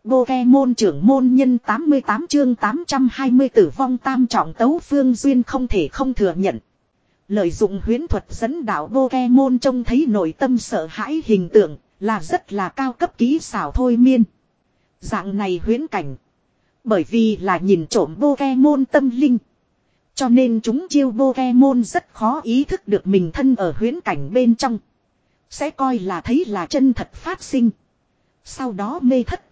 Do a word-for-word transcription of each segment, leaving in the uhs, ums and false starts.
Pokemon trưởng môn nhân tám mươi tám chương tám trăm hai mươi tử vong tam trọng tấu. Phương Duyên không thể không thừa nhận. Lợi dụng huyễn thuật dẫn đạo Pokemon trông thấy nội tâm sợ hãi hình tượng là rất là cao cấp kỹ xảo thôi miên. Dạng này huyễn cảnh. Bởi vì là nhìn trộm Pokemon tâm linh. Cho nên chúng chiêu Pokemon rất khó ý thức được mình thân ở huyễn cảnh bên trong. Sẽ coi là thấy là chân thật phát sinh. Sau đó mê thất.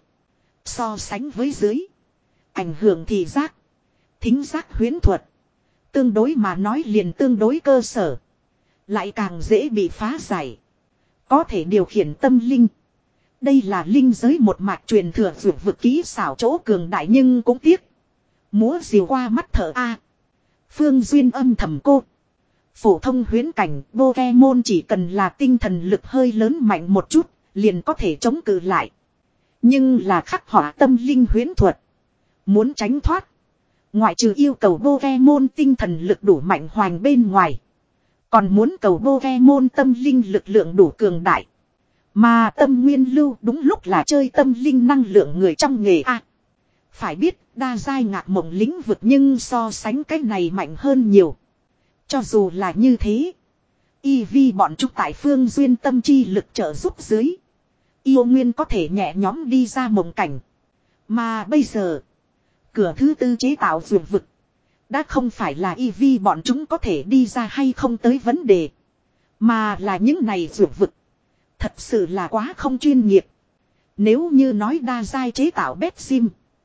So sánh với dưới. Ảnh hưởng thị giác. Thính giác huyễn thuật. Tương đối mà nói liền tương đối cơ sở. Lại càng dễ bị phá giải. Có thể điều khiển tâm linh. Đây là linh giới một mạch truyền thừa vượt vực kỹ xảo chỗ cường đại nhưng cũng tiếc. Múa diều qua mắt thở A. Phương Duyên âm thầm cô. Phổ thông huyễn cảnh Pokemon chỉ cần là tinh thần lực hơi lớn mạnh một chút. Liền có thể chống cự lại. Nhưng là khắc họa tâm linh huyễn thuật. Muốn tránh thoát. Ngoại trừ yêu cầu Pokemon tinh thần lực đủ mạnh hoành bên ngoài. Còn muốn cầu Pokemon tâm linh lực lượng đủ cường đại. Mà tâm nguyên lưu đúng lúc là chơi tâm linh năng lượng người trong nghề A. Phải biết đa giai ngạc mộng lĩnh vực nhưng so sánh cái này mạnh hơn nhiều. Cho dù là như thế. Y vi bọn chúng tại Phương Duyên tâm chi lực trợ giúp dưới. Yêu nguyên có thể nhẹ nhóm đi ra mộng cảnh. Mà bây giờ. Cửa thứ tư chế tạo vượt vực. Đã không phải là y vi bọn chúng có thể đi ra hay không tới vấn đề. Mà là những này vượt vực. Thật sự là quá không chuyên nghiệp. Nếu như nói đa giai chế tạo bét sim.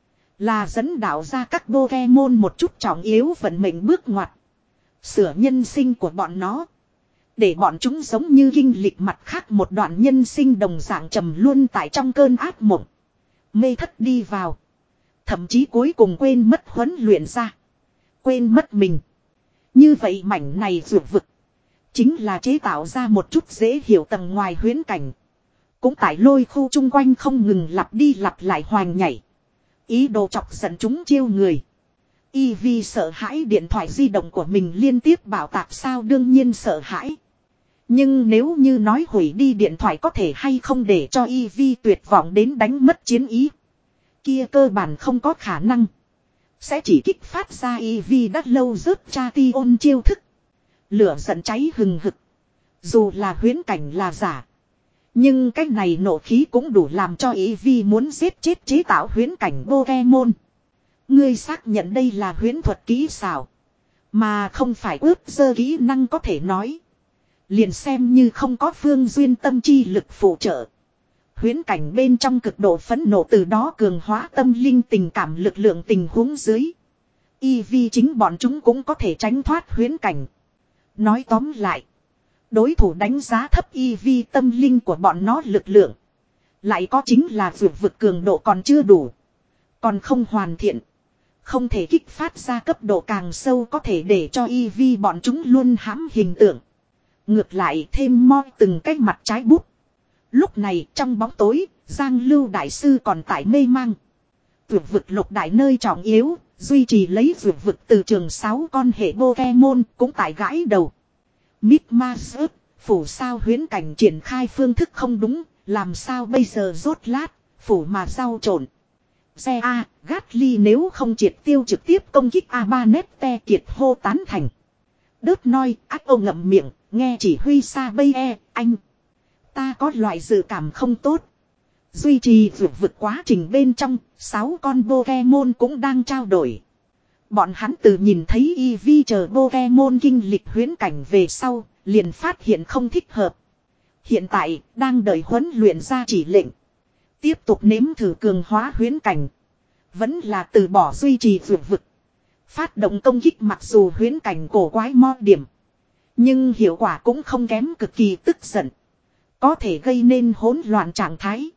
Là dẫn đạo ra các Pokemon một chút trọng yếu vận mệnh bước ngoặt. Sửa nhân sinh của bọn nó. Để bọn chúng giống như kinh lịch mặt khác một đoạn nhân sinh đồng dạng trầm luôn tại trong cơn ác mộng. Mê thất đi vào. Thậm chí cuối cùng quên mất huấn luyện ra. Quên mất mình. Như vậy mảnh này vượt vực. Chính là chế tạo ra một chút dễ hiểu tầng ngoài huyễn cảnh. Cũng tại lôi khu chung quanh không ngừng lặp đi lặp lại hoành nhảy. Ý đồ chọc giận chúng chiêu người. Y vì sợ hãi điện thoại di động của mình liên tiếp bảo tạc sao đương nhiên sợ hãi. Nhưng nếu như nói hủy đi điện thoại có thể hay không để cho Y Vi tuyệt vọng đến đánh mất chiến ý. Kia cơ bản không có khả năng. Sẽ chỉ kích phát ra Y Vi đã lâu rớt tra ti ôn chiêu thức. Lửa giận cháy hừng hực. Dù là huyễn cảnh là giả. Nhưng cái này nộ khí cũng đủ làm cho Y Vi muốn giết chết chế tạo huyễn cảnh Pokemon. Ngươi xác nhận đây là huyễn thuật kỹ xảo. Mà không phải ướp dơ kỹ năng có thể nói. Liền xem như không có Phương Duyên tâm chi lực phụ trợ. Huyễn cảnh bên trong cực độ phẫn nộ từ đó cường hóa tâm linh tình cảm lực lượng tình huống dưới. Y vi chính bọn chúng cũng có thể tránh thoát huyễn cảnh. Nói tóm lại. Đối thủ đánh giá thấp Y vi tâm linh của bọn nó lực lượng. Lại có chính là vượt vực cường độ còn chưa đủ. Còn không hoàn thiện. Không thể kích phát ra cấp độ càng sâu có thể để cho Y vi bọn chúng luôn hãm hình tượng. Ngược lại thêm moi từng cái mặt trái bút. Lúc này trong bóng tối, Giang Lưu Đại Sư còn tại mê mang. Vượt vực lục đại nơi trọng yếu, duy trì lấy vượt vực từ trường sáu con hệ Pokemon cũng tại gãi đầu. Mít ma sớt, phủ sao huyễn cảnh triển khai phương thức không đúng, làm sao bây giờ rốt lát, phủ mà rau trộn. Xe A, Gatly nếu không triệt tiêu trực tiếp công kích A ba Nette kiệt hô tán thành. Đớt noi, ác ô ngậm miệng, nghe chỉ huy xa bây e, anh. Ta có loại dự cảm không tốt. Duy trì vượt vực quá trình bên trong, sáu con Pokemon cũng đang trao đổi. Bọn hắn từ nhìn thấy Y Vi chờ Pokemon kinh lịch huyễn cảnh về sau, liền phát hiện không thích hợp. Hiện tại, đang đợi huấn luyện ra chỉ lệnh. Tiếp tục nếm thử cường hóa huyễn cảnh. Vẫn là từ bỏ duy trì vượt vực. Phát động công kích mặc dù huyễn cảnh cổ quái mo điểm. Nhưng hiệu quả cũng không kém cực kỳ tức giận. Có thể gây nên hỗn loạn trạng thái.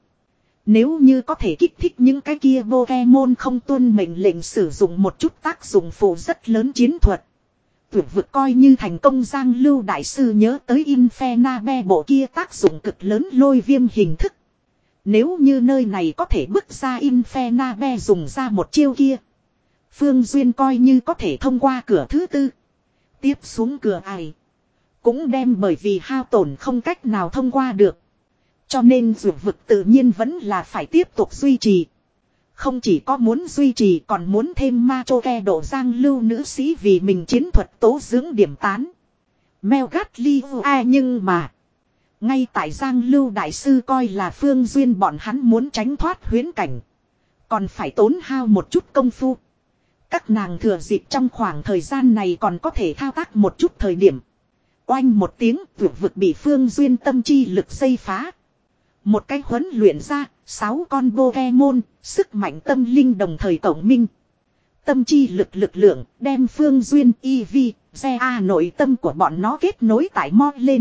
Nếu như có thể kích thích những cái kia Pokemon không tuân mệnh lệnh sử dụng một chút tác dụng phụ rất lớn chiến thuật. Vượt vực coi như thành công. Giang Lưu Đại Sư nhớ tới Infernape bộ kia tác dụng cực lớn lôi viêm hình thức. Nếu như nơi này có thể bức ra Infernape dùng ra một chiêu kia. Phương Duyên coi như có thể thông qua cửa thứ tư. Tiếp xuống cửa ai. Cũng đem bởi vì hao tổn không cách nào thông qua được. Cho nên vượt vực tự nhiên vẫn là phải tiếp tục duy trì. Không chỉ có muốn duy trì còn muốn thêm ma chô ke độ giang lưu nữ sĩ vì mình chiến thuật tố dưỡng điểm tán. Mel Gatli a nhưng mà. Ngay tại giang lưu đại sư coi là Phương Duyên bọn hắn muốn tránh thoát huyễn cảnh. Còn phải tốn hao một chút công phu. Các nàng thừa dịp trong khoảng thời gian này còn có thể thao tác một chút thời điểm. Oanh một tiếng vượt vực bị Phương Duyên tâm chi lực dây phá. Một cái huấn luyện ra, sáu con Pokemon, sức mạnh tâm linh đồng thời cộng minh. Tâm chi lực lực lượng đem Phương Duyên, Eevee, Zea nội tâm của bọn nó kết nối tại mo lên.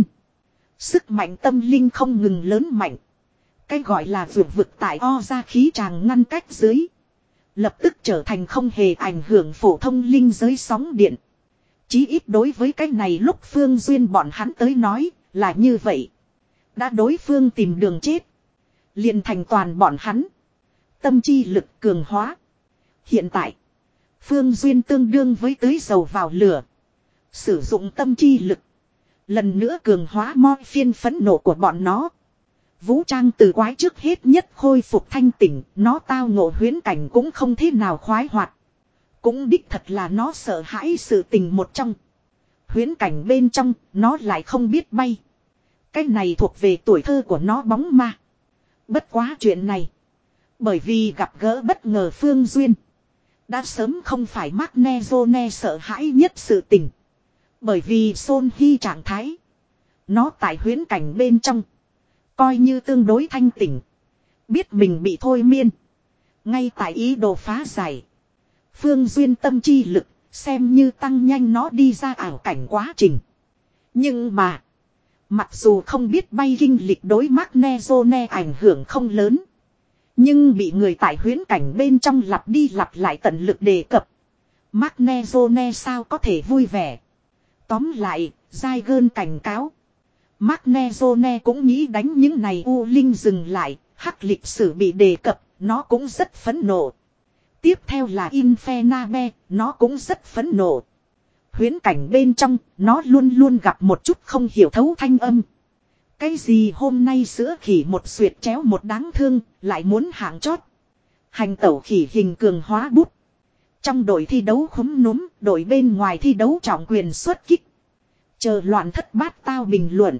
Sức mạnh tâm linh không ngừng lớn mạnh. Cái gọi là vượt vực tại o ra khí tràng ngăn cách dưới. Lập tức trở thành không hề ảnh hưởng phổ thông linh giới sóng điện. Chí ít đối với cái này lúc Phương Duyên bọn hắn tới nói là như vậy. Đã đối phương tìm đường chết. Liền thành toàn bọn hắn. Tâm chi lực cường hóa. Hiện tại. Phương Duyên tương đương với tưới dầu vào lửa. Sử dụng tâm chi lực. Lần nữa cường hóa moi phiên phẫn nộ của bọn nó. Vũ trang từ quái trước hết nhất khôi phục thanh tỉnh. Nó tao ngộ huyễn cảnh cũng không thế nào khoái hoạt. Cũng đích thật là nó sợ hãi sự tình một trong. Huyễn cảnh bên trong nó lại không biết bay. Cái này thuộc về tuổi thơ của nó bóng ma. Bất quá chuyện này. Bởi vì gặp gỡ bất ngờ Phương Duyên. Đã sớm không phải Magnezone sợ hãi nhất sự tình. Bởi vì Son Hy trạng thái. Nó tại huyễn cảnh bên trong. Coi như tương đối thanh tỉnh. Biết mình bị thôi miên. Ngay tại ý đồ phá giải. Phương Duyên tâm chi lực. Xem như tăng nhanh nó đi ra ảo cảnh quá trình. Nhưng mà. Mặc dù không biết bay kinh lịch đối Magnezone ảnh hưởng không lớn. Nhưng bị người tại huyễn cảnh bên trong lặp đi lặp lại tận lực đề cập. Magnezone sao có thể vui vẻ. Tóm lại, Giai Gơn cảnh cáo. Magnezone cũng nghĩ đánh những này U Linh dừng lại. Hắc lịch sử bị đề cập, nó cũng rất phẫn nộ. Tiếp theo là Infernabe, nó cũng rất phẫn nộ. Huyễn cảnh bên trong, nó luôn luôn gặp một chút không hiểu thấu thanh âm. Cái gì hôm nay sữa khỉ một xuyệt chéo một đáng thương, lại muốn hạng chót. Hành tẩu khỉ hình cường hóa bút. Trong đội thi đấu khúm núm, đội bên ngoài thi đấu trọng quyền xuất kích. Chờ loạn thất bát tao bình luận.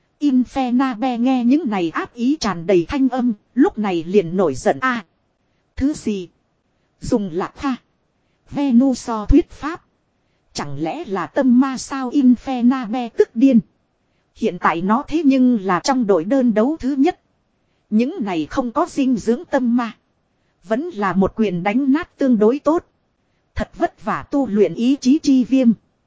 Infernabe nghe những này áp ý tràn đầy thanh âm, lúc này liền nổi giận a. À, thứ gì? Dùng lạc ha. Venuso thuyết pháp. Chẳng lẽ là tâm ma sao Infernabe tức điên. Hiện tại nó thế nhưng là trong đội đơn đấu thứ nhất. Những này không có dinh dưỡng tâm ma. Vẫn là một quyền đánh nát tương đối tốt. Thật vất vả tu luyện ý chí chi viêm.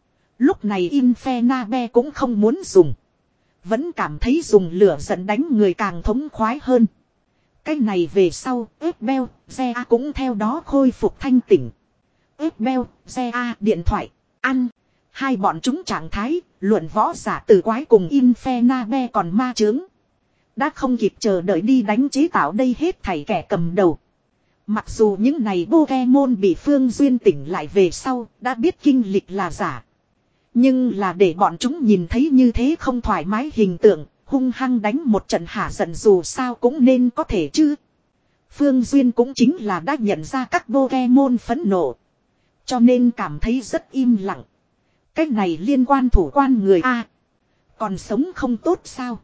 Lúc này Infernabe cũng không muốn dùng. Vẫn cảm thấy dùng lửa giận đánh người càng thống khoái hơn. Cái này về sau, Ebel, Zea cũng theo đó khôi phục thanh tỉnh. Ebel, Zea điện thoại, ăn. Hai bọn chúng trạng thái, luận võ giả từ quái cùng Infernabe còn ma chướng. Đã không kịp chờ đợi đi đánh chế tạo đây hết thảy kẻ cầm đầu. Mặc dù những này Pokemon bị Phương Duyên tỉnh lại về sau, đã biết kinh lịch là giả. Nhưng là để bọn chúng nhìn thấy như thế không thoải mái hình tượng, hung hăng đánh một trận hả giận dù sao cũng nên có thể chứ. Phương Duyên cũng chính là đã nhận ra các Pokemon phẫn nộ. Cho nên cảm thấy rất im lặng. Cách này liên quan thủ quan người A. Còn sống không tốt sao?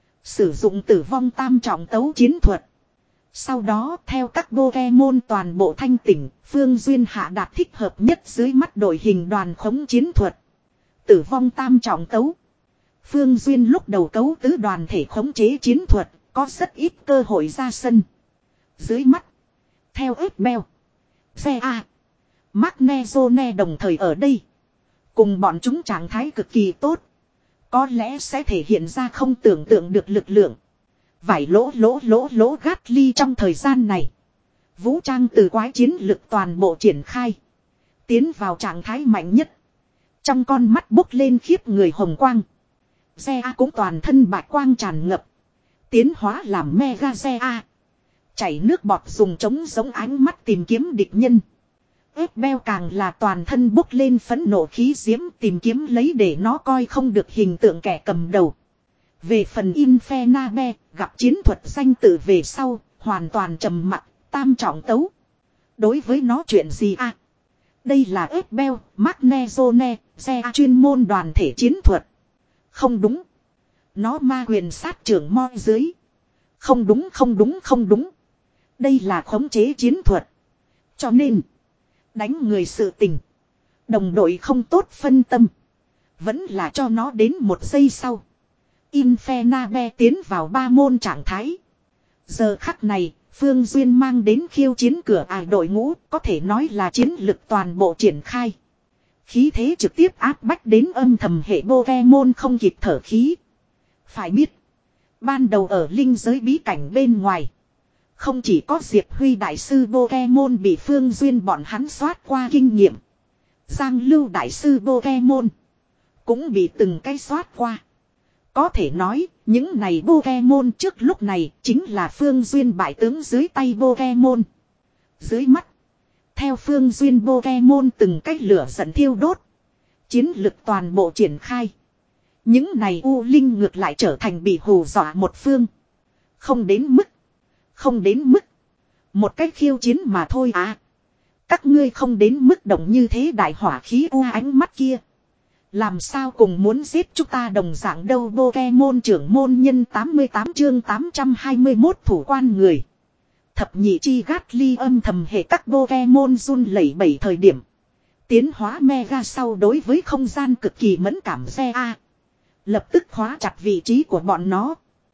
Sử dụng tử vong tam trọng tấu chiến thuật. Sau đó theo các Pokemon toàn bộ thanh tỉnh, Phương Duyên hạ đạt thích hợp nhất dưới mắt đội hình đoàn khống chiến thuật. Tử vong tam trọng tấu. Phương Duyên lúc đầu cấu tứ đoàn thể khống chế chiến thuật, có rất ít cơ hội ra sân. Dưới mắt, theo Ebel, Zea, Magnezone đồng thời ở đây. Cùng bọn chúng trạng thái cực kỳ tốt. Có lẽ sẽ thể hiện ra không tưởng tượng được lực lượng. Vải lỗ lỗ lỗ lỗ gát ly trong thời gian này. Vũ trang từ quái chiến lực toàn bộ triển khai. Tiến vào trạng thái mạnh nhất. Trong con mắt bốc lên khiếp người hồng quang. Zea cũng toàn thân bạch quang tràn ngập. Tiến hóa làm Mega Zea. Chảy nước bọt dùng chống giống ánh mắt tìm kiếm địch nhân. Ebel càng là toàn thân bốc lên phẫn nộ khí diễm tìm kiếm lấy để nó coi không được hình tượng kẻ cầm đầu. Về phần Infernabe, gặp chiến thuật danh tự về sau, hoàn toàn trầm mặc, tam trọng tấu. Đối với nó chuyện gì à? Đây là Esbel, Magnezone, xe chuyên môn đoàn thể chiến thuật. Không đúng. Nó ma quyền sát trưởng mo dưới. Không đúng không đúng không đúng. Đây là khống chế chiến thuật. Cho nên. Đánh người sự tình. Đồng đội không tốt phân tâm. Vẫn là cho nó đến một giây sau. Infernabe tiến vào ba môn trạng thái. Giờ khắc này, Phương Duyên mang đến khiêu chiến cửa ải đội ngũ, có thể nói là chiến lực toàn bộ triển khai. Khí thế trực tiếp áp bách đến âm thầm hệ Pokemon không kịp thở khí. Phải biết, ban đầu ở linh giới bí cảnh bên ngoài, không chỉ có Diệp Huy đại sư Pokemon bị Phương Duyên bọn hắn soát qua kinh nghiệm. Giang Lưu đại sư Pokemon cũng bị từng cái soát qua. Có thể nói, những này Pokemon trước lúc này chính là Phương Duyên bại tướng dưới tay Pokemon. Dưới mắt, theo Phương Duyên Pokemon từng cách lửa giận thiêu đốt. Chiến lực toàn bộ triển khai. Những này U Linh ngược lại trở thành bị hù dọa một phương. Không đến mức. Không đến mức. Một cách khiêu chiến mà thôi à. Các ngươi không đến mức động như thế đại hỏa khí u ánh mắt kia. Làm sao cùng muốn giết chúng ta đồng dạng đâu. Pokemon trưởng môn nhân tám mươi tám chương tám trăm hai mươi mốt thủ quan người. Thập nhị chi gát ly âm thầm hệ các Pokemon run lẩy bẩy thời điểm. Tiến hóa Mega sau đối với không gian cực kỳ mẫn cảm xe A. Lập tức khóa chặt vị trí của bọn nó.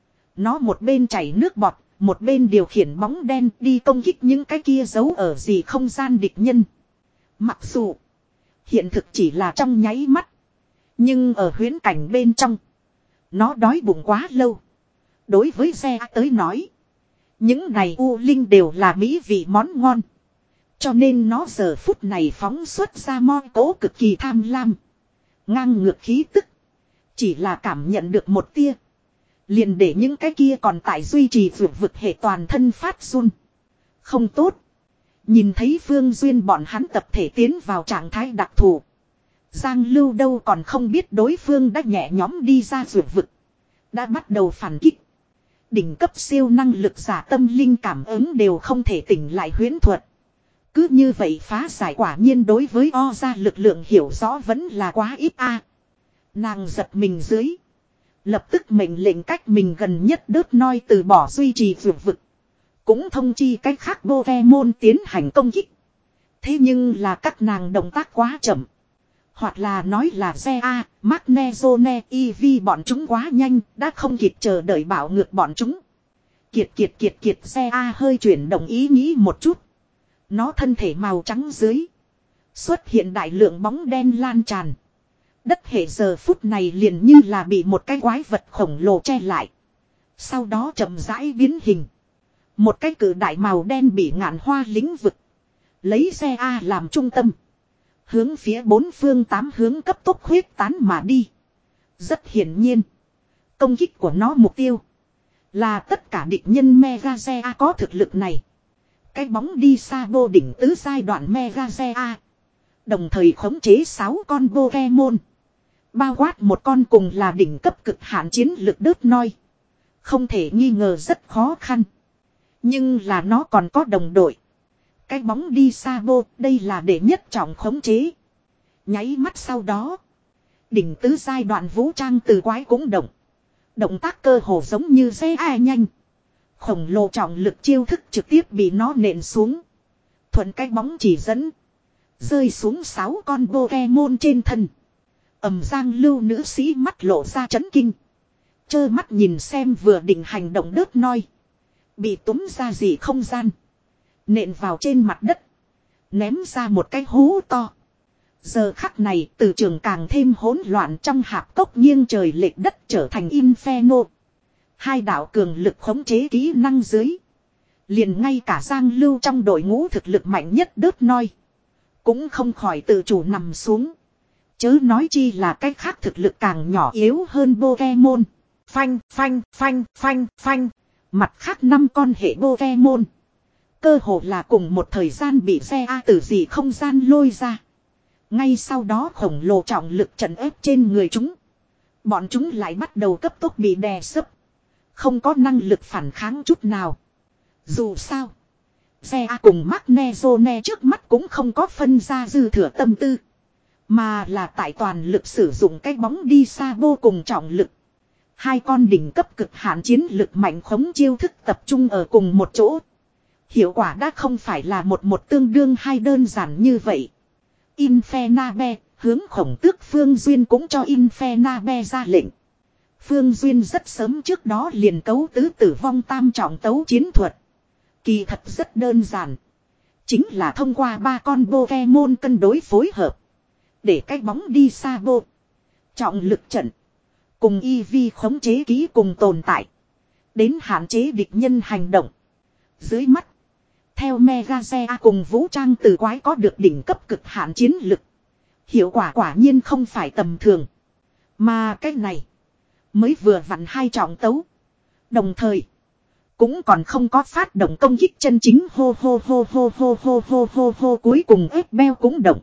Nó một bên chảy nước bọt, một bên điều khiển bóng đen đi công kích những cái kia giấu ở gì không gian địch nhân. Mặc dù hiện thực chỉ là trong nháy mắt. Nhưng ở huyễn cảnh bên trong, nó đói bụng quá lâu. Đối với xe tới nói, những này U Linh đều là mỹ vị món ngon. Cho nên nó giờ phút này phóng xuất ra moi cố cực kỳ tham lam. Ngang ngược khí tức. Chỉ là cảm nhận được một tia. Liền để những cái kia còn tại duy trì vượt vực hệ toàn thân phát run. Không tốt. Nhìn thấy Phương Duyên bọn hắn tập thể tiến vào trạng thái đặc thù. Giang Lưu đâu còn không biết đối phương đã nhẹ nhóm đi ra vượt vực. Đã bắt đầu phản kích. Đỉnh cấp siêu năng lực giả tâm linh cảm ứng đều không thể tỉnh lại huyễn thuật. Cứ như vậy phá giải quả nhiên đối với O ra lực lượng hiểu rõ vẫn là quá ít a. Nàng giật mình dưới. Lập tức mệnh lệnh cách mình gần nhất đớt noi từ bỏ duy trì vượt vực. Cũng thông chi cách khác Pokemon tiến hành công kích. Thế nhưng là các nàng động tác quá chậm. Hoặc là nói là xe A, Magnezone, e vê bọn chúng quá nhanh, đã không kịp chờ đợi bảo ngược bọn chúng. Kiệt kiệt kiệt kiệt xe A hơi chuyển động ý nghĩ một chút. Nó thân thể màu trắng dưới. Xuất hiện đại lượng bóng đen lan tràn. Đất hệ giờ phút này liền như là bị một cái quái vật khổng lồ che lại. Sau đó chậm rãi biến hình. Một cái cử đại màu đen bị ngạn hoa lĩnh vực. Lấy xe A làm trung tâm. Hướng phía bốn phương tám hướng cấp tốc huyết tán mà đi. Rất hiển nhiên. Công kích của nó mục tiêu. Là tất cả địch nhân Mega xe A có thực lực này. Cái bóng đi xa vô đỉnh tứ giai đoạn Mega xe A. Đồng thời khống chế sáu con Pokemon. Bao quát một con cùng là đỉnh cấp cực hạn chiến lực đớt noi. Không thể nghi ngờ rất khó khăn. Nhưng là nó còn có đồng đội. Cái bóng đi xa vô, đây là để nhất trọng khống chế. Nháy mắt sau đó. Đỉnh tứ giai đoạn vũ trang từ quái cũng động. Động tác cơ hồ giống như xe ai nhanh. Khổng lồ trọng lực chiêu thức trực tiếp bị nó nện xuống. Thuận cái bóng chỉ dẫn. Rơi xuống sáu con Pokemon trên thân. Ầm Giang Lưu nữ sĩ mắt lộ ra chấn kinh. Chơ mắt nhìn xem vừa định hành động đớt noi. Bị túm ra gì không gian. Nện vào trên mặt đất. Ném ra một cái hố to. Giờ khắc này từ trường càng thêm hỗn loạn trong hạp cốc nghiêng trời lệch đất trở thành Inferno. Hai đạo cường lực khống chế kỹ năng dưới. Liền ngay cả Giang Lưu trong đội ngũ thực lực mạnh nhất đớt noi. Cũng không khỏi tự chủ nằm xuống. Chớ nói chi là cách khác thực lực càng nhỏ yếu hơn Pokemon. Phanh, phanh, phanh, phanh, phanh. Mặt khác năm con hệ Pokemon. Cơ hồ là cùng một thời gian bị xe A từ gì không gian lôi ra. Ngay sau đó khổng lồ trọng lực trận ép trên người chúng. Bọn chúng lại bắt đầu cấp tốc bị đè sấp. Không có năng lực phản kháng chút nào. Dù sao. Xe cùng Magnezone trước mắt cũng không có phân ra dư thừa tâm tư. Mà là tại toàn lực sử dụng cái bóng đi xa vô cùng trọng lực. Hai con đỉnh cấp cực hạn chiến lực mạnh khống chiêu thức tập trung ở cùng một chỗ. Hiệu quả đã không phải là một một tương đương hay đơn giản như vậy. Infernabe, hướng khổng tước Phương Duyên cũng cho Infernabe ra lệnh. Phương Duyên rất sớm trước đó liền cấu tứ tử vong tam trọng tấu chiến thuật. Kỳ thật rất đơn giản. Chính là thông qua ba con Pokemon cân đối phối hợp. Để cái bóng đi xa vô. Trọng lực trận. Cùng Eevee khống chế ký cùng tồn tại. Đến hạn chế địch nhân hành động. Dưới mắt. Theo Megazea cùng vũ trang từ quái có được đỉnh cấp cực hạn chiến lực. Hiệu quả quả nhiên không phải tầm thường. Mà cái này. Mới vừa vặn hai trọng tấu. Đồng thời. Cũng còn không có phát động công kích chân chính hô hô hô hô hô hô hô hô hô cuối cùng ép beo cũng động.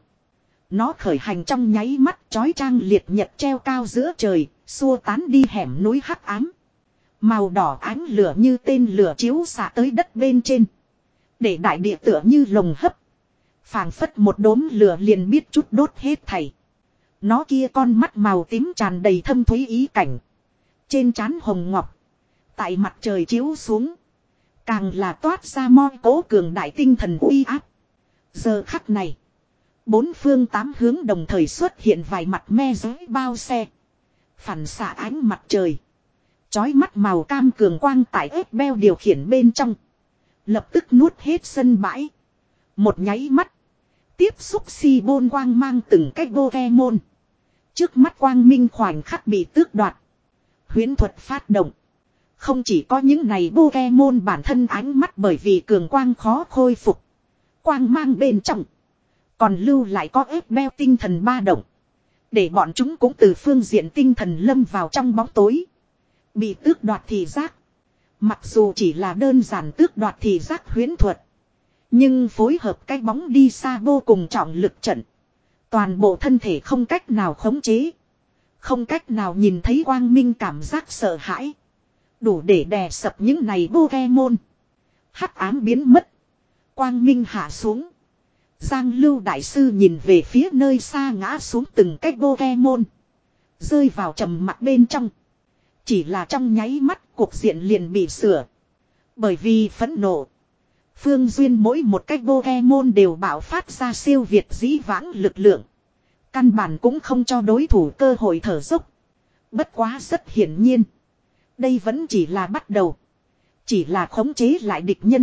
Nó khởi hành trong nháy mắt chói chang liệt nhật treo cao giữa trời, xua tán đi hẻm núi hắc ám. Màu đỏ ánh lửa như tên lửa chiếu xạ tới đất bên trên. Để đại địa tựa như lồng hấp. Phảng phất một đốm lửa liền biết chút đốt hết thảy. Nó kia con mắt màu tím tràn đầy thâm thúy ý cảnh. Trên trán hồng ngọc. Tại mặt trời chiếu xuống. Càng là toát ra moi cố cường đại tinh thần uy áp. Giờ khắc này. Bốn phương tám hướng đồng thời xuất hiện vài mặt me giới bao xe. Phản xạ ánh mặt trời. Chói mắt màu cam cường quang tại ép beo điều khiển bên trong. Lập tức nuốt hết sân bãi. Một nháy mắt. Tiếp xúc si bôn quang mang từng cách Pokemon. Trước mắt quang minh khoảnh khắc bị tước đoạt. Huyễn thuật phát động. Không chỉ có những này Pokemon bản thân ánh mắt bởi vì cường quang khó khôi phục. Quang mang bên trong. Còn lưu lại có ép beo tinh thần ba động. Để bọn chúng cũng từ phương diện tinh thần lâm vào trong bóng tối. Bị tước đoạt thị giác. Mặc dù chỉ là đơn giản tước đoạt thị giác huyễn thuật. Nhưng phối hợp cái bóng đi xa vô cùng trọng lực trận. Toàn bộ thân thể không cách nào khống chế. Không cách nào nhìn thấy quang minh cảm giác sợ hãi. Đủ để đè sập những này Pokemon. Hắc ám biến mất. Quang minh hạ xuống. Giang Lưu Đại Sư nhìn về phía nơi xa ngã xuống từng cách Pokemon. Rơi vào trầm mặc bên trong. Chỉ là trong nháy mắt cuộc diện liền bị sửa. Bởi vì phẫn nộ. Phương Duyên mỗi một cách Pokemon đều bạo phát ra siêu việt dĩ vãng lực lượng. Căn bản cũng không cho đối thủ cơ hội thở dốc. Bất quá rất hiển nhiên. Đây vẫn chỉ là bắt đầu. Chỉ là khống chế lại địch nhân.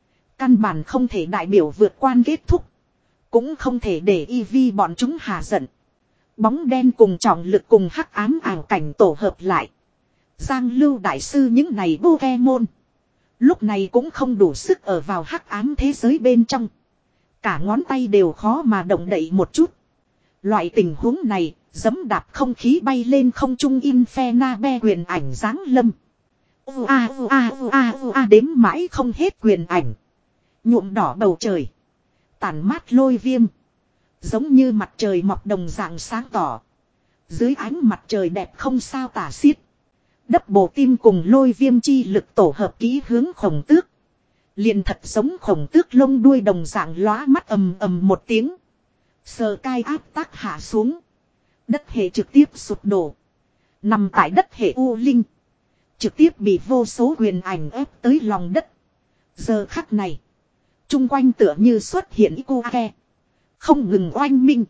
Căn bản không thể đại biểu vượt quan kết thúc. Cũng không thể để Eevee bọn chúng hạ giận. Bóng đen cùng trọng lực cùng hắc ám ảo cảnh tổ hợp lại. Giang Lưu Đại Sư những này Pokemon. Lúc này cũng không đủ sức ở vào hắc ám thế giới bên trong. Cả ngón tay đều khó mà động đậy một chút. Loại tình huống này, giẫm đạp không khí bay lên không trung Infernabe quyền ảnh giáng lâm. U a u a u a u a đếm mãi không hết quyền ảnh. Nhuộm đỏ bầu trời. Tản mát lôi viêm. Giống như mặt trời mọc đồng dạng sáng tỏ. Dưới ánh mặt trời đẹp không sao tả xiết. Đắp bộ tim cùng lôi viêm chi lực tổ hợp kỹ hướng khổng tước. Liền thật giống khổng tước lông đuôi đồng dạng lóa mắt ầm ầm một tiếng. Sờ cai áp tác hạ xuống. Đất hệ trực tiếp sụp đổ. Nằm tại đất hệ U Linh. Trực tiếp bị vô số quyền ảnh ép tới lòng đất. Giờ khắc này. Trung quanh tựa như xuất hiện Ikuke. Không ngừng oanh minh.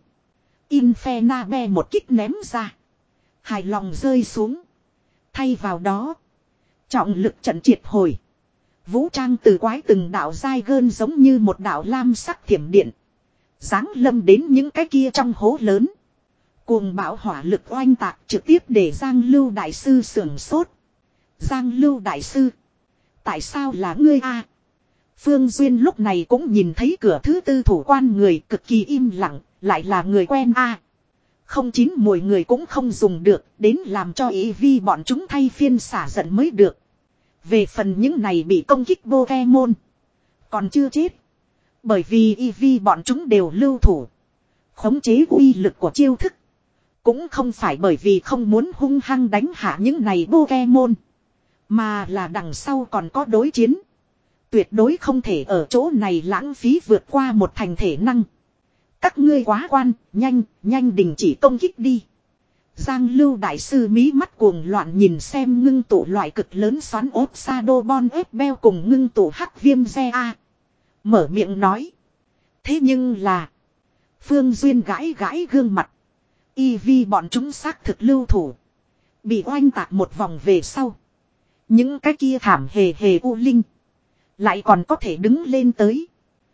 Infernabe một kích ném ra. Hài lòng rơi xuống. Thay vào đó. Trọng lực trận triệt hồi. Vũ trang từ quái từng đạo dai gơn giống như một đạo lam sắc thiểm điện. Giáng lâm đến những cái kia trong hố lớn. Cuồng bão hỏa lực oanh tạc trực tiếp để Giang Lưu Đại Sư sưởng sốt. Giang Lưu Đại Sư. Tại sao là ngươi a? Phương Duyên lúc này cũng nhìn thấy cửa thứ tư thủ quan người cực kỳ im lặng. Lại là người quen a. Không chín mùi người cũng không dùng được. Đến làm cho Eevee bọn chúng thay phiên xả giận mới được. Về phần những này bị công kích Pokemon. Còn chưa chết. Bởi vì Eevee bọn chúng đều lưu thủ. Khống chế uy lực của chiêu thức. Cũng không phải bởi vì không muốn hung hăng đánh hạ những này Pokemon. Mà là đằng sau còn có đối chiến. Tuyệt đối không thể ở chỗ này lãng phí vượt qua một thành thể năng. Các ngươi quá quan, nhanh, nhanh đình chỉ công kích đi. Giang Lưu đại sư mí mắt cuồng loạn nhìn xem ngưng tụ loại cực lớn xoắn ốp Shadow Ball ép beo cùng ngưng tụ hắc viêm xe A. Mở miệng nói. Thế nhưng là. Phương Duyên gãi gãi gương mặt. Y vi bọn chúng xác thực lưu thủ. Bị oanh tạc một vòng về sau. Những cái kia thảm hề hề u linh. Lại còn có thể đứng lên tới.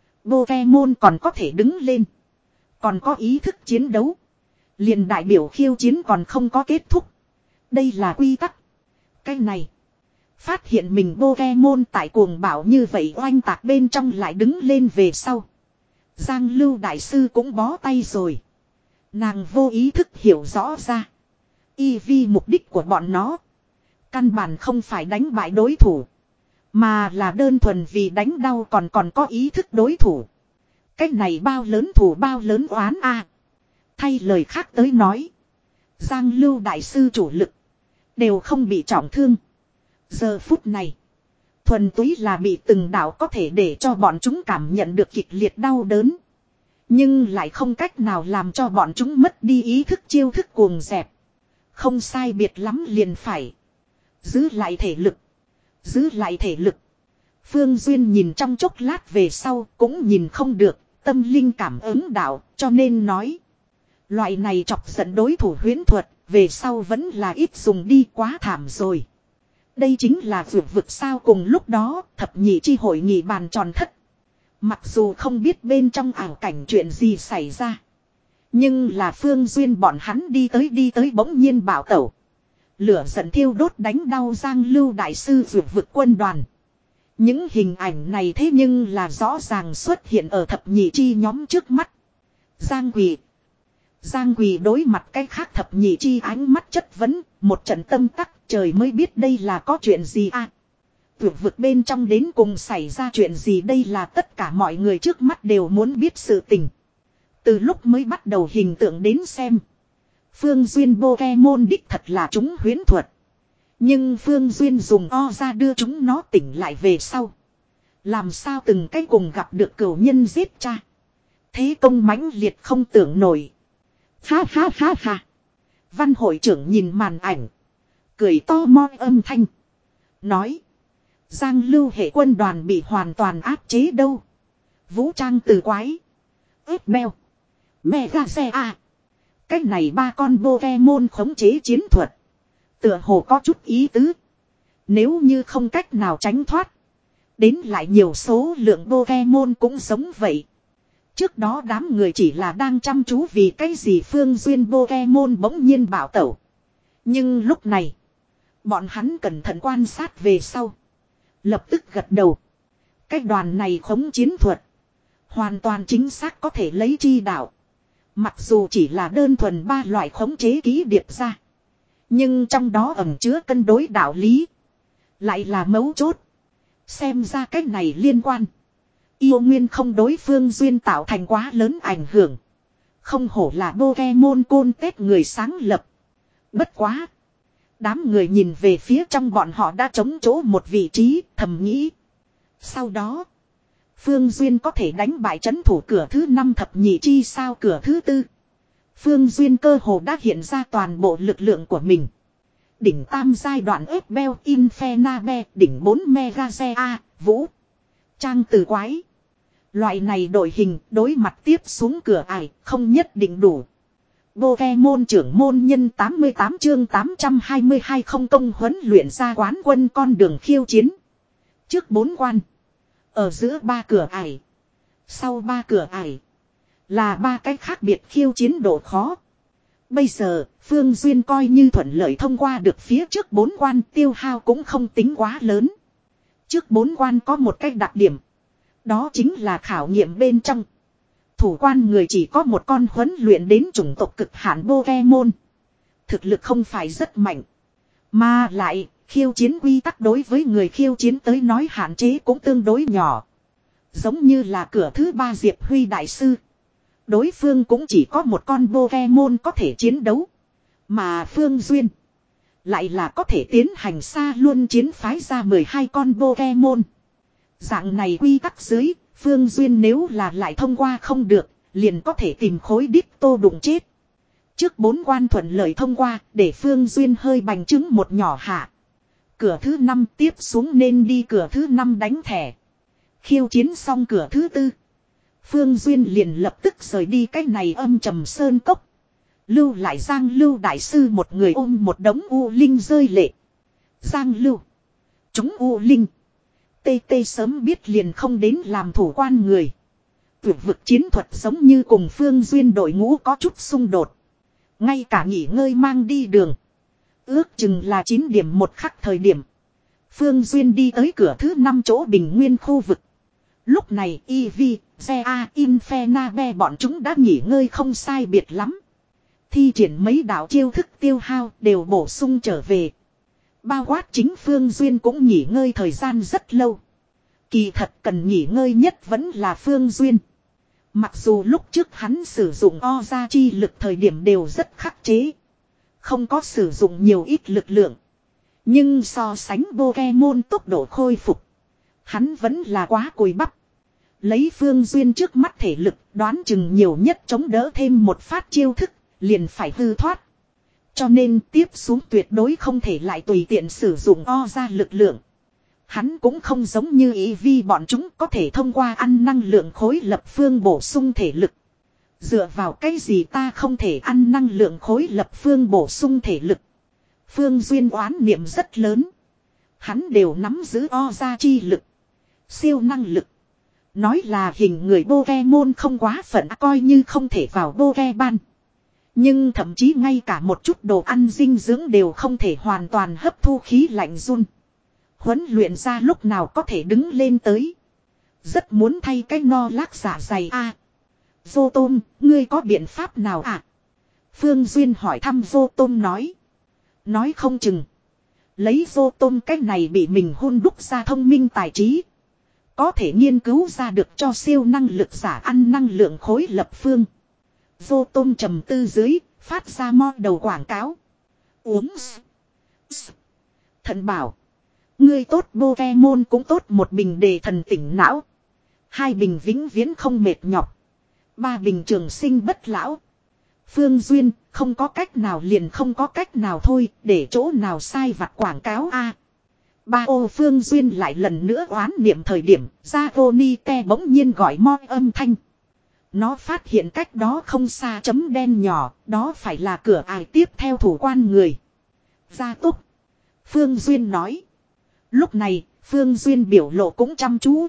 Pokemon còn có thể đứng lên. Còn có ý thức chiến đấu. Liền đại biểu khiêu chiến còn không có kết thúc. Đây là quy tắc. Cái này. Phát hiện mình Pokemon tại cuồng bảo như vậy oanh tạc bên trong lại đứng lên về sau. Giang Lưu đại sư cũng bó tay rồi. Nàng vô ý thức hiểu rõ ra. Y vi mục đích của bọn nó. Căn bản không phải đánh bại đối thủ. Mà là đơn thuần vì đánh đau còn còn có ý thức đối thủ. Cách này bao lớn thủ bao lớn oán a. Thay lời khác tới nói. Giang Lưu đại sư chủ lực. Đều không bị trọng thương. Giờ phút này. Thuần túy là bị từng đạo có thể để cho bọn chúng cảm nhận được kịch liệt đau đớn. Nhưng lại không cách nào làm cho bọn chúng mất đi ý thức chiêu thức cuồng dẹp. Không sai biệt lắm liền phải. Giữ lại thể lực. Giữ lại thể lực. Phương Duyên nhìn trong chốc lát về sau cũng nhìn không được. Tâm linh cảm ứng đạo cho nên nói. Loại này chọc giận đối thủ huyễn thuật. Về sau vẫn là ít dùng đi quá thảm rồi. Đây chính là vượt vực sao cùng lúc đó thập nhị chi hội nghị bàn tròn thất. Mặc dù không biết bên trong ảo cảnh chuyện gì xảy ra. Nhưng là Phương Duyên bọn hắn đi tới đi tới bỗng nhiên bảo tẩu. Lửa giận thiêu đốt đánh đau Giang Lưu đại sư vượt vực quân đoàn. Những hình ảnh này thế nhưng là rõ ràng xuất hiện ở thập nhị chi nhóm trước mắt. Giang Quỳ. Giang Quỳ đối mặt cái khác thập nhị chi ánh mắt chất vấn. Một trận tâm tắc trời mới biết đây là có chuyện gì à. Vượt vực bên trong đến cùng xảy ra chuyện gì đây là tất cả mọi người trước mắt đều muốn biết sự tình. Từ lúc mới bắt đầu hình tượng đến xem. Phương Duyên Pokemon đích thật là chúng huyễn thuật. Nhưng Phương Duyên dùng o ra đưa chúng nó tỉnh lại về sau. Làm sao từng cái cùng gặp được cửu nhân giết cha. Thế công mãnh liệt không tưởng nổi. Ha ha ha ha. Văn hội trưởng nhìn màn ảnh. Cười to moi âm thanh. Nói. Giang Lưu hệ quân đoàn bị hoàn toàn áp chế đâu. Vũ trang từ quái. ếp beo. Mega xe A. Cách này ba con Pokemon khống chế chiến thuật. Tựa hồ có chút ý tứ. Nếu như không cách nào tránh thoát. Đến lại nhiều số lượng Pokemon cũng giống vậy. Trước đó đám người chỉ là đang chăm chú vì cái gì Phương Duyên Pokemon bỗng nhiên bảo tẩu. Nhưng lúc này. Bọn hắn cẩn thận quan sát về sau. Lập tức gật đầu. Cái đoàn này khống chiến thuật. Hoàn toàn chính xác có thể lấy chi đạo. Mặc dù chỉ là đơn thuần ba loại khống chế ký điệp ra. Nhưng trong đó ẩn chứa cân đối đạo lý. Lại là mấu chốt. Xem ra cách này liên quan. Yêu nguyên không đối Phương Duyên tạo thành quá lớn ảnh hưởng. Không hổ là Pokemon côn tết người sáng lập. Bất quá. Đám người nhìn về phía trong bọn họ đã trống chỗ một vị trí thầm nghĩ. Sau đó. Phương Duyên có thể đánh bại trấn thủ cửa thứ năm thập nhị chi sao cửa thứ tư. Phương Duyên cơ hồ đã hiện ra toàn bộ lực lượng của mình. Đỉnh tam giai đoạn ếp beo Infenabe, đỉnh bốn Mega xe A, Vũ. Trang từ quái. Loại này đội hình đối mặt tiếp xuống cửa ải không nhất định đủ. Pokemon trưởng môn nhân tám mươi tám chương tám trăm hai mươi hai không công huấn luyện ra quán quân con đường khiêu chiến. Trước bốn quan. Ở giữa ba cửa ải. Sau ba cửa ải. Là ba cách khác biệt khiêu chiến độ khó. Bây giờ, Phương Duyên coi như thuận lợi thông qua được phía trước bốn quan tiêu hao cũng không tính quá lớn. Trước bốn quan có một cách đặc điểm. Đó chính là khảo nghiệm bên trong. Thủ quan người chỉ có một con huấn luyện đến chủng tộc cực hạn Pokemon. Thực lực không phải rất mạnh. Mà lại, khiêu chiến quy tắc đối với người khiêu chiến tới nói hạn chế cũng tương đối nhỏ. Giống như là cửa thứ ba Diệp Huy Đại Sư. Đối phương cũng chỉ có một con Pokemon có thể chiến đấu. Mà Phương Duyên lại là có thể tiến hành xa luôn chiến phái ra mười hai con Pokemon. Dạng này quy tắc dưới, Phương Duyên nếu là lại thông qua không được, liền có thể tìm khối đít tô đụng chết. Trước bốn quan thuận lợi thông qua, để Phương Duyên hơi bành trứng một nhỏ hạ. Cửa thứ năm tiếp xuống nên đi cửa thứ năm đánh thẻ. Khiêu chiến xong cửa thứ tư. Phương Duyên liền lập tức rời đi cái này âm trầm sơn cốc. Lưu lại Giang Lưu đại sư một người ôm một đống u linh rơi lệ. Giang Lưu. Chúng u linh. Tê tê sớm biết liền không đến làm thủ quan người. Vực vực chiến thuật giống như cùng Phương Duyên đội ngũ có chút xung đột. Ngay cả nghỉ ngơi mang đi đường. Ước chừng là chín điểm một khắc thời điểm. Phương Duyên đi tới cửa thứ năm chỗ bình nguyên khu vực. Lúc này Eevee, Zea, Infenabe bọn chúng đã nghỉ ngơi không sai biệt lắm. Thi triển mấy đạo chiêu thức tiêu hao đều bổ sung trở về. Bao quát chính Phương Duyên cũng nghỉ ngơi thời gian rất lâu. Kỳ thật cần nghỉ ngơi nhất vẫn là Phương Duyên. Mặc dù lúc trước hắn sử dụng o ra chi lực thời điểm đều rất khắc chế. Không có sử dụng nhiều ít lực lượng. Nhưng so sánh Pokemon tốc độ khôi phục. Hắn vẫn là quá cùi bắp. Lấy Phương Duyên trước mắt thể lực đoán chừng nhiều nhất chống đỡ thêm một phát chiêu thức. Liền phải hư thoát. Cho nên tiếp xuống tuyệt đối không thể lại tùy tiện sử dụng o ra lực lượng. Hắn cũng không giống như Eevee bọn chúng có thể thông qua ăn năng lượng khối lập phương bổ sung thể lực. Dựa vào cái gì ta không thể ăn năng lượng khối lập phương bổ sung thể lực. Phương Duyên oán niệm rất lớn. Hắn đều nắm giữ o ra chi lực. Siêu năng lực. Nói là hình người Pokemon không quá phận coi như không thể vào Pokemon. Nhưng thậm chí ngay cả một chút đồ ăn dinh dưỡng đều không thể hoàn toàn hấp thu khí lạnh run. Huấn luyện ra lúc nào có thể đứng lên tới. Rất muốn thay cái no lác dạ dày a. À, Vô Tôm, ngươi có biện pháp nào à? Phương Duyên hỏi thăm Vô Tôm nói. Nói không chừng. Lấy Vô Tôm cái này bị mình hôn đúc ra thông minh tài trí. Có thể nghiên cứu ra được cho siêu năng lực giả ăn năng lượng khối lập phương. Vô Tôm trầm tư dưới, phát ra mo đầu quảng cáo. Uống s, s, Thần bảo. Ngươi tốt Pokemon cũng tốt một bình đề thần tỉnh não. Hai bình vĩnh viễn không mệt nhọc. Ba bình trường sinh bất lão. Phương Duyên, không có cách nào liền không có cách nào thôi, để chỗ nào sai vặt quảng cáo a. Ba ô Phương Duyên lại lần nữa oán niệm thời điểm, Zagonite bỗng nhiên gọi mo âm thanh. Nó phát hiện cách đó không xa chấm đen nhỏ, đó phải là cửa ải tiếp theo thủ quan người. Gia túc. Phương Duyên nói. Lúc này, Phương Duyên biểu lộ cũng chăm chú.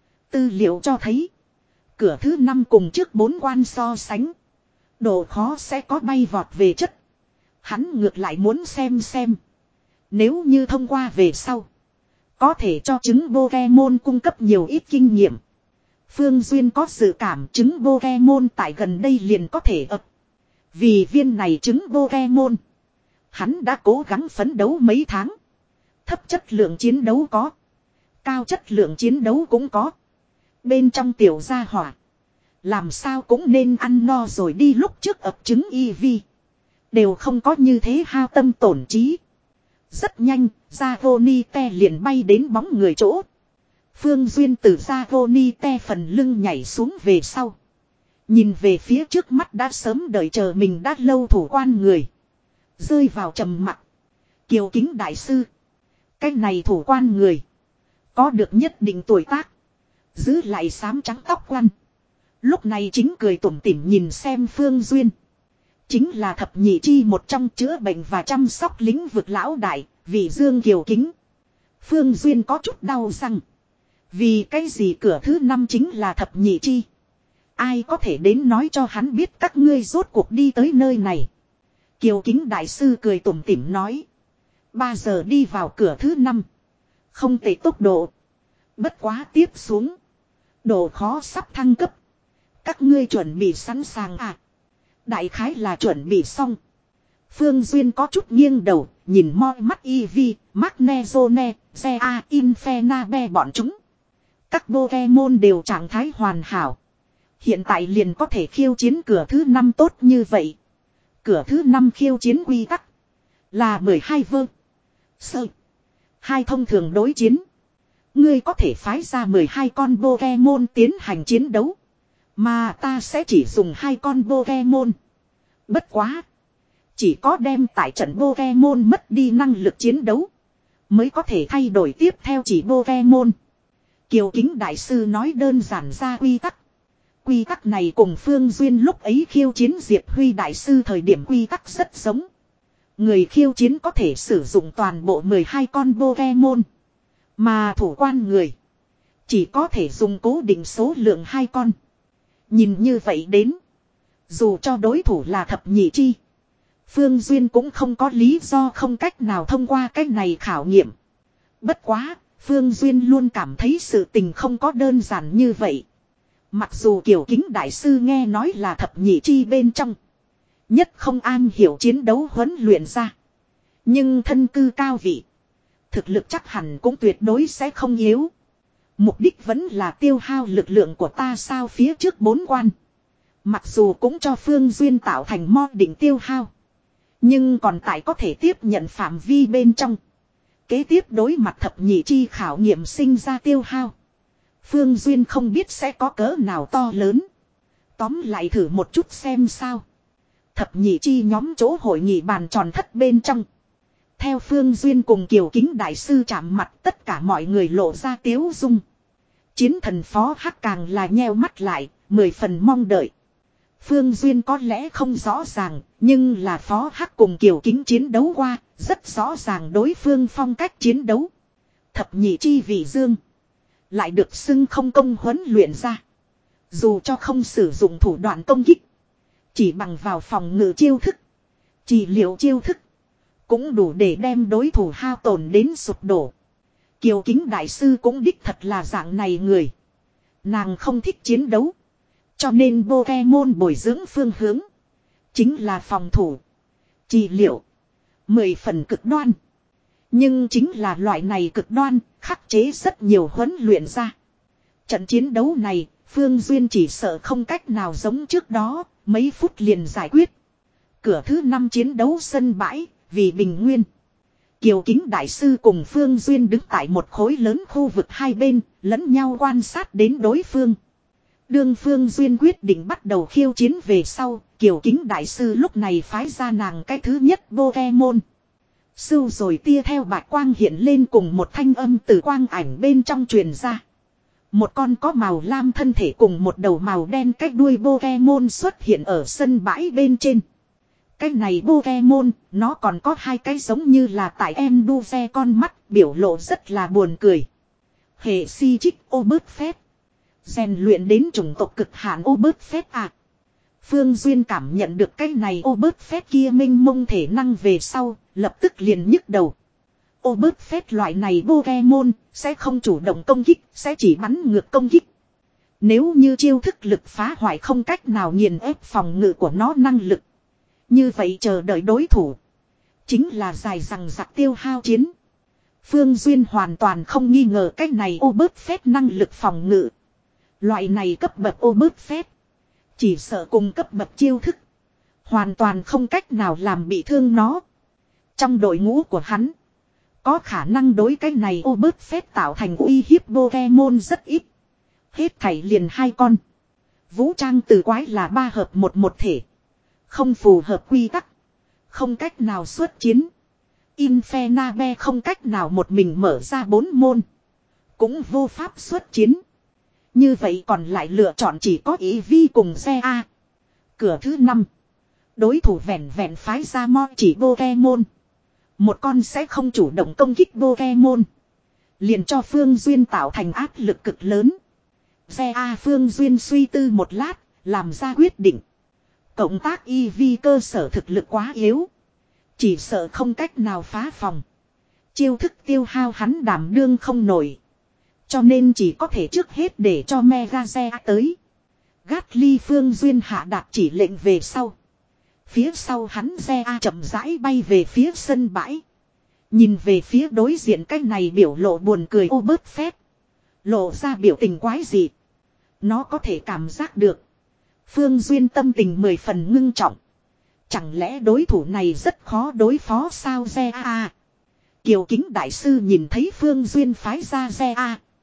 Tư liệu cho thấy. Cửa thứ năm cùng trước bốn quan so sánh. Độ khó sẽ có bay vọt về chất. Hắn ngược lại muốn xem xem. Nếu như thông qua về sau. Có thể cho trứng Pokemon cung cấp nhiều ít kinh nghiệm. Phương Duyên có dự cảm trứng Pokemon tại gần đây liền có thể ập. Vì viên này trứng Pokemon. Hắn đã cố gắng phấn đấu mấy tháng. Thấp chất lượng chiến đấu có. Cao chất lượng chiến đấu cũng có. Bên trong tiểu gia hỏa. Làm sao cũng nên ăn no rồi đi lúc trước ập trứng Eevee. Đều không có như thế hao tâm tổn trí. Rất nhanh, Zagonite liền bay đến bóng người chỗ. Phương Duyên từ Zagonite phần lưng nhảy xuống về sau. Nhìn về phía trước mắt đã sớm đợi chờ mình đã lâu thủ quan người. Rơi vào trầm mặc. Kiều Kính đại sư. Cái này thủ quan người. Có được nhất định tuổi tác. Giữ lại xám trắng tóc quăn. Lúc này chính cười tủm tỉm nhìn xem Phương Duyên. Chính là thập nhị chi một trong chữa bệnh và chăm sóc lĩnh vực lão đại, vị Dương Kiều Kính. Phương Duyên có chút đau răng. Vì cái gì cửa thứ năm chính là thập nhị chi. Ai có thể đến nói cho hắn biết các ngươi rốt cuộc đi tới nơi này. Kiều Kính đại sư cười tủm tỉm nói. Ba giờ đi vào cửa thứ năm. Không tệ tốc độ. Bất quá tiếp xuống. Độ khó sắp thăng cấp. Các ngươi chuẩn bị sẵn sàng à? Đại khái là chuẩn bị xong. Phương Duyên có chút nghiêng đầu, nhìn moi mắt Eevee, Magnezone, Zea, Infenabe bọn chúng. Các Pokemon đều trạng thái hoàn hảo. Hiện tại liền có thể khiêu chiến cửa thứ năm tốt như vậy. Cửa thứ năm khiêu chiến quy tắc. Là mười hai vơ. Sơ. Hai thông thường đối chiến. Ngươi có thể phái ra mười hai con Pokemon tiến hành chiến đấu. Mà ta sẽ chỉ dùng hai con Pokemon. Bất quá. Chỉ có đem tại trận Pokemon mất đi năng lực chiến đấu. Mới có thể thay đổi tiếp theo chỉ Pokemon. Kiều Kính Đại Sư nói đơn giản ra quy tắc. Quy tắc này cùng Phương Duyên lúc ấy khiêu chiến Diệp Huy Đại Sư thời điểm quy tắc rất giống. Người khiêu chiến có thể sử dụng toàn bộ mười hai con Pokemon. Mà thủ quan người chỉ có thể dùng cố định số lượng hai con. Nhìn như vậy đến. Dù cho đối thủ là thập nhị chi. Phương Duyên cũng không có lý do không cách nào thông qua cách này khảo nghiệm. Bất quá, Phương Duyên luôn cảm thấy sự tình không có đơn giản như vậy. Mặc dù Kiều Kính Đại Sư nghe nói là thập nhị chi bên trong. Nhất không an hiểu chiến đấu huấn luyện ra. Nhưng thân cư cao vị. Thực lực chắc hẳn cũng tuyệt đối sẽ không yếu. Mục đích vẫn là tiêu hao lực lượng của ta sao phía trước bốn quan. Mặc dù cũng cho Phương Duyên tạo thành mo định tiêu hao. Nhưng còn tại có thể tiếp nhận phạm vi bên trong. Kế tiếp đối mặt thập nhị chi khảo nghiệm sinh ra tiêu hao. Phương Duyên không biết sẽ có cỡ nào to lớn. Tóm lại thử một chút xem sao. Thập nhị chi nhóm chỗ hội nghị bàn tròn thất bên trong. Theo Phương Duyên cùng Kiều Kính Đại Sư chạm mặt tất cả mọi người lộ ra tiếu dung. Chiến thần phó hắc càng là nheo mắt lại, mười phần mong đợi. Phương Duyên có lẽ không rõ ràng, nhưng là phó hắc cùng Kiều Kính chiến đấu qua, rất rõ ràng đối phương phong cách chiến đấu. Thập nhị chi vị dương. Lại được xưng không công huấn luyện ra. Dù cho không sử dụng thủ đoạn công kích. Chỉ bằng vào phòng ngự chiêu thức. Chỉ liệu chiêu thức. Cũng đủ để đem đối thủ hao tổn đến sụp đổ. Kiều Kính Đại Sư cũng đích thật là dạng này người. Nàng không thích chiến đấu. Cho nên Pokemon bồi dưỡng phương hướng. Chính là phòng thủ. Trị liệu. Mười phần cực đoan. Nhưng chính là loại này cực đoan. Khắc chế rất nhiều huấn luyện ra. Trận chiến đấu này. Phương Duyên chỉ sợ không cách nào giống trước đó. Mấy phút liền giải quyết. Cửa thứ năm chiến đấu sân bãi. Vì bình nguyên. Kiều Kính Đại Sư cùng Phương Duyên đứng tại một khối lớn khu vực hai bên. Lẫn nhau quan sát đến đối phương. Đương Phương Duyên quyết định bắt đầu khiêu chiến về sau. Kiều Kính Đại Sư lúc này phái ra nàng cái thứ nhất Pokemon. Sưu rồi tia theo bạch quang hiện lên cùng một thanh âm từ quang ảnh bên trong truyền ra. Một con có màu lam thân thể cùng một đầu màu đen cách đuôi Pokemon xuất hiện ở sân bãi bên trên. Cái này Pokemon, nó còn có hai cái giống như là tại Enduve con mắt, biểu lộ rất là buồn cười. Hệ si trích ô bớt phép. Rèn luyện đến chủng tộc cực hạn ô bớt phép à. Phương Duyên cảm nhận được cái này ô bớt phép kia minh mông thể năng về sau, lập tức liền nhức đầu. Ô bớt phép loại này Pokemon, sẽ không chủ động công kích, sẽ chỉ bắn ngược công kích. Nếu như chiêu thức lực phá hoại không cách nào nghiền ép phòng ngự của nó năng lực. Như vậy chờ đợi đối thủ. Chính là dài dằng dặc tiêu hao chiến. Phương Duyên hoàn toàn không nghi ngờ cái này ô bớt phép năng lực phòng ngự. Loại này cấp bậc ô bớt phép. Chỉ sợ cùng cấp bậc chiêu thức. Hoàn toàn không cách nào làm bị thương nó. Trong đội ngũ của hắn. Có khả năng đối cái này ô bớt phép tạo thành uy hiếp Pokemon rất ít. Hết thảy liền hai con. Vũ trang từ quái là ba hợp một một thể. Không phù hợp quy tắc. Không cách nào xuất chiến. Infernape không cách nào một mình mở ra bốn môn. Cũng vô pháp xuất chiến. Như vậy còn lại lựa chọn chỉ có ý vi cùng xe A. Cửa thứ năm. Đối thủ vẹn vẹn phái ra mo chỉ Pokemon. Một con sẽ không chủ động công kích Pokemon. Liền cho Phương Duyên tạo thành áp lực cực lớn. Xe A Phương Duyên suy tư một lát. Làm ra quyết định. Cộng tác i vê cơ sở thực lực quá yếu. Chỉ sợ không cách nào phá phòng. Chiêu thức tiêu hao hắn đảm đương không nổi. Cho nên chỉ có thể trước hết để cho Megaze tới. Gatly Phương Duyên hạ đạt chỉ lệnh về sau. Phía sau hắn Zea chậm rãi bay về phía sân bãi. Nhìn về phía đối diện cái này biểu lộ buồn cười ô bớt phép. Lộ ra biểu tình quái dị. Nó có thể cảm giác được. Phương Duyên tâm tình mười phần ngưng trọng. Chẳng lẽ đối thủ này rất khó đối phó sao Zea? Kiều Kính Đại Sư nhìn thấy Phương Duyên phái ra Zea.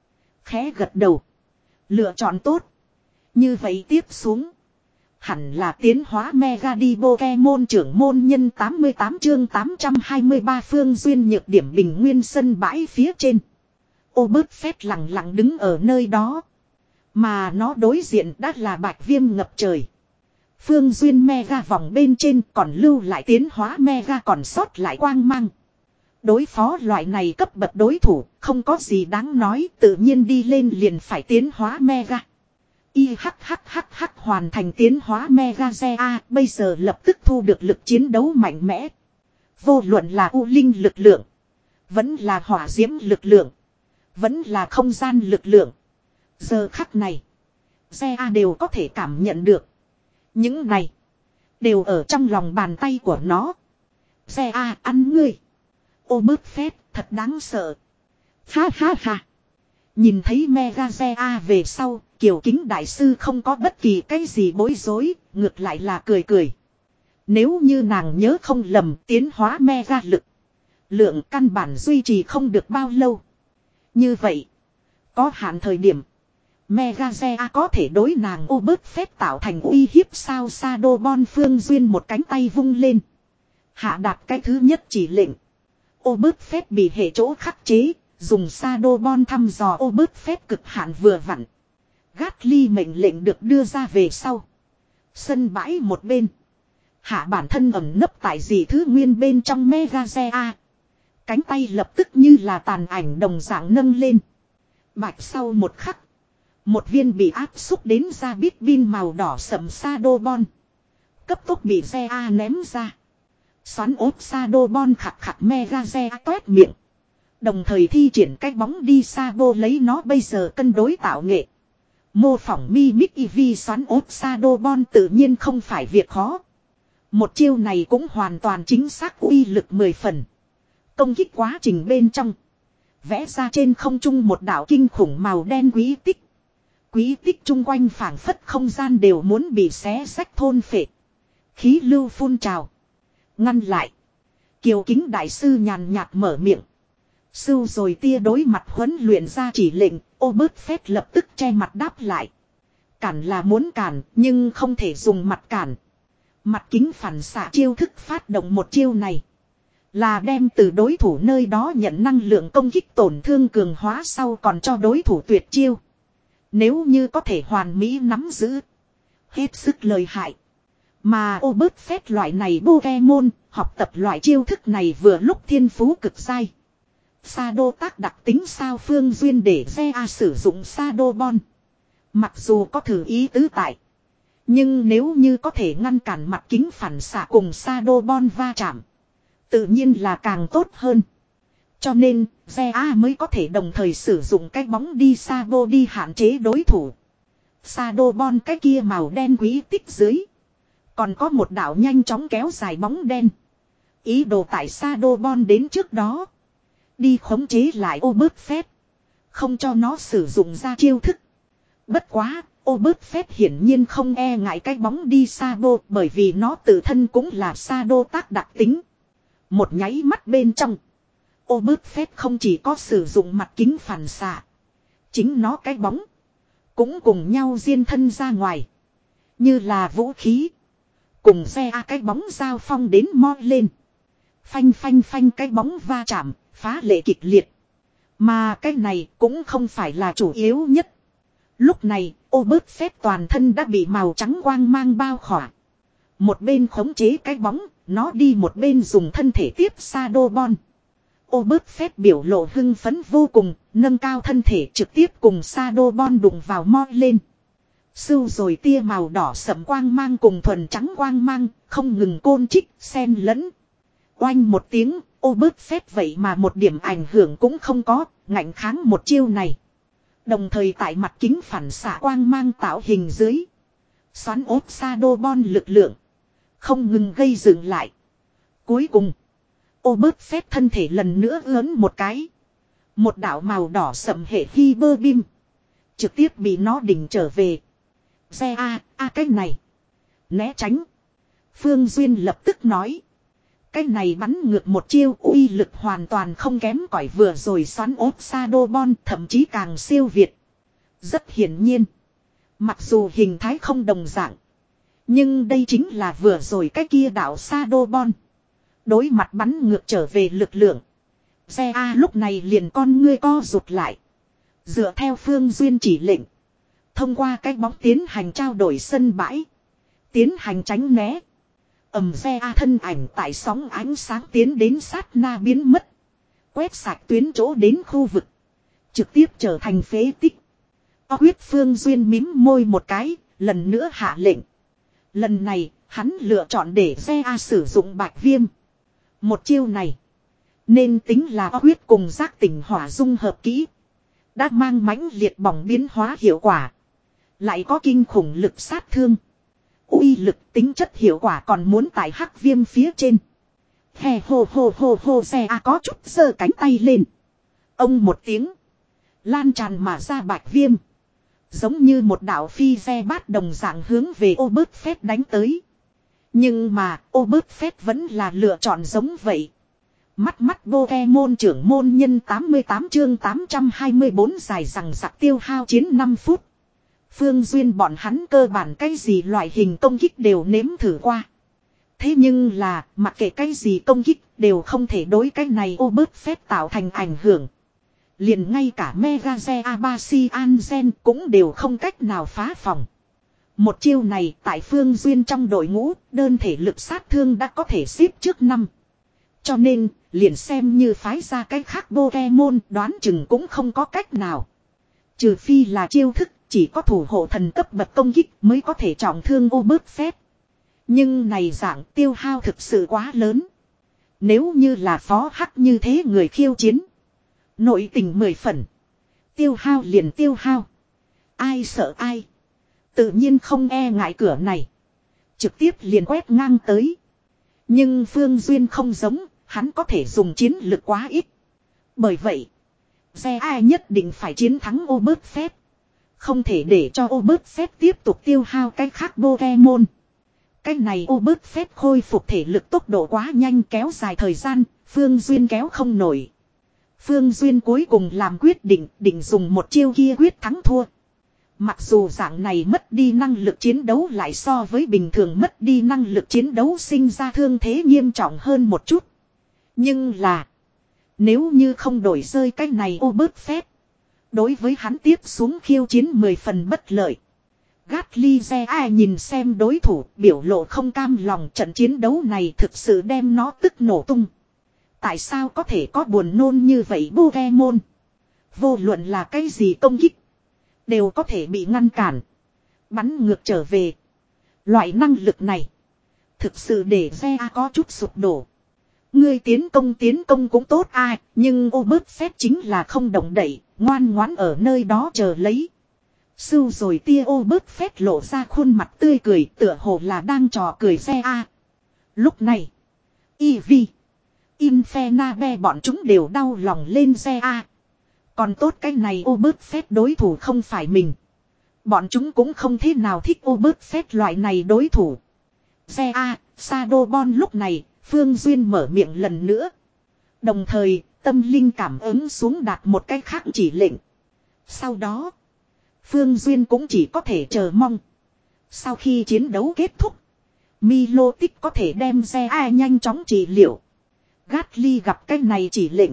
Khẽ gật đầu. Lựa chọn tốt. Như vậy tiếp xuống. Hẳn là tiến hóa Mega đi Pokemon trưởng môn nhân tám mươi tám chương tám trăm hai mươi ba Phương Duyên nhược điểm bình nguyên sân bãi phía trên. Ô bớt phét lặng lặng đứng ở nơi đó. Mà nó đối diện đã là bạch viêm ngập trời. Phương Duyên Mega vòng bên trên còn lưu lại tiến hóa Mega còn sót lại quang mang. Đối phó loại này cấp bậc đối thủ không có gì đáng nói, tự nhiên đi lên liền phải tiến hóa Mega. Y hắc hắc hắc hắc hoàn thành tiến hóa Mega Ze A, bây giờ lập tức thu được lực chiến đấu mạnh mẽ. Vô luận là U Linh lực lượng, vẫn là hỏa diễm lực lượng, vẫn là không gian lực lượng. Giờ khắc này, Ze A đều có thể cảm nhận được. Những này, đều ở trong lòng bàn tay của nó. Ze A ăn ngươi. Ô bớt phét, thật đáng sợ. Ha ha ha. Nhìn thấy Mega Ze A về sau, Kiều Kính Đại Sư không có bất kỳ cái gì bối rối, ngược lại là cười cười. Nếu như nàng nhớ không lầm tiến hóa Mega lực. Lượng căn bản duy trì không được bao lâu. Như vậy, có hạn thời điểm, Mega Ze A có thể đối nàng ô bớt phép tạo thành uy hiếp sao Shadowbon Phương Duyên một cánh tay vung lên. Hạ đạt cái thứ nhất chỉ lệnh. Ô bớt phép bị hệ chỗ khắc chế, dùng Shadowbon thăm dò ô bớt phép cực hạn vừa vặn. Gatly mệnh lệnh được đưa ra về sau. Sân bãi một bên. Hạ bản thân ẩn nấp tại dị thứ nguyên bên trong Mega Ze A. Cánh tay lập tức như là tàn ảnh đồng dạng nâng lên. Bạch sau một khắc. Một viên bị áp xúc đến ra bít bin màu đỏ sậm Shadowbon. Cấp tốc bị Ze A ném ra. Xoắn ốp Shadowbon khặt khặt Mega Ze A toét miệng. Đồng thời thi triển cái bóng đi Sabo lấy nó bây giờ cân đối tạo nghệ. Mô phỏng Mimic Eevee xoắn ốp Shadowbon tự nhiên không phải việc khó. Một chiêu này cũng hoàn toàn chính xác uy lực mười phần. Công kích quá trình bên trong. Vẽ ra trên không trung một đạo kinh khủng màu đen quý tích. Quý tích chung quanh phảng phất không gian đều muốn bị xé rách thôn phệ. Khí lưu phun trào. Ngăn lại. Kiều Kính Đại Sư nhàn nhạt mở miệng. Sưu rồi tia đối mặt huấn luyện ra chỉ lệnh, ô bớt phép lập tức che mặt đáp lại. Cản là muốn cản, nhưng không thể dùng mặt cản. Mặt kính phản xạ chiêu thức phát động một chiêu này. Là đem từ đối thủ nơi đó nhận năng lượng công kích tổn thương cường hóa sau còn cho đối thủ tuyệt chiêu. Nếu như có thể hoàn mỹ nắm giữ. Hết sức lợi hại. Mà ô bớt phép loại này Pokemon, học tập loại chiêu thức này vừa lúc thiên phú cực dai. Shadow tác đặc tính sao Phương Duyên để Ze A sử dụng Shadowbon. Mặc dù có thử ý tứ tại. Nhưng nếu như có thể ngăn cản mặt kính phản xạ cùng Shadowbon va chạm. Tự nhiên là càng tốt hơn. Cho nên, Ze A mới có thể đồng thời sử dụng cái bóng đi Sabo đi hạn chế đối thủ. Shadowbon cái kia màu đen quý tích dưới. Còn có một đạo nhanh chóng kéo dài bóng đen. Ý đồ tại Shadowbon đến trước đó. Đi khống chế lại ô bớt phép. Không cho nó sử dụng ra chiêu thức. Bất quá, ô bớt phép hiển nhiên không e ngại cái bóng đi Sabo bởi vì nó tự thân cũng là Shadow tác đặc tính. Một nháy mắt bên trong. Ô bớt phép không chỉ có sử dụng mặt kính phản xạ. Chính nó cái bóng. Cũng cùng nhau diên thân ra ngoài. Như là vũ khí. Cùng xe A cái bóng giao phong đến mo lên. Phanh phanh phanh cái bóng va chạm. Phá lệ kịch liệt. Mà cái này cũng không phải là chủ yếu nhất. Lúc này ô bớt phép toàn thân đã bị màu trắng quang mang bao khỏa. Một bên khống chế cái bóng. Nó đi một bên dùng thân thể tiếp Shadowbon. Ô bớt phép biểu lộ hưng phấn vô cùng. Nâng cao thân thể trực tiếp cùng Shadowbon đụng vào mo lên. Sưu rồi tia màu đỏ sẫm quang mang cùng thuần trắng quang mang. Không ngừng côn trích xen lẫn. Oanh một tiếng. Ô bớt phép vậy mà một điểm ảnh hưởng cũng không có. Ngạnh kháng một chiêu này. Đồng thời tại mặt kính phản xạ quang mang tạo hình dưới. Xoắn ốp Shadowbon lực lượng. Không ngừng gây dựng lại. Cuối cùng. Ô bớt phép thân thể lần nữa ướn một cái. Một đạo màu đỏ sậm hệ Hyper Beam. Trực tiếp bị nó đỉnh trở về. Xe A, A cái này. Né tránh. Phương Duyên lập tức nói. Cái này bắn ngược một chiêu uy lực hoàn toàn không kém cỏi vừa rồi xoắn ốp Shadowball, thậm chí càng siêu việt. Rất hiển nhiên. Mặc dù hình thái không đồng dạng. Nhưng đây chính là vừa rồi cái kia đạo Shadowball. Đối mặt bắn ngược trở về lực lượng. Xe A lúc này liền con ngươi co rụt lại. Dựa theo Phương Duyên chỉ lệnh. Thông qua cái bóng tiến hành trao đổi sân bãi. Tiến hành tránh né. Ầm xe A thân ảnh tại sóng ánh sáng tiến đến sát na biến mất. Quét sạch tuyến chỗ đến khu vực. Trực tiếp trở thành phế tích. O huyết Phương Duyên mím môi một cái, lần nữa hạ lệnh. Lần này, hắn lựa chọn để xe A sử dụng bạch viêm. Một chiêu này. Nên tính là O huyết cùng giác tỉnh hỏa dung hợp kỹ. Đã mang mãnh liệt bỏng biến hóa hiệu quả. Lại có kinh khủng lực sát thương. Uy lực tính chất hiệu quả còn muốn tại hắc viêm phía trên. Hè hô hô hô hô xe A có chút giơ cánh tay lên. Ông một tiếng. Lan tràn mà ra bạch viêm. Giống như một đạo phi xe bát đồng dạng hướng về ô bớt phét đánh tới. Nhưng mà ô bớt phét vẫn là lựa chọn giống vậy. Mắt mắt Pokemon trưởng môn nhân tám mươi tám chương tám trăm hai mươi bốn dài rằng giặc tiêu hao chiến năm phút. Phương Duyên bọn hắn cơ bản cái gì loại hình công kích đều nếm thử qua. Thế nhưng là mặc kệ cái gì công kích đều không thể đối cái này ô bớt phét tạo thành ảnh hưởng. Liền ngay cả Mega Abasian cũng đều không cách nào phá phòng. Một chiêu này tại Phương Duyên trong đội ngũ đơn thể lực sát thương đã có thể xếp trước năm. Cho nên liền xem như phái ra cái khác Pokemon đoán chừng cũng không có cách nào. Trừ phi là chiêu thức chỉ có thủ hộ thần cấp bậc công kích mới có thể trọng thương ô bớt phét. Nhưng này dạng tiêu hao thực sự quá lớn. Nếu như là phó hắc như thế người khiêu chiến. Nội tình mười phần. Tiêu hao liền tiêu hao. Ai sợ ai. Tự nhiên không e ngại cửa này. Trực tiếp liền quét ngang tới. Nhưng Phương Duyên không giống. Hắn có thể dùng chiến lực quá ít. Bởi vậy. Xe ai nhất định phải chiến thắng ô bớt phét. Không thể để cho ô bớt phét tiếp tục tiêu hao cái khác Pokemon. Cái này ô bớt phét khôi phục thể lực tốc độ quá nhanh kéo dài thời gian. Phương Duyên kéo không nổi. Phương Duyên cuối cùng làm quyết định định dùng một chiêu kia quyết thắng thua. Mặc dù dạng này mất đi năng lực chiến đấu lại so với bình thường mất đi năng lực chiến đấu sinh ra thương thế nghiêm trọng hơn một chút. Nhưng là nếu như không đổi rơi cái này ô bớt phét. Đối với hắn tiếp xuống khiêu chiến mười phần bất lợi. Gatly Ze ai nhìn xem đối thủ biểu lộ không cam lòng trận chiến đấu này thực sự đem nó tức nổ tung. Tại sao có thể có buồn nôn như vậy Pokemon? Vô luận là cái gì công kích. Đều có thể bị ngăn cản. Bắn ngược trở về. Loại năng lực này. Thực sự để Ze có chút sụp đổ. Ngươi tiến công tiến công cũng tốt ai. Nhưng ô bớt phét chính là không động đậy. Ngoan ngoãn ở nơi đó chờ lấy. Sưu rồi tia ô bớt phét lộ ra khuôn mặt tươi cười. Tựa hồ là đang trò cười Ze. Lúc này. Eevee. Infernape bọn chúng đều đau lòng lên Ze. Còn tốt cái này ô bớt phét đối thủ không phải mình. Bọn chúng cũng không thế nào thích ô bớt phét loại này đối thủ. Ze, Shadowball lúc này, Phương Duyên mở miệng lần nữa. Đồng thời, tâm linh cảm ứng xuống đạt một cái khác chỉ lệnh. Sau đó, Phương Duyên cũng chỉ có thể chờ mong. Sau khi chiến đấu kết thúc, Milotic có thể đem Ze nhanh chóng trị liệu. Gatly gặp cái này chỉ lệnh.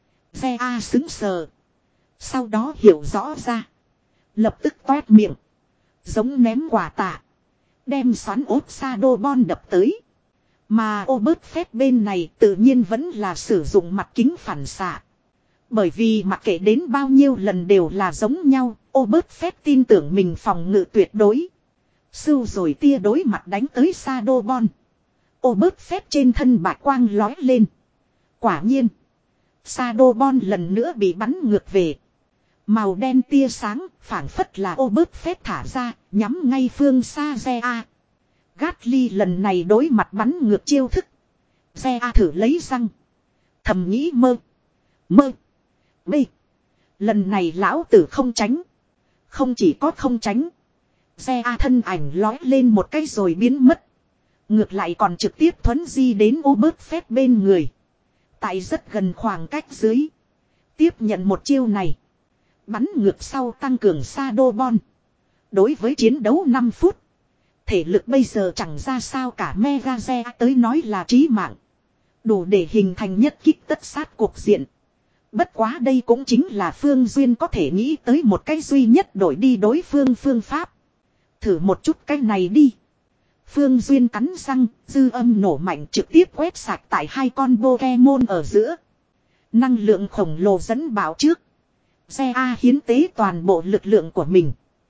Ze xứng sờ. Sau đó hiểu rõ ra. Lập tức toét miệng. Giống ném quả tạ. Đem xoắn ốp Shadowball đập tới. Mà ô bớt phét bên này tự nhiên vẫn là sử dụng mặt kính phản xạ. Bởi vì mặc kệ đến bao nhiêu lần đều là giống nhau. Ô bớt phét tin tưởng mình phòng ngự tuyệt đối. Sưu rồi tia đối mặt đánh tới Shadowball. Ô bớt phét trên thân bạch quang lói lên. Quả nhiên. Shadowball lần nữa bị bắn ngược về. Màu đen tia sáng phảng phất là ô bớt phét thả ra. Nhắm ngay phương xa Ze. Gatly lần này đối mặt bắn ngược chiêu thức. Ze thử lấy răng. Thầm nghĩ mơ. Mơ. Bê. Lần này lão tử không tránh. Không chỉ có không tránh. Ze thân ảnh lói lên một cái rồi biến mất. Ngược lại còn trực tiếp thuấn di đến ô bớt phép bên người. Tại rất gần khoảng cách dưới. Tiếp nhận một chiêu này. Bắn ngược sau tăng cường Shadow Ball. Đối với chiến đấu năm phút. Thể lực bây giờ chẳng ra sao cả Mega Ze tới nói là chí mạng. Đủ để hình thành nhất kích tất sát cuộc diện. Bất quá đây cũng chính là Phương Duyên có thể nghĩ tới một cái duy nhất đổi đi đối phương phương pháp. Thử một chút cái này đi. Phương Duyên cắn răng, dư âm nổ mạnh trực tiếp quét sạch tại hai con Pokemon ở giữa. Năng lượng khổng lồ dẫn bảo trước. Xe A hiến tế toàn bộ lực lượng của mình.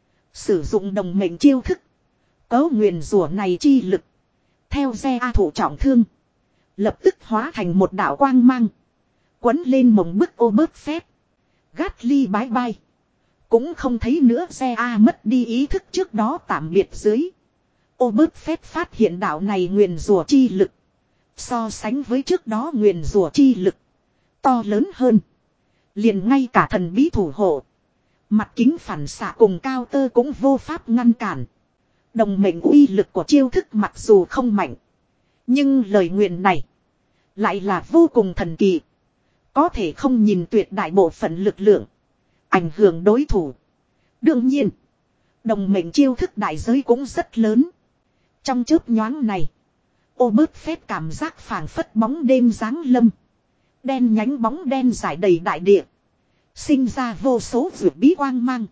Sử dụng đồng mệnh chiêu thức. Cấu nguyền rủa này chi lực. Theo xe A thủ trọng thương. Lập tức hóa thành một đạo quang mang. Quấn lên mộng bức ô bớt phép. Gát ly bái bai. Cũng không thấy nữa xe A mất đi ý thức trước đó tạm biệt dưới. Ô bớt phép phát hiện đạo này nguyền rủa chi lực. So sánh với trước đó nguyền rủa chi lực. To lớn hơn. Liền ngay cả thần bí thủ hộ. Mặt kính phản xạ cùng cao tơ cũng vô pháp ngăn cản. Đồng mệnh uy lực của chiêu thức mặc dù không mạnh. Nhưng lời nguyện này. Lại là vô cùng thần kỳ. Có thể không nhìn tuyệt đại bộ phận lực lượng. Ảnh hưởng đối thủ. Đương nhiên. Đồng mệnh chiêu thức đại giới cũng rất lớn. Trong chớp nhoáng này. Ô bớt phép cảm giác phảng phất bóng đêm giáng lâm. Đen nhánh bóng đen giải đầy đại địa. Sinh ra vô số vượt bí quang mang.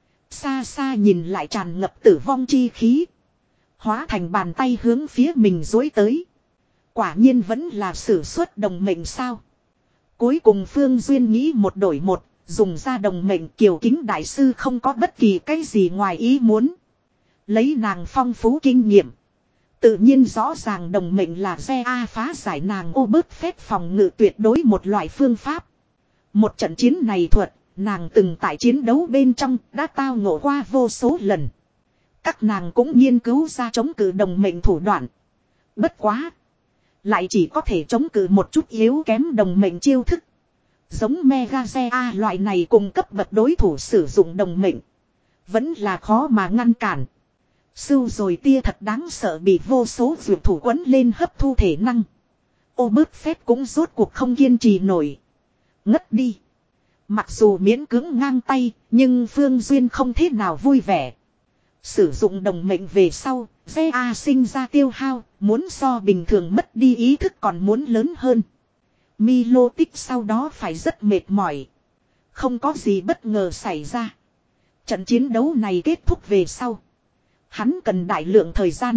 Xa xa nhìn lại tràn ngập tử vong chi khí. Hóa thành bàn tay hướng phía mình dối tới. Quả nhiên vẫn là sử xuất đồng mệnh sao. Cuối cùng Phương Duyên nghĩ một đổi một. Dùng ra đồng mệnh Kiều Kính Đại Sư không có bất kỳ cái gì ngoài ý muốn. Lấy nàng phong phú kinh nghiệm. Tự nhiên rõ ràng đồng mệnh là Ze A phá giải nàng ô bớt phép phòng ngự tuyệt đối một loại phương pháp. Một trận chiến này thuật, nàng từng tại chiến đấu bên trong đã tao ngộ qua vô số lần. Các nàng cũng nghiên cứu ra chống cự đồng mệnh thủ đoạn. Bất quá. Lại chỉ có thể chống cự một chút yếu kém đồng mệnh chiêu thức. Giống Mega Ze A loại này cùng cấp bậc đối thủ sử dụng đồng mệnh. Vẫn là khó mà ngăn cản. Sưu rồi tia thật đáng sợ bị vô số vượt thủ quấn lên hấp thu thể năng. Ô bớt phép cũng rốt cuộc không kiên trì nổi. Ngất đi. Mặc dù miễn cưỡng ngang tay, nhưng Phương Duyên không thế nào vui vẻ. Sử dụng đồng mệnh về sau, Ze A sinh ra tiêu hao, muốn so bình thường mất đi ý thức còn muốn lớn hơn. Milo tích sau đó phải rất mệt mỏi. Không có gì bất ngờ xảy ra. Trận chiến đấu này kết thúc về sau. Hắn cần đại lượng thời gian.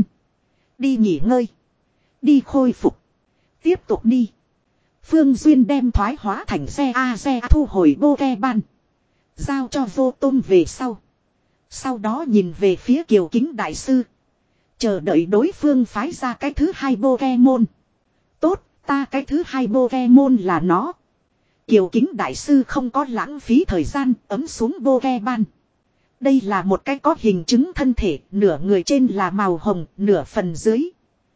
Đi nghỉ ngơi. Đi khôi phục. Tiếp tục đi. Phương Duyên đem thoái hóa thành xe A xe thu hồi Pokemon. Giao cho vô tôn về sau. Sau đó nhìn về phía Kiều Kính Đại Sư. Chờ đợi đối phương phái ra cái thứ hai Pokemon. Tốt, ta cái thứ hai Pokemon là nó. Kiều Kính Đại Sư không có lãng phí thời gian ấm xuống Pokemon. Đây là một cái có hình chứng thân thể, nửa người trên là màu hồng, nửa phần dưới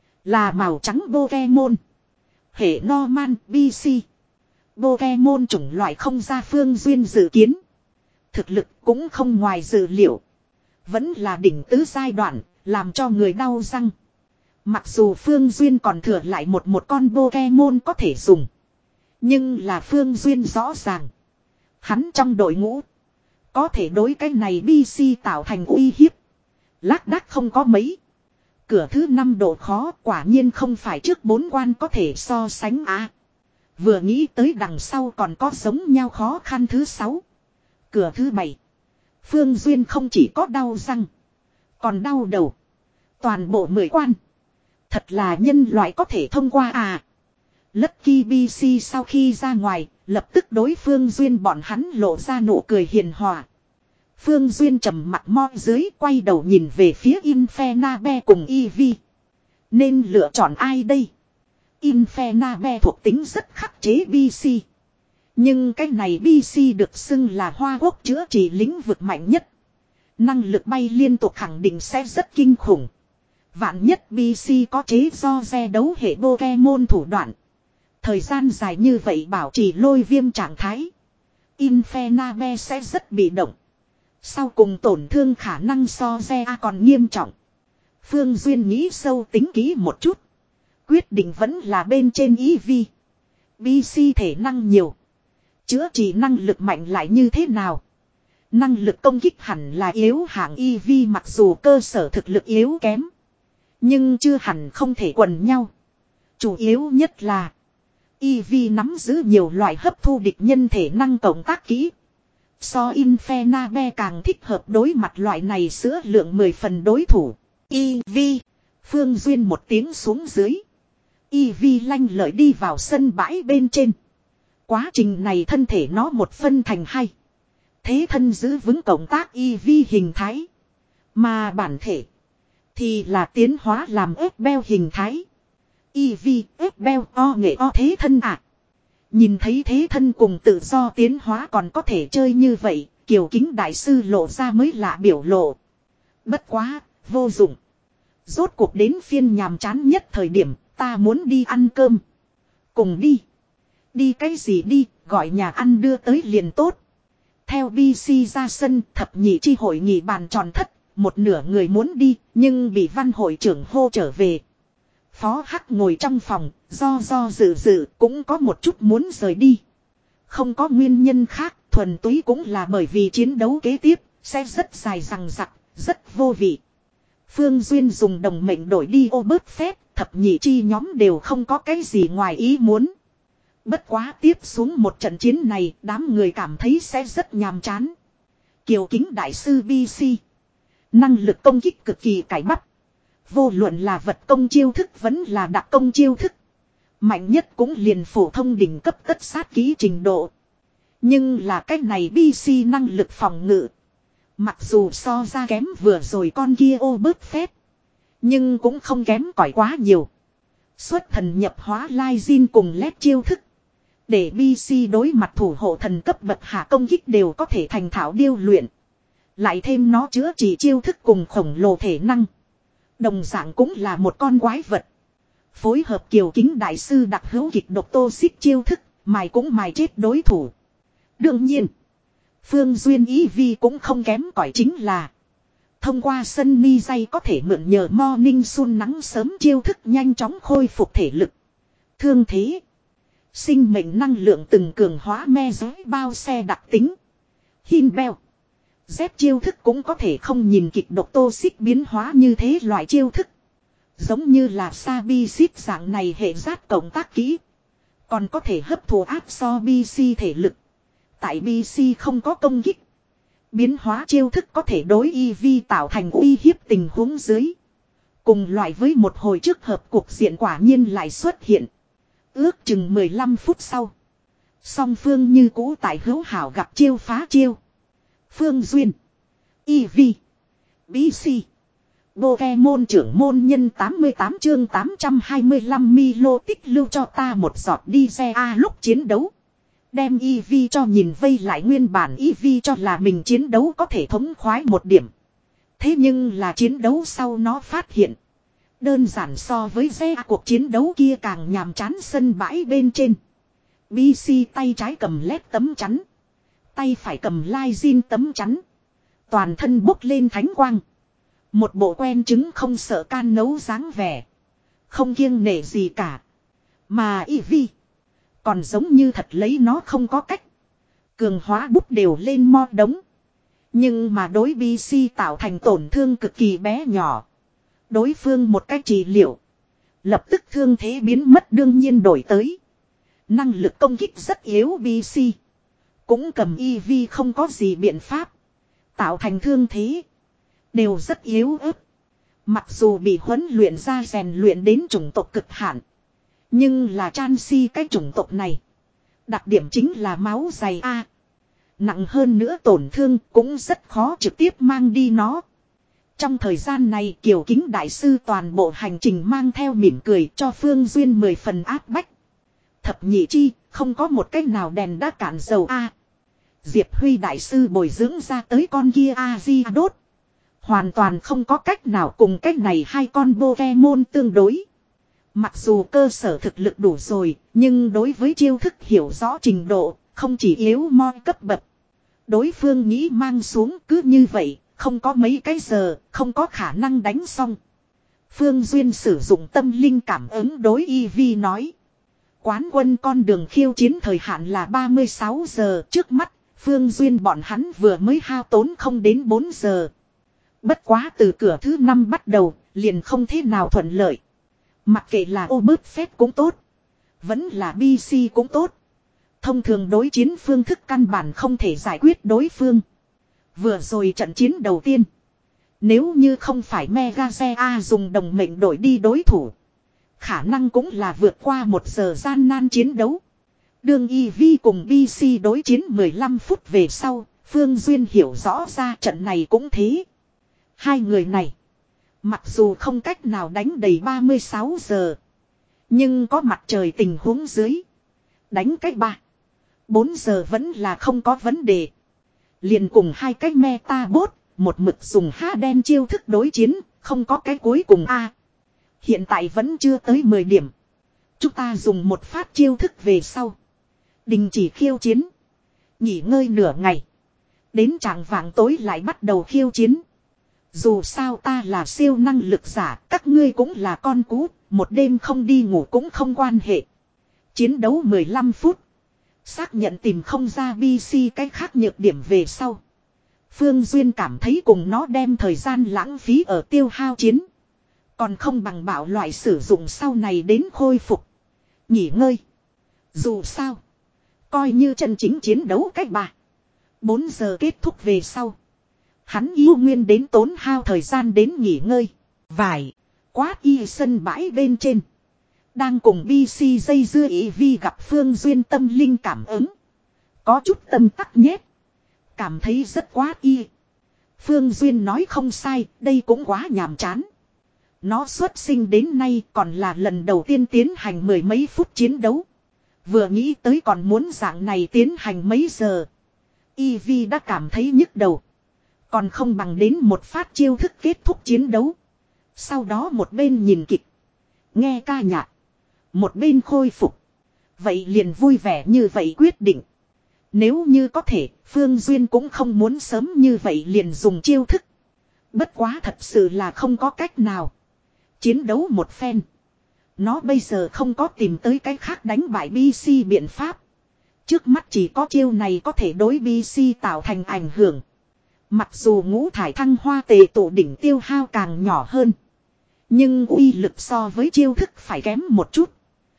là màu trắng Pokemon. Hệ Norman bê xê. Pokemon chủng loại không ra Phương Duyên dự kiến. Thực lực cũng không ngoài dự liệu. Vẫn là đỉnh tứ giai đoạn, làm cho người đau răng. Mặc dù Phương Duyên còn thừa lại một một con Pokemon có thể dùng. Nhưng là Phương Duyên rõ ràng. Hắn trong đội ngũ. Có thể đối cái này bê xê tạo thành uy hiếp. Lác đác không có mấy. Cửa thứ năm độ khó quả nhiên không phải trước bốn quan có thể so sánh á. À, vừa nghĩ tới đằng sau còn có giống nhau khó khăn thứ sáu. Cửa thứ bảy. Phương Duyên không chỉ có đau răng. Còn đau đầu. Toàn bộ mười quan. Thật là nhân loại có thể thông qua à. Lucky bê xê sau khi ra ngoài. Lập tức đối Phương Duyên bọn hắn lộ ra nụ cười hiền hòa. Phương Duyên trầm mặt mo dưới quay đầu nhìn về phía Infernabe cùng Eevee. Nên lựa chọn ai đây? Infernabe thuộc tính rất khắc chế bê xê. Nhưng cái này bê xê được xưng là hoa quốc chữa trị lĩnh vực mạnh nhất. Năng lực bay liên tục khẳng định sẽ rất kinh khủng. Vạn nhất bê xê có chế do xe đấu hệ Pokemon thủ đoạn. Thời gian dài như vậy bảo trì lôi viêm trạng thái. Infernabe sẽ rất bị động. Sau cùng tổn thương khả năng so Ze A còn nghiêm trọng. Phương Duyên nghĩ sâu tính kỹ một chút. Quyết định vẫn là bên trên Eevee. bê xê thể năng nhiều. Chữa trị năng lực mạnh lại như thế nào? Năng lực công kích hẳn là yếu hạng Eevee, mặc dù cơ sở thực lực yếu kém. Nhưng chưa hẳn không thể quần nhau. Chủ yếu nhất là Eevee nắm giữ nhiều loại hấp thu địch nhân thể năng cộng tác kỹ. So Infernape càng thích hợp đối mặt loại này sữa lượng mười phần đối thủ. Eevee. Phương Duyên một tiếng xuống dưới. Eevee lanh lợi đi vào sân bãi bên trên. Quá trình này thân thể nó một phân thành hai. Thế thân giữ vững cộng tác Eevee hình thái. Mà bản thể thì là tiến hóa làm ớt beo hình thái. Eevee ớt beo o nghệ o thế thân ạ. À. Nhìn thấy thế thân cùng tự do tiến hóa còn có thể chơi như vậy, Kiều Kính đại sư lộ ra mới lạ biểu lộ. Bất quá, vô dụng. Rốt cuộc đến phiên nhàm chán nhất thời điểm, ta muốn đi ăn cơm. Cùng đi. Đi cái gì đi, gọi nhà ăn đưa tới liền tốt. Theo bê xê ra sân, thập nhị chi hội nghị bàn tròn thất, một nửa người muốn đi, nhưng bị văn hội trưởng hô trở về. Phó Hắc ngồi trong phòng, do do dự dự cũng có một chút muốn rời đi. Không có nguyên nhân khác, thuần túy cũng là bởi vì chiến đấu kế tiếp, sẽ rất dài dằng dặc, rất vô vị. Phương Duyên dùng đồng mệnh đổi đi ô bớt phép, thập nhị chi nhóm đều không có cái gì ngoài ý muốn. Bất quá tiếp xuống một trận chiến này, đám người cảm thấy sẽ rất nhàm chán. Kiều Kính đại sư bê xê. Năng lực công kích cực kỳ cải bắp. Vô luận là vật công chiêu thức vẫn là đặc công chiêu thức. Mạnh nhất cũng liền phổ thông đỉnh cấp tất sát kỹ trình độ. Nhưng là cách này bê xê năng lực phòng ngự. Mặc dù so ra kém vừa rồi con kia ô bớt phép. Nhưng cũng không kém cỏi quá nhiều. Xuất thần nhập hóa lai Jin cùng lép chiêu thức. Để bê xê đối mặt thủ hộ thần cấp bậc hạ công kích đều có thể thành thạo điêu luyện. Lại thêm nó chữa trị chiêu thức cùng khổng lồ thể năng. Đồng dạng cũng là một con quái vật. Phối hợp Kiều Kính đại sư đặc hữu kịch độc tô xích chiêu thức, mài cũng mài chết đối thủ. Đương nhiên, Phương Duyên Eevee cũng không kém cỏi chính là thông qua sân ni dây có thể mượn nhờ Morning Sun nắng sớm chiêu thức nhanh chóng khôi phục thể lực. Thương thế, sinh mệnh năng lượng từng cường hóa me giới bao xe đặc tính. Hin beo. Dép chiêu thức cũng có thể không nhìn kịch độc tô xích biến hóa như thế loại chiêu thức. Giống như là Sabi xít dạng này hệ giác cộng tác kỹ. Còn có thể hấp thụ áp so bê xê thể lực. Tại bê xê không có công kích. Biến hóa chiêu thức có thể đối Eevee tạo thành uy hiếp tình huống dưới. Cùng loại với một hồi trước hợp cuộc diện quả nhiên lại xuất hiện. Ước chừng mười lăm phút sau. Song phương như cũ tại hữu hảo gặp chiêu phá chiêu. Phương Duyên, Eevee, bê xê, Pokemon trưởng môn nhân tám mươi tám chương tám trăm hai mươi lăm Milo tích lưu cho ta một giọt đi xe A lúc chiến đấu. Đem Eevee cho nhìn vây lại nguyên bản Eevee cho là mình chiến đấu có thể thống khoái một điểm. Thế nhưng là chiến đấu sau nó phát hiện. Đơn giản so với xe cuộc chiến đấu kia càng nhàm chán sân bãi bên trên. bê xê tay trái cầm led tấm chắn. Tay phải cầm lai Jin tấm chắn. Toàn thân bốc lên thánh quang. Một bộ quen chứng không sợ can nấu dáng vẻ. Không kiêng nể gì cả. Mà Eevee còn giống như thật lấy nó không có cách. Cường hóa bút đều lên mo đống. Nhưng mà đối bê xê tạo thành tổn thương cực kỳ bé nhỏ. Đối phương một cách trị liệu. Lập tức thương thế biến mất đương nhiên đổi tới. Năng lực công kích rất yếu bê xê. Cũng cầm Eevee không có gì biện pháp. Tạo thành thương thế. Đều rất yếu ớt. Mặc dù bị huấn luyện ra rèn luyện đến chủng tộc cực hạn. Nhưng là Chansey cái chủng tộc này. Đặc điểm chính là máu dày A. Nặng hơn nữa tổn thương cũng rất khó trực tiếp mang đi nó. Trong thời gian này Kiều Kính đại sư toàn bộ hành trình mang theo mỉm cười cho Phương Duyên mười phần áp bách. Thập nhị chi không có một cách nào đèn đã cạn dầu A. Diệp Huy đại sư bồi dưỡng ra tới con kia A-di đốt. Hoàn toàn không có cách nào cùng cách này hai con Pokemon tương đối. Mặc dù cơ sở thực lực đủ rồi, nhưng đối với chiêu thức hiểu rõ trình độ, không chỉ yếu mo cấp bậc. Đối phương nghĩ mang xuống cứ như vậy, không có mấy cái giờ, không có khả năng đánh xong. Phương Duyên sử dụng tâm linh cảm ứng đối Y Vi nói. Quán quân con đường khiêu chiến thời hạn là ba mươi sáu giờ trước mắt. Phương Duyên bọn hắn vừa mới hao tốn không đến bốn giờ. Bất quá từ cửa thứ năm bắt đầu, liền không thế nào thuận lợi. Mặc kệ là Overfest cũng tốt, vẫn là bê xê cũng tốt. Thông thường đối chiến phương thức căn bản không thể giải quyết đối phương. Vừa rồi trận chiến đầu tiên, nếu như không phải Megazea dùng đồng mệnh đổi đi đối thủ, khả năng cũng là vượt qua một giờ gian nan chiến đấu. Đương e vê cùng bê xê đối chiến mười lăm phút về sau, Phương Duyên hiểu rõ ra trận này cũng thế. Hai người này, mặc dù không cách nào đánh đầy ba mươi sáu giờ, nhưng có mặt trời tình huống dưới, đánh cách ba bốn giờ vẫn là không có vấn đề. Liền cùng hai cái meta bot, một mực dùng ha đen chiêu thức đối chiến, không có cái cuối cùng a. Hiện tại vẫn chưa tới mười điểm. Chúng ta dùng một phát chiêu thức về sau, đình chỉ khiêu chiến, nghỉ ngơi nửa ngày, đến trạng vạng tối lại bắt đầu khiêu chiến. Dù sao ta là siêu năng lực giả, các ngươi cũng là con cú, một đêm không đi ngủ cũng không quan hệ. Chiến đấu mười lăm phút, xác nhận tìm không ra bê xê cái khác nhược điểm về sau, Phương Duyên cảm thấy cùng nó đem thời gian lãng phí ở tiêu hao chiến, còn không bằng bảo loại sử dụng sau này đến khôi phục, nghỉ ngơi. Dù sao, coi như chân chính chiến đấu cách ba bốn giờ kết thúc về sau, hắn yêu nguyên đến tốn hao thời gian đến nghỉ ngơi. Vải, quát y sân bãi bên trên, đang cùng bê xê dây dưa ý vi gặp Phương Duyên tâm linh cảm ứng, có chút tâm tắc nhét, cảm thấy rất quát y. Phương Duyên nói không sai, đây cũng quá nhàm chán. Nó xuất sinh đến nay còn là lần đầu tiên tiến hành mười mấy phút chiến đấu. Vừa nghĩ tới còn muốn dạng này tiến hành mấy giờ, e vê đã cảm thấy nhức đầu. Còn không bằng đến một phát chiêu thức kết thúc chiến đấu, sau đó một bên nhìn kịch, nghe ca nhạc, một bên khôi phục. Vậy liền vui vẻ như vậy quyết định. Nếu như có thể, Phương Duyên cũng không muốn sớm như vậy liền dùng chiêu thức. Bất quá thật sự là không có cách nào. Chiến đấu một phen, nó bây giờ không có tìm tới cái khác đánh bại bê xê biện pháp. Trước mắt chỉ có chiêu này có thể đối bê xê tạo thành ảnh hưởng. Mặc dù ngũ thải thăng hoa tề tụ đỉnh tiêu hao càng nhỏ hơn, nhưng uy lực so với chiêu thức phải kém một chút.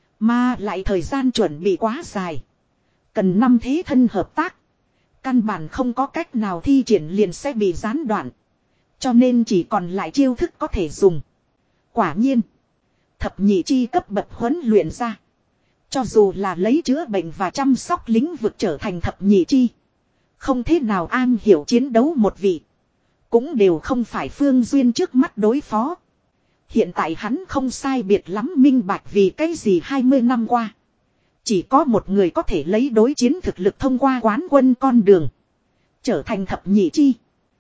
Mà lại thời gian chuẩn bị quá dài, cần năm thế thân hợp tác, căn bản không có cách nào thi triển liền sẽ bị gián đoạn. Cho nên chỉ còn lại chiêu thức có thể dùng. Quả nhiên, thập nhị chi cấp bậc huấn luyện ra, cho dù là lấy chữa bệnh và chăm sóc lĩnh vực trở thành thập nhị chi, không thế nào an hiểu chiến đấu một vị, cũng đều không phải Phương Duyên trước mắt đối phó. Hiện tại hắn không sai biệt lắm minh bạch vì cái gì hai mươi năm qua, chỉ có một người có thể lấy đối chiến thực lực thông qua quán quân con đường, trở thành thập nhị chi.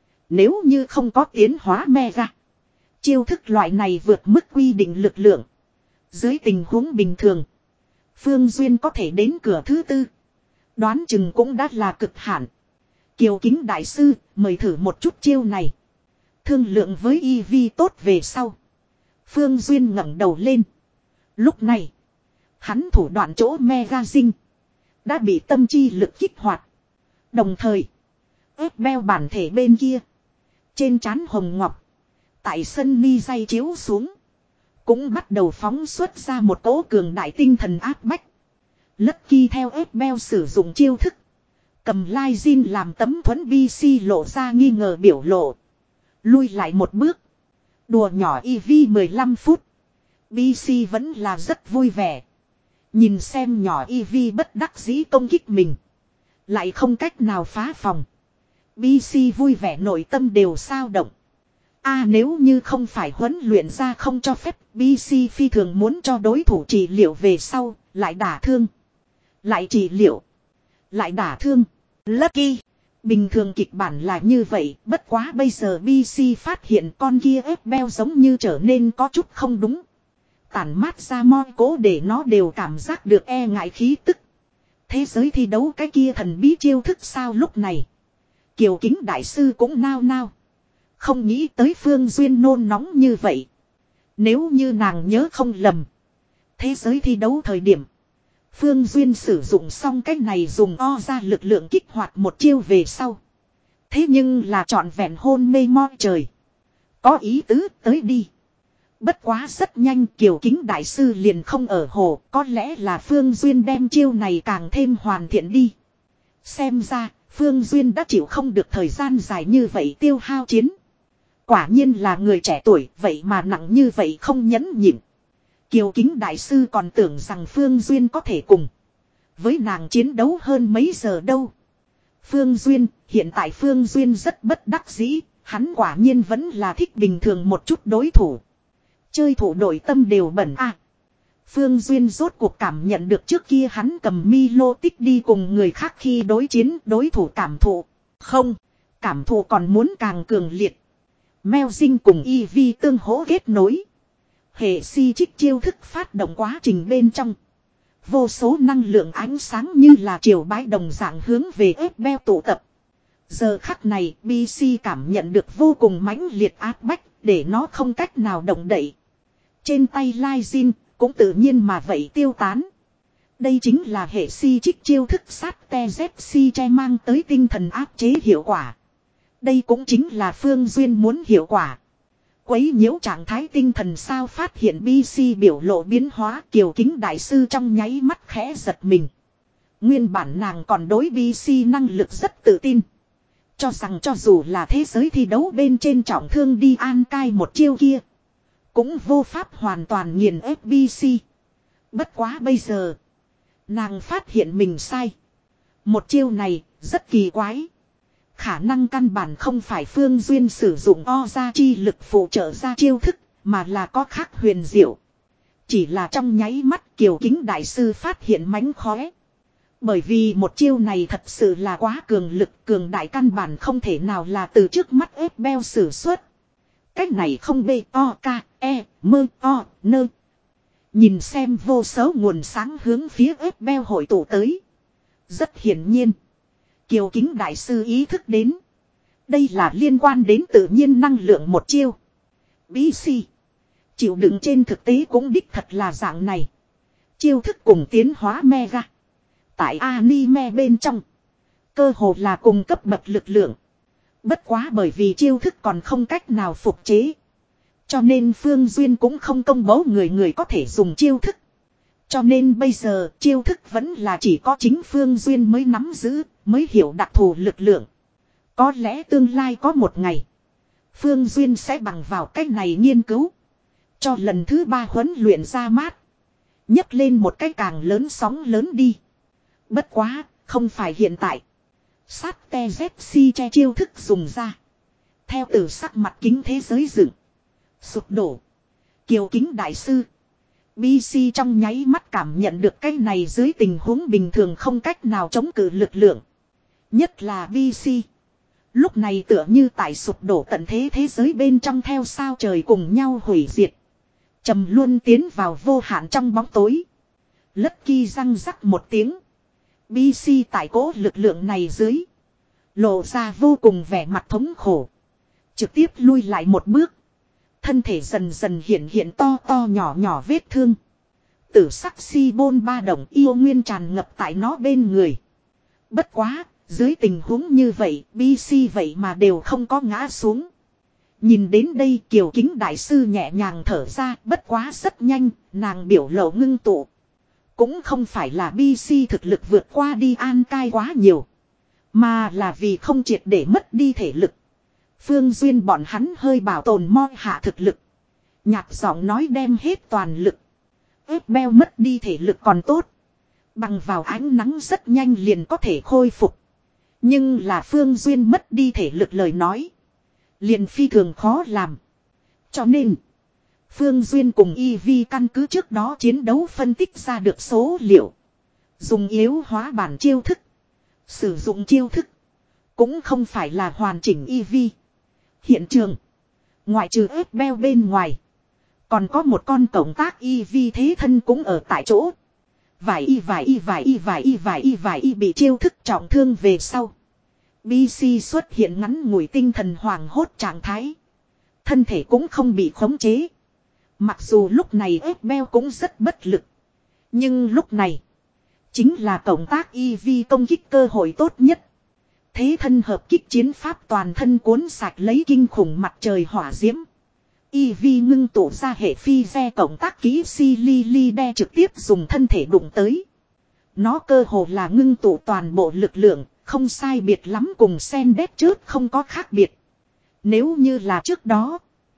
Nếu như không có tiến hóa mega, chiêu thức loại này vượt mức quy định lực lượng, dưới tình huống bình thường, Phương Duyên có thể đến cửa thứ tư, đoán chừng cũng đã là cực hạn. Kiều Kính đại sư, mời thử một chút chiêu này. Thương lượng với e vê tốt về sau, Phương Duyên ngẩng đầu lên. Lúc này, hắn thủ đoạn chỗ mega dinh đã bị tâm chi lực kích hoạt. Đồng thời, ép beo bản thể bên kia, trên trán hồng ngọc, tại sân mi day chiếu xuống, cũng bắt đầu phóng xuất ra một cỗ cường đại tinh thần áp bách. Lucky theo ép beo sử dụng chiêu thức, cầm lai Jin làm tấm thuẫn bê xê lộ ra nghi ngờ biểu lộ, lui lại một bước. Đùa nhỏ e vê mười lăm phút, bê xê vẫn là rất vui vẻ. Nhìn xem nhỏ e vê bất đắc dĩ công kích mình, lại không cách nào phá phòng, bê xê vui vẻ nội tâm đều sao động. A à, nếu như không phải huấn luyện ra không cho phép, bê xê phi thường muốn cho đối thủ trị liệu về sau, lại đả thương, lại trị liệu, lại đả thương. Lucky, bình thường kịch bản là như vậy, bất quá bây giờ bê xê phát hiện con kia ép beo giống như trở nên có chút không đúng. Tản mát ra mo cố để nó đều cảm giác được e ngại khí tức. Thế giới thi đấu cái kia thần bí chiêu thức sao? Lúc này, Kiều Kính đại sư cũng nao nao. Không nghĩ tới Phương Duyên nôn nóng như vậy. Nếu như nàng nhớ không lầm. Thế giới thi đấu thời điểm. Phương Duyên sử dụng xong cách này dùng o ra lực lượng kích hoạt một chiêu về sau. Thế nhưng là trọn vẹn hôn mê moi trời. Có ý tứ tới đi. Bất quá rất nhanh Kiều Kính đại sư liền không ở hồ. Có lẽ là Phương Duyên đem chiêu này càng thêm hoàn thiện đi. Xem ra Phương Duyên đã chịu không được thời gian dài như vậy tiêu hao chiến. Quả nhiên là người trẻ tuổi vậy mà nặng như vậy không nhẫn nhịn. Kiều Kính đại sư còn tưởng rằng Phương Duyên có thể cùng với nàng chiến đấu hơn mấy giờ đâu. Phương Duyên, hiện tại Phương Duyên rất bất đắc dĩ, hắn quả nhiên vẫn là thích bình thường một chút đối thủ. Chơi thủ đội tâm đều bẩn à. Phương Duyên rốt cuộc cảm nhận được trước kia hắn cầm Milo tích đi cùng người khác khi đối chiến đối thủ cảm thụ. Không, cảm thụ còn muốn càng cường liệt. Mel Dinh cùng Eevee tương hỗ kết nối. Hệ si trích chiêu thức phát động quá trình bên trong. Vô số năng lượng ánh sáng như là triều bái đồng dạng hướng về ép beo tụ tập. Giờ khắc này bê xê cảm nhận được vô cùng mãnh liệt áp bách để nó không cách nào động đậy. Trên tay Lai Jin cũng tự nhiên mà vậy tiêu tán. Đây chính là hệ si trích chiêu thức sát te dép si che mang tới tinh thần áp chế hiệu quả. Đây cũng chính là Phương Duyên muốn hiệu quả. Quấy nhiễu trạng thái tinh thần sao phát hiện bê xê biểu lộ biến hóa Kiều Kính đại sư trong nháy mắt khẽ giật mình. Nguyên bản nàng còn đối bê xê năng lực rất tự tin. Cho rằng cho dù là thế giới thi đấu bên trên trọng thương đi an cai một chiêu kia. Cũng vô pháp hoàn toàn nghiền ép bê xê. Bất quá bây giờ. Nàng phát hiện mình sai. Một chiêu này rất kỳ quái. Khả năng căn bản không phải Phương Duyên sử dụng o ra chi lực phụ trợ ra chiêu thức. Mà là có khác huyền diệu. Chỉ là trong nháy mắt Kiều Kính đại sư phát hiện mánh khóe. Bởi vì một chiêu này thật sự là quá cường lực cường đại căn bản không thể nào là từ trước mắt ép beo sử xuất. Cách này không b o k e mơ o nơ. Nhìn xem vô số nguồn sáng hướng phía ép beo hội tụ tới. Rất hiển nhiên. Kiều Kính đại sư ý thức đến. Đây là liên quan đến tự nhiên năng lượng một chiêu. bê xê. Chịu đựng trên thực tế cũng đích thật là dạng này. Chiêu thức cùng tiến hóa mega. Tại anime bên trong. Cơ hồ là cùng cấp bậc lực lượng. Bất quá bởi vì chiêu thức còn không cách nào phục chế. Cho nên Phương Duyên cũng không công bố người người có thể dùng chiêu thức. Cho nên bây giờ chiêu thức vẫn là chỉ có chính Phương Duyên mới nắm giữ, mới hiểu đặc thù lực lượng. Có lẽ tương lai có một ngày. Phương Duyên sẽ bằng vào cách này nghiên cứu. Cho lần thứ ba huấn luyện ra mát. Nhấc lên một cái càng lớn sóng lớn đi. Bất quá, không phải hiện tại. Sát te dép si che chiêu thức dùng ra. Theo từ sắc mặt kính thế giới dựng. Sụp đổ. Kiều Kính đại sư. bê xê trong nháy mắt cảm nhận được cái này dưới tình huống bình thường không cách nào chống cự lực lượng. Nhất là bê xê. Lúc này tựa như tại sụp đổ tận thế thế giới bên trong theo sao trời cùng nhau hủy diệt. Trầm luôn tiến vào vô hạn trong bóng tối. Lất kỳ răng rắc một tiếng. bê xê tại cố lực lượng này dưới. Lộ ra vô cùng vẻ mặt thống khổ. Trực tiếp lui lại một bước. Thân thể dần dần hiện hiện to to nhỏ nhỏ vết thương. Tử sắc si bôn ba động yêu nguyên tràn ngập tại nó bên người. Bất quá, dưới tình huống như vậy, bê xê vậy mà đều không có ngã xuống. Nhìn đến đây Kiều Kính đại sư nhẹ nhàng thở ra, bất quá rất nhanh, nàng biểu lộ ngưng tụ. Cũng không phải là bê xê thực lực vượt qua đi an cai quá nhiều. Mà là vì không triệt để mất đi thể lực. Phương Duyên bọn hắn hơi bảo tồn moi hạ thực lực. Nhạc giọng nói đem hết toàn lực. Ép beo mất đi thể lực còn tốt. Bằng vào ánh nắng rất nhanh liền có thể khôi phục. Nhưng là Phương Duyên mất đi thể lực lời nói. Liền phi thường khó làm. Cho nên. Phương Duyên cùng Eevee căn cứ trước đó chiến đấu phân tích ra được số liệu. Dùng yếu hóa bản chiêu thức. Sử dụng chiêu thức. Cũng không phải là hoàn chỉnh Eevee. Hiện trường. Ngoại trừ ép beo bên ngoài. Còn có một con cộng tác Eevee thế thân cũng ở tại chỗ. Vài y vài y vài y vài y vài y vài y bị chiêu thức trọng thương về sau. bê xê xuất hiện ngắn ngủi tinh thần hoảng hốt trạng thái. Thân thể cũng không bị khống chế. Mặc dù lúc này ép beo cũng rất bất lực. Nhưng lúc này. Chính là cộng tác e vê công kích cơ hội tốt nhất. Thế thân hợp kích chiến pháp toàn thân cuốn sạch lấy kinh khủng mặt trời hỏa diễm. e vê ngưng tụ ra hệ phi re cộng tác kỹ si li li đe trực tiếp dùng thân thể đụng tới. Nó cơ hồ là ngưng tụ toàn bộ lực lượng, không sai biệt lắm cùng sen đét trước không có khác biệt. Nếu như là trước đó,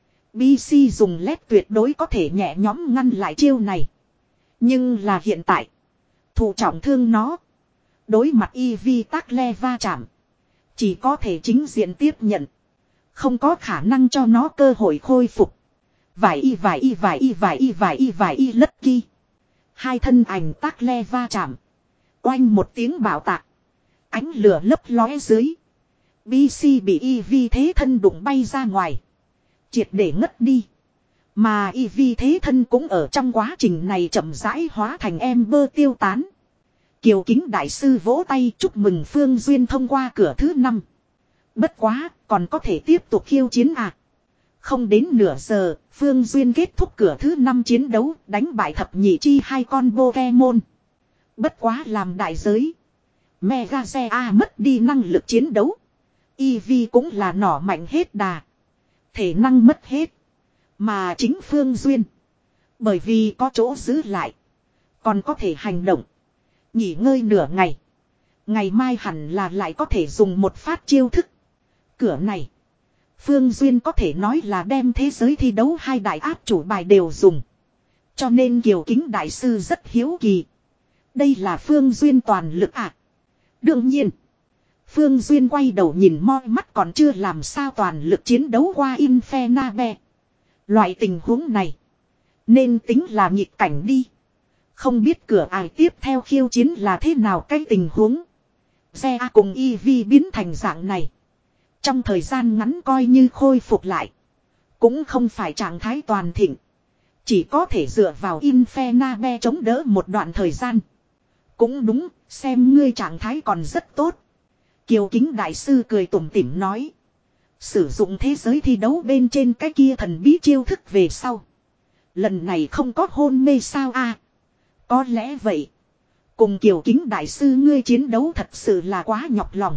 bê xê dùng led tuyệt đối có thể nhẹ nhõm ngăn lại chiêu này. Nhưng là hiện tại, thụ trọng thương nó. Đối mặt e vê tác le va chạm. Chỉ có thể chính diện tiếp nhận. Không có khả năng cho nó cơ hội khôi phục. Vài y vài y vài y vài y vài y vài y lất kỳ. Hai thân ảnh tác le va chạm. Oanh một tiếng bạo tạc. Ánh lửa lấp lóe dưới. bê xê bị e vê thế thân đụng bay ra ngoài. Triệt để ngất đi. Mà e vê thế thân cũng ở trong quá trình này chậm rãi hóa thành ember tiêu tán. Kiều Kính đại sư vỗ tay chúc mừng Phương Duyên thông qua cửa thứ năm. Bất quá, còn có thể tiếp tục khiêu chiến à? Không đến nửa giờ, Phương Duyên kết thúc cửa thứ năm chiến đấu, đánh bại thập nhị chi hai con Pokemon. Bất quá làm đại giới. Mega Xe A mất đi năng lực chiến đấu. Eevee cũng là nỏ mạnh hết đà. Thể năng mất hết. Mà chính Phương Duyên. Bởi vì có chỗ giữ lại. Còn có thể hành động. Nghỉ ngơi nửa ngày. Ngày mai hẳn là lại có thể dùng một phát chiêu thức. Cửa này. Phương Duyên có thể nói là đem thế giới thi đấu hai đại áp chủ bài đều dùng. Cho nên Kiều Kính đại sư rất hiếu kỳ. Đây là Phương Duyên toàn lực à? Đương nhiên. Phương Duyên quay đầu nhìn moi mắt còn chưa làm sao toàn lực chiến đấu qua Infernabe. Loại tình huống này. Nên tính là nghịch cảnh đi. Không biết cửa ai tiếp theo khiêu chiến là thế nào cái tình huống. Xe A cùng Eevee biến thành dạng này. Trong thời gian ngắn coi như khôi phục lại. Cũng không phải trạng thái toàn thịnh. Chỉ có thể dựa vào Infernabe chống đỡ một đoạn thời gian. Cũng đúng, xem ngươi trạng thái còn rất tốt. Kiều Kính đại sư cười tủm tỉm nói. Sử dụng thế giới thi đấu bên trên cái kia thần bí chiêu thức về sau. Lần này không có hôn mê sao a? À, có lẽ vậy. Cùng Kiều Kính đại sư ngươi chiến đấu thật sự là quá nhọc lòng.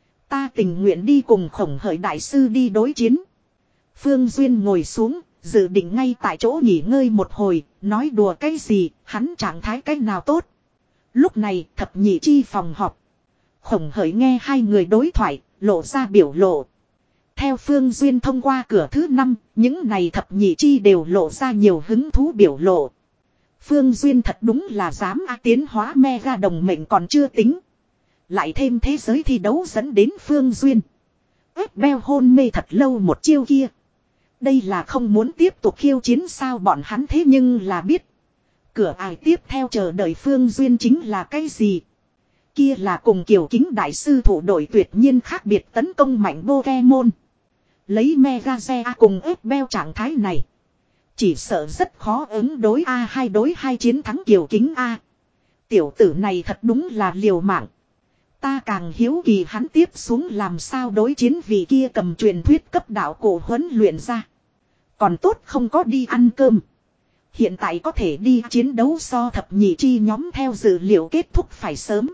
Ta tình nguyện đi cùng Khổng Hợi đại sư đi đối chiến. Phương Duyên ngồi xuống, dự định ngay tại chỗ nghỉ ngơi một hồi, nói đùa cái gì, hắn trạng thái cái nào tốt. Lúc này thập nhị chi phòng họp. Khổng Hởi nghe hai người đối thoại, lộ ra biểu lộ. Theo Phương Duyên thông qua cửa thứ năm, những này thập nhị chi đều lộ ra nhiều hứng thú biểu lộ. Phương Duyên thật đúng là dám a tiến hóa mega đồng mệnh còn chưa tính. Lại thêm thế giới thi đấu dẫn đến Phương Duyên. Ép beo hôn mê thật lâu một chiêu kia. Đây là không muốn tiếp tục khiêu chiến sao bọn hắn thế nhưng là biết. Cửa ai tiếp theo chờ đợi Phương Duyên chính là cái gì? Kia là cùng Kiều Kính đại sư thủ đội tuyệt nhiên khác biệt tấn công mạnh Pokemon. Lấy Mega Xe A cùng ép beo trạng thái này. Chỉ sợ rất khó ứng đối A hai đối hai chiến thắng Kiều Kính A. Tiểu tử này thật đúng là liều mạng. Ta càng hiếu kỳ hắn tiếp xuống làm sao đối chiến vì kia cầm truyền thuyết cấp đạo cổ huấn luyện ra. Còn tốt không có đi ăn cơm. Hiện tại có thể đi chiến đấu so thập nhị chi nhóm theo dữ liệu kết thúc phải sớm.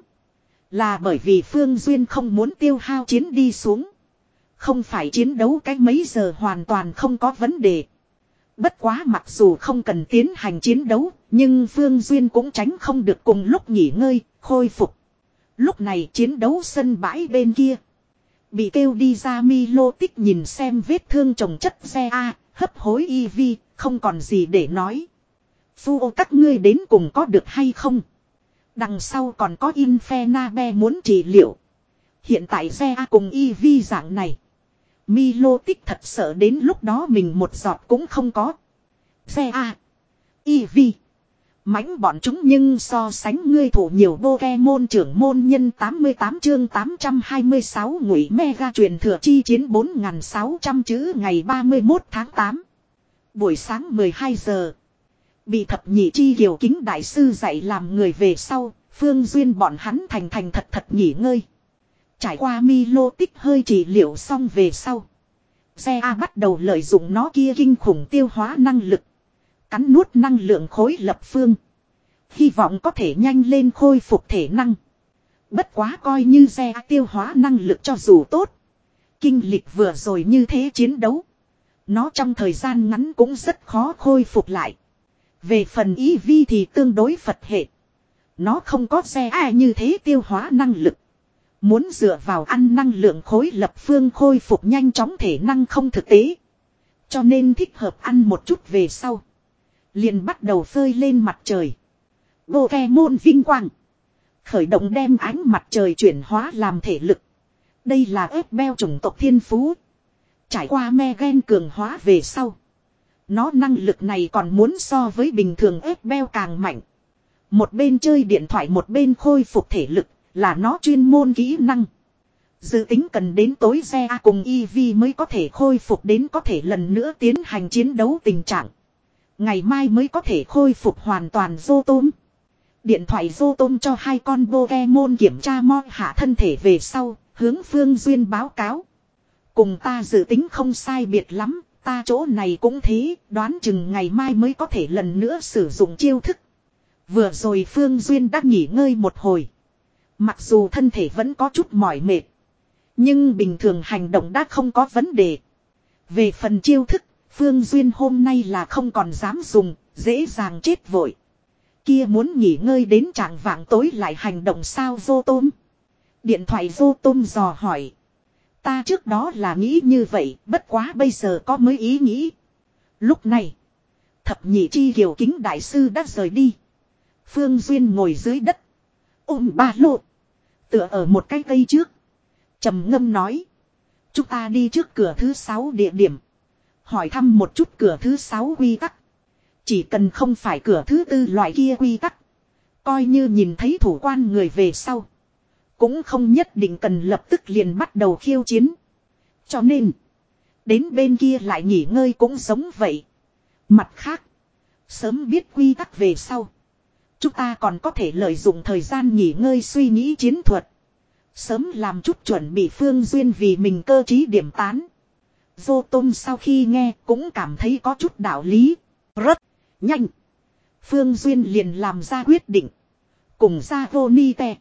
Là bởi vì Phương Duyên không muốn tiêu hao chiến đi xuống. Không phải chiến đấu cách mấy giờ hoàn toàn không có vấn đề. Bất quá mặc dù không cần tiến hành chiến đấu, nhưng Phương Duyên cũng tránh không được cùng lúc nghỉ ngơi, khôi phục. Lúc này chiến đấu sân bãi bên kia. Bị kêu đi ra Milo Tích nhìn xem vết thương chồng chất xe A, hấp hối Eevee, không còn gì để nói. Phu ô các ngươi đến cùng có được hay không? Đằng sau còn có Infernabe muốn trị liệu. Hiện tại xe A cùng Eevee dạng này. Milo Tích thật sợ đến lúc đó mình một giọt cũng không có. Xe A. Eevee. Mãnh bọn chúng nhưng so sánh ngươi thủ nhiều Pokemon trưởng môn nhân tám mươi tám chương tám trăm hai mươi sáu ngụy mega truyền thừa chi chiến bốn nghìn sáu trăm chữ ngày ba mươi mốt tháng tám. Buổi sáng mười hai giờ. Bị thập nhị chi Kiều Kính đại sư dạy làm người về sau, Phương Duyên bọn hắn thành thành thật thật nghỉ ngơi. Trải qua Milo Tích hơi trị liệu xong về sau. Xe A bắt đầu lợi dụng nó kia kinh khủng tiêu hóa năng lực. Cắn nuốt năng lượng khối lập phương. Hy vọng có thể nhanh lên khôi phục thể năng. Bất quá coi như xe tiêu hóa năng lực cho dù tốt. Kinh lịch vừa rồi như thế chiến đấu. Nó trong thời gian ngắn cũng rất khó khôi phục lại. Về phần ý vi thì tương đối Phật hệ. Nó không có xe ai như thế tiêu hóa năng lực. Muốn dựa vào ăn năng lượng khối lập phương khôi phục nhanh chóng thể năng không thực tế. Cho nên thích hợp ăn một chút về sau. Liền bắt đầu phơi lên mặt trời. Pokemon vinh quang. Khởi động đem ánh mặt trời chuyển hóa làm thể lực. Đây là ép beo chủng tộc thiên phú. Trải qua me gen cường hóa về sau. Nó năng lực này còn muốn so với bình thường ép beo càng mạnh. Một bên chơi điện thoại một bên khôi phục thể lực là nó chuyên môn kỹ năng. Dự tính cần đến tối xe cùng Eevee mới có thể khôi phục đến có thể lần nữa tiến hành chiến đấu tình trạng. Ngày mai mới có thể khôi phục hoàn toàn Rotom. Điện thoại Rotom cho hai con Pokemon kiểm tra mo hạ thân thể về sau, hướng Phương Duyên báo cáo. Cùng ta dự tính không sai biệt lắm, ta chỗ này cũng thế, đoán chừng ngày mai mới có thể lần nữa sử dụng chiêu thức. Vừa rồi Phương Duyên đã nghỉ ngơi một hồi. Mặc dù thân thể vẫn có chút mỏi mệt. Nhưng bình thường hành động đã không có vấn đề. Về phần chiêu thức, Phương Duyên hôm nay là không còn dám dùng, dễ dàng chết vội. Kia muốn nghỉ ngơi đến trạng vạng tối lại hành động sao Rotom? Điện thoại Rotom dò hỏi. Ta trước đó là nghĩ như vậy, bất quá bây giờ có mới ý nghĩ. Lúc này, thập nhị chi kiều kính đại sư đã rời đi. Phương Duyên ngồi dưới đất, ôm ba lô, tựa ở một cái cây trước. Trầm ngâm nói. Chúng ta đi trước cửa thứ sáu địa điểm. Hỏi thăm một chút cửa thứ sáu quy tắc. Chỉ cần không phải cửa thứ tư loại kia quy tắc. Coi như nhìn thấy thủ quan người về sau. Cũng không nhất định cần lập tức liền bắt đầu khiêu chiến. Cho nên. Đến bên kia lại nghỉ ngơi cũng giống vậy. Mặt khác. Sớm biết quy tắc về sau. Chúng ta còn có thể lợi dụng thời gian nghỉ ngơi suy nghĩ chiến thuật. Sớm làm chút chuẩn bị Phương Duyên vì mình cơ trí điểm tán. Rotom sau khi nghe cũng cảm thấy có chút đạo lý. Rất nhanh. Phương Duyên liền làm ra quyết định. Cùng ra Vonite.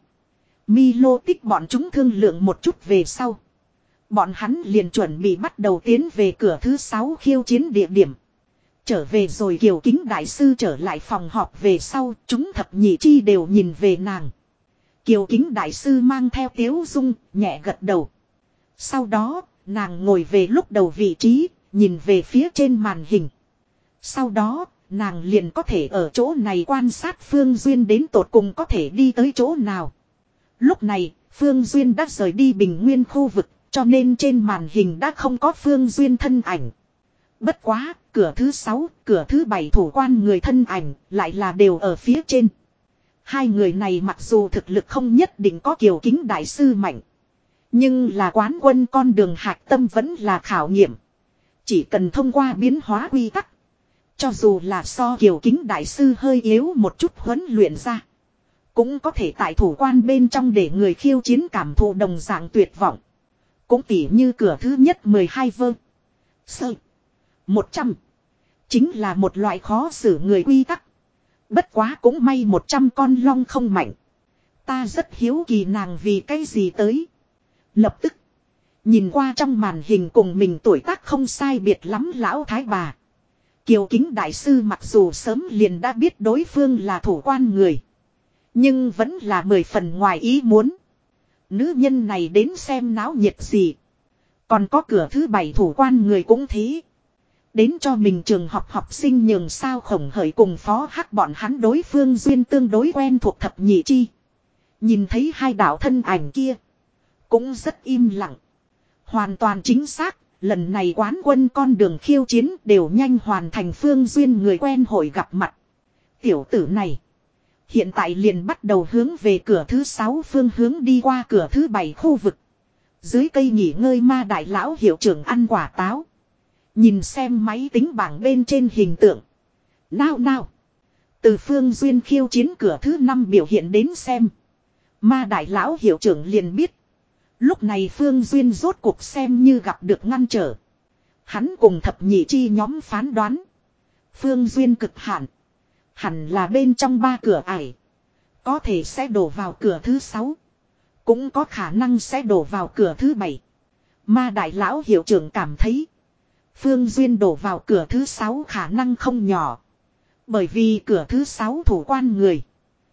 Milo tích bọn chúng thương lượng một chút về sau. Bọn hắn liền chuẩn bị bắt đầu tiến về cửa thứ sáu khiêu chiến địa điểm. Trở về rồi Kiều Kính Đại Sư trở lại phòng họp về sau. Chúng thập nhị chi đều nhìn về nàng. Kiều Kính Đại Sư mang theo tiếu dung, nhẹ gật đầu. Sau đó, nàng ngồi về lúc đầu vị trí, nhìn về phía trên màn hình. Sau đó, nàng liền có thể ở chỗ này quan sát Phương Duyên đến tột cùng có thể đi tới chỗ nào. Lúc này, Phương Duyên đã rời đi bình nguyên khu vực, cho nên trên màn hình đã không có Phương Duyên thân ảnh. Bất quá, cửa thứ sáu, cửa thứ bảy thủ quan người thân ảnh, lại là đều ở phía trên. Hai người này mặc dù thực lực không nhất định có Kiều Kính Đại Sư mạnh. Nhưng là quán quân con đường hạch tâm vẫn là khảo nghiệm. Chỉ cần thông qua biến hóa quy tắc. Cho dù là so Kiều Kính Đại Sư hơi yếu một chút huấn luyện ra. Cũng có thể tại thủ quan bên trong để người khiêu chiến cảm thụ đồng dạng tuyệt vọng. Cũng tỉ như cửa thứ nhất mười hai vơ. Sơ. một trăm. Chính là một loại khó xử người quy tắc. Bất quá cũng may một trăm con long không mạnh. Ta rất hiếu kỳ nàng vì cái gì tới. Lập tức. Nhìn qua trong màn hình cùng mình tuổi tác không sai biệt lắm lão thái bà. Kiều Kính Đại Sư mặc dù sớm liền đã biết đối phương là thủ quan người. Nhưng vẫn là mười phần ngoài ý muốn. Nữ nhân này đến xem náo nhiệt gì. Còn có cửa thứ bảy thủ quan người cũng thế. Đến cho mình trường học học sinh nhường sao Khổng Hởi cùng phó hắc bọn hắn đối phương Duyên tương đối quen thuộc thập nhị chi. Nhìn thấy hai đạo thân ảnh kia. Cũng rất im lặng. Hoàn toàn chính xác, lần này quán quân con đường khiêu chiến đều nhanh hoàn thành Phương Duyên người quen hội gặp mặt. Tiểu tử này. Hiện tại liền bắt đầu hướng về cửa thứ sáu phương hướng đi qua cửa thứ bảy khu vực. Dưới cây nghỉ ngơi ma đại lão hiệu trưởng ăn quả táo. Nhìn xem máy tính bảng bên trên hình tượng. Nào nào. Từ Phương Duyên khiêu chiến cửa thứ năm biểu hiện đến xem. Ma đại lão hiệu trưởng liền biết. Lúc này Phương Duyên rốt cuộc xem như gặp được ngăn trở. Hắn cùng thập nhị chi nhóm phán đoán. Phương duyên cực hạn. Hẳn là bên trong ba cửa ải. Có thể sẽ đổ vào cửa thứ sáu. Cũng có khả năng sẽ đổ vào cửa thứ bảy. Ma đại lão hiệu trưởng cảm thấy. Phương duyên đổ vào cửa thứ sáu khả năng không nhỏ. Bởi vì cửa thứ sáu thủ quan người.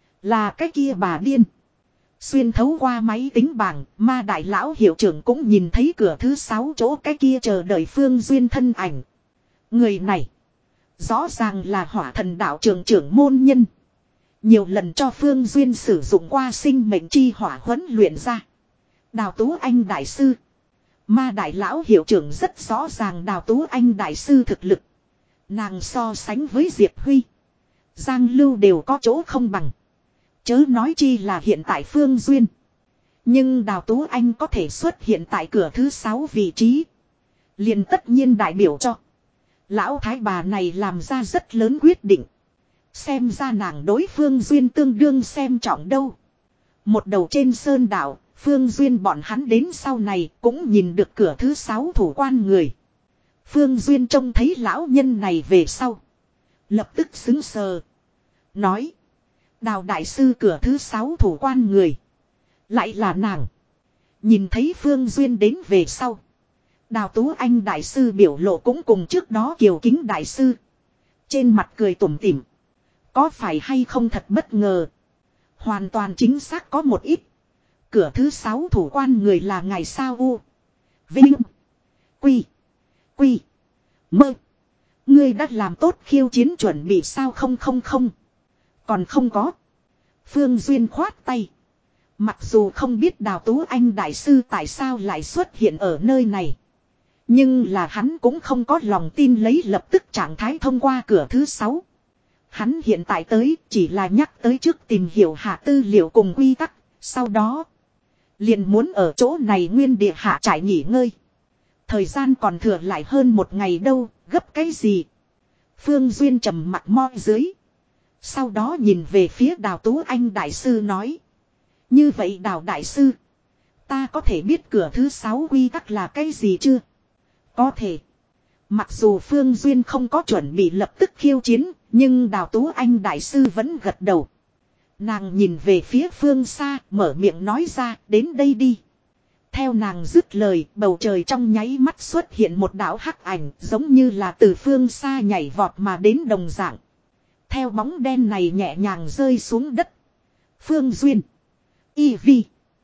Là cái kia bà điên. Xuyên thấu qua máy tính bảng, ma đại lão hiệu trưởng cũng nhìn thấy cửa thứ sáu chỗ cái kia chờ đợi Phương duyên thân ảnh. Người này. Rõ ràng là hỏa thần đạo trưởng trưởng môn nhân. Nhiều lần cho Phương duyên sử dụng qua sinh mệnh chi hỏa huấn luyện ra. Đào Tú Anh đại sư. Ma đại lão hiệu trưởng rất rõ ràng Đào Tú Anh đại sư thực lực. Nàng so sánh với Diệp Huy. Giang Lưu đều có chỗ không bằng. Chớ nói chi là hiện tại Phương duyên. Nhưng Đào Tú Anh có thể xuất hiện tại cửa thứ sáu vị trí. Liền tất nhiên đại biểu cho. Lão thái bà này làm ra rất lớn quyết định. Xem ra nàng đối Phương duyên tương đương xem trọng đâu. Một đầu trên sơn đảo, Phương duyên bọn hắn đến sau này cũng nhìn được cửa thứ sáu thủ quan người. Phương duyên trông thấy lão nhân này về sau. Lập tức xứng sờ. Nói. Đào đại sư cửa thứ sáu thủ quan người. Lại là nàng. Nhìn thấy Phương duyên đến về sau. Đào Tú Anh đại sư biểu lộ cũng cùng trước đó Kiều Kính đại sư. Trên mặt cười tủm tỉm. Có phải hay không thật bất ngờ. Hoàn toàn chính xác có một ít. Cửa thứ sáu thủ quan người là ngày sao u. Vinh. Quy. Quy. Mơ. Ngươi đã làm tốt khiêu chiến chuẩn bị sao không không không. Còn không có. Phương duyên khoát tay. Mặc dù không biết Đào Tú Anh đại sư tại sao lại xuất hiện ở nơi này. Nhưng là hắn cũng không có lòng tin lấy lập tức trạng thái thông qua cửa thứ sáu. Hắn hiện tại tới chỉ là nhắc tới trước tìm hiểu hạ tư liệu cùng quy tắc. Sau đó liền muốn ở chỗ này nguyên địa hạ trải nghỉ ngơi. Thời gian còn thừa lại hơn một ngày đâu, gấp cái gì. Phương duyên trầm mặt mo dưới. Sau đó nhìn về phía Đào Tú Anh đại sư nói. Như vậy Đào đại sư. Ta có thể biết cửa thứ sáu quy tắc là cái gì chưa? Có thể. Mặc dù Phương duyên không có chuẩn bị lập tức khiêu chiến. Nhưng Đào Tú Anh đại sư vẫn gật đầu. Nàng nhìn về phía phương xa, mở miệng nói ra, đến đây đi. Theo nàng dứt lời, bầu trời trong nháy mắt xuất hiện một đạo hắc ảnh, giống như là từ phương xa nhảy vọt mà đến đồng dạng. Theo bóng đen này nhẹ nhàng rơi xuống đất. Phương Duyên, Y Vi,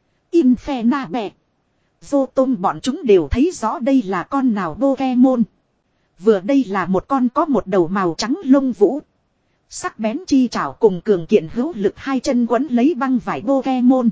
Infernabe, Zotom bọn chúng đều thấy rõ đây là con nào Pokemon. Vừa đây là một con có một đầu màu trắng lông vũ. Sắc bén chi chảo cùng cường kiện hữu lực hai chân quấn lấy băng vải Pokemon.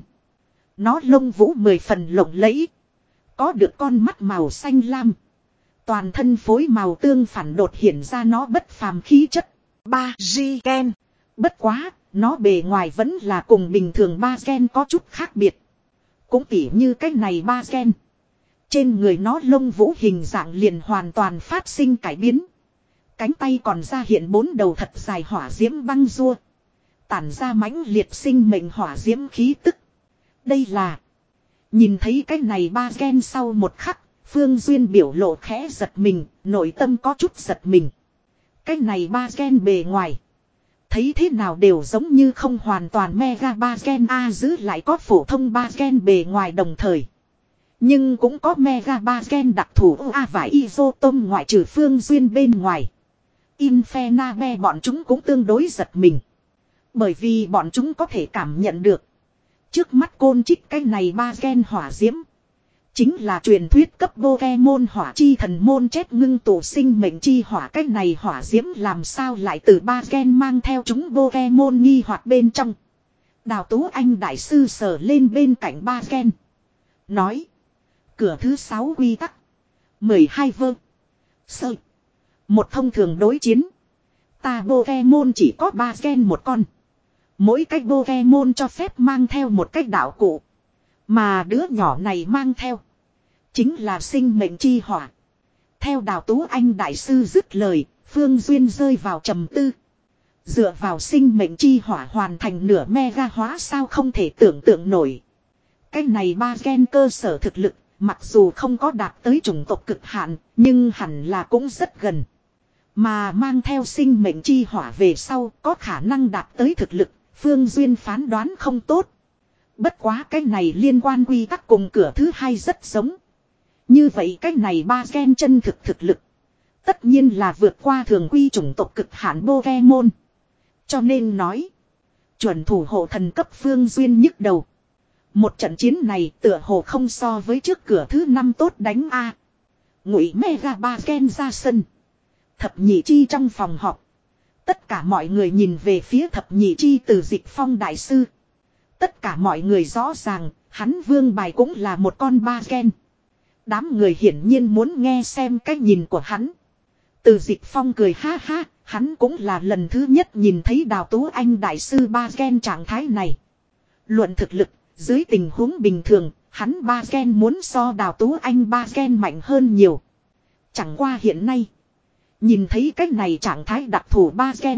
Nó lông vũ mười phần lộng lẫy. Có được con mắt màu xanh lam. Toàn thân phối màu tương phản đột hiện ra nó bất phàm khí chất. Ba Gen. Bất quá, nó bề ngoài vẫn là cùng bình thường ba gen có chút khác biệt. Cũng tỉ như cái này ba gen. Trên người nó lông vũ hình dạng liền hoàn toàn phát sinh cải biến. Cánh tay còn ra hiện bốn đầu thật dài hỏa diễm băng rua. Tản ra mãnh liệt sinh mệnh hỏa diễm khí tức. Đây là. Nhìn thấy cái này ba gen sau một khắc. Phương Duyên biểu lộ khẽ giật mình. Nội tâm có chút giật mình. Cái này ba gen bề ngoài. Thấy thế nào đều giống như không hoàn toàn mega ba gen A giữ lại có phổ thông ba gen bề ngoài đồng thời. Nhưng cũng có mega ba gen đặc thù A và Isotom ngoại trừ Phương Duyên bên ngoài. Infernabe bọn chúng cũng tương đối giật mình. Bởi vì bọn chúng có thể cảm nhận được. Trước mắt côn trích cái này ba gen hỏa diễm. Chính là truyền thuyết cấp Pokemon hỏa chi thần môn chết ngưng tụ sinh mệnh chi hỏa. Cái này hỏa diễm làm sao lại từ ba gen mang theo chúng Pokemon nghi hoặc bên trong. Đào Tú Anh đại sư sờ lên bên cạnh ba gen. Nói. Cửa thứ sáu quy tắc. mười hai vơ. Sơ. Một thông thường đối chiến. Ta Pokemon chỉ có ba gen một con. Mỗi cách Pokemon cho phép mang theo một cách đạo cụ. Mà đứa nhỏ này mang theo. Chính là sinh mệnh chi hỏa. Theo Đào Tú Anh đại sư dứt lời. Phương Duyên rơi vào trầm tư. Dựa vào sinh mệnh chi hỏa hoàn thành nửa mega hóa sao không thể tưởng tượng nổi. Cái này ba gen cơ sở thực lực. Mặc dù không có đạt tới chủng tộc cực hạn. Nhưng hẳn là cũng rất gần. Mà mang theo sinh mệnh chi hỏa về sau có khả năng đạt tới thực lực, Phương Duyên phán đoán không tốt. Bất quá cái này liên quan quy tắc cùng cửa thứ hai rất giống. Như vậy cái này ba gen chân thực thực lực. Tất nhiên là vượt qua thường quy chủng tộc cực hạn Pokemon. Cho nên nói. Chuẩn thủ hộ thần cấp Phương Duyên nhức đầu. Một trận chiến này tựa hồ không so với trước cửa thứ năm tốt đánh a. Ngụy Mega ba gen ra sân. Thập nhị chi trong phòng họp. Tất cả mọi người nhìn về phía thập nhị chi từ Dịch Phong đại sư. Tất cả mọi người rõ ràng, hắn vương bài cũng là một con ba gen. Đám người hiển nhiên muốn nghe xem cách nhìn của hắn. Từ Dịch Phong cười ha ha, hắn cũng là lần thứ nhất nhìn thấy Đào Tú Anh đại sư ba gen trạng thái này. Luận thực lực, dưới tình huống bình thường, hắn ba gen muốn so Đào Tú Anh ba gen mạnh hơn nhiều. Chẳng qua hiện nay, nhìn thấy cách này trạng thái đặc thù ba gen.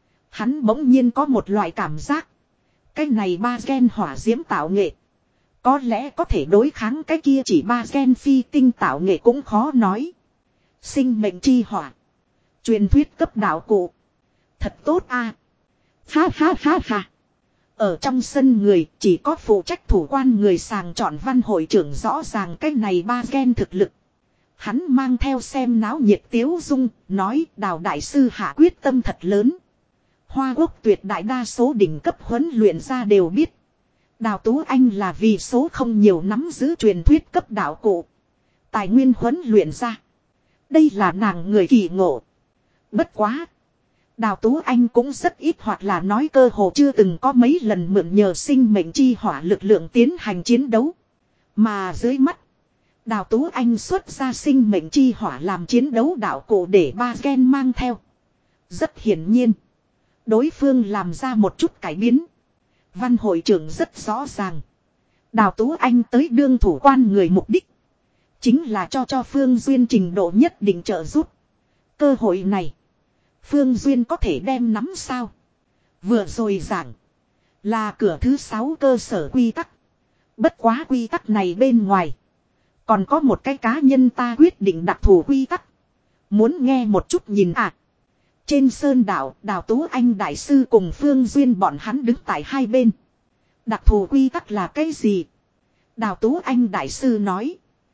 Hắn bỗng nhiên có một loại cảm giác. Cái này ba gen hỏa diễm tạo nghệ. Có lẽ có thể đối kháng cái kia chỉ ba gen phi tinh tạo nghệ cũng khó nói. Sinh mệnh chi hỏa. Truyền thuyết cấp đạo cụ. Thật tốt a. À. Ha ha ha ha. Ở trong sân người chỉ có phụ trách thủ quan người sàng chọn văn hội trưởng rõ ràng cái này ba gen thực lực. Hắn mang theo xem náo nhiệt tiếu dung, nói Đào đại sư hạ quyết tâm thật lớn. Hoa Quốc tuyệt đại đa số đỉnh cấp huấn luyện ra đều biết. Đào Tú Anh là vì số không nhiều nắm giữ truyền thuyết cấp đạo cụ. Tài nguyên huấn luyện ra. Đây là nàng người kỳ ngộ. Bất quá. Đào Tú Anh cũng rất ít hoặc là nói cơ hồ chưa từng có mấy lần mượn nhờ sinh mệnh chi hỏa lực lượng tiến hành chiến đấu. Mà dưới mắt. Đào Tú Anh xuất ra sinh mệnh chi hỏa làm chiến đấu đạo cụ để ba gen mang theo. Rất hiển nhiên. Đối phương làm ra một chút cải biến. Văn hội trưởng rất rõ ràng. Đào Tú Anh tới đương thủ quan người mục đích. Chính là cho cho Phương Duyên trình độ nhất định trợ giúp. Cơ hội này. Phương Duyên có thể đem nắm sao. Vừa rồi giảng. Là cửa thứ sáu cơ sở quy tắc. Bất quá quy tắc này bên ngoài. Còn có một cái cá nhân ta quyết định đặc thù quy tắc. Muốn nghe một chút nhìn à. Trên sơn đảo, Đào Tú Anh đại sư cùng Phương Duyên bọn hắn đứng tại hai bên. Đặc thù quy tắc là cái gì? Đào Tú Anh đại sư nói.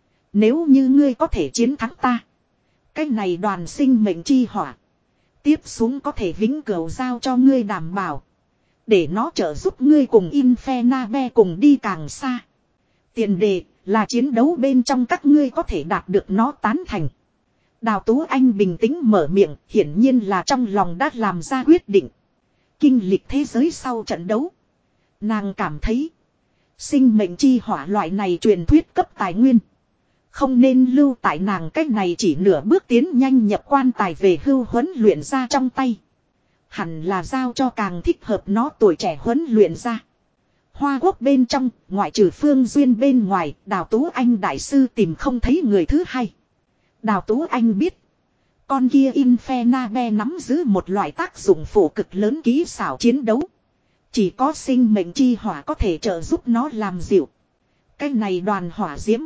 Nếu như ngươi có thể chiến thắng ta. Cái này đoàn sinh mệnh chi hỏa. Tiếp xuống có thể vĩnh cửu giao cho ngươi đảm bảo. Để nó trợ giúp ngươi cùng Infernabe cùng đi càng xa. Tiền đề là chiến đấu bên trong các ngươi có thể đạt được nó tán thành. Đào Tú Anh bình tĩnh mở miệng, hiển nhiên là trong lòng đã làm ra quyết định. Kinh lịch thế giới sau trận đấu. Nàng cảm thấy, sinh mệnh chi hỏa loại này truyền thuyết cấp tài nguyên. Không nên lưu tại nàng cách này chỉ nửa bước tiến nhanh nhập quan tài về hưu huấn luyện ra trong tay. Hẳn là giao cho càng thích hợp nó tuổi trẻ huấn luyện ra. Hoa Quốc bên trong, ngoại trừ Phương Duyên bên ngoài, Đào Tú Anh đại sư tìm không thấy người thứ hai. Đào Tú Anh biết. Con kia Infernabe nắm giữ một loại tác dụng phụ cực lớn kỹ xảo chiến đấu. Chỉ có sinh mệnh chi hỏa có thể trợ giúp nó làm dịu. Cái này đoàn hỏa diễm.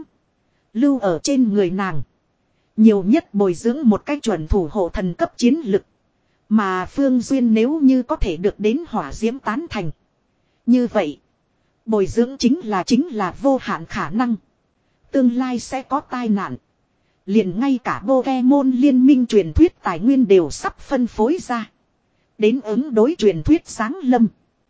Lưu ở trên người nàng. Nhiều nhất bồi dưỡng một cái chuẩn thủ hộ thần cấp chiến lực. Mà Phương Duyên nếu như có thể được đến hỏa diễm tán thành. Như vậy. Bồi dưỡng chính là chính là vô hạn khả năng. Tương lai sẽ có tai nạn. Liền ngay cả Pokemon liên minh truyền thuyết tài nguyên đều sắp phân phối ra. Đến ứng đối truyền thuyết sáng lâm.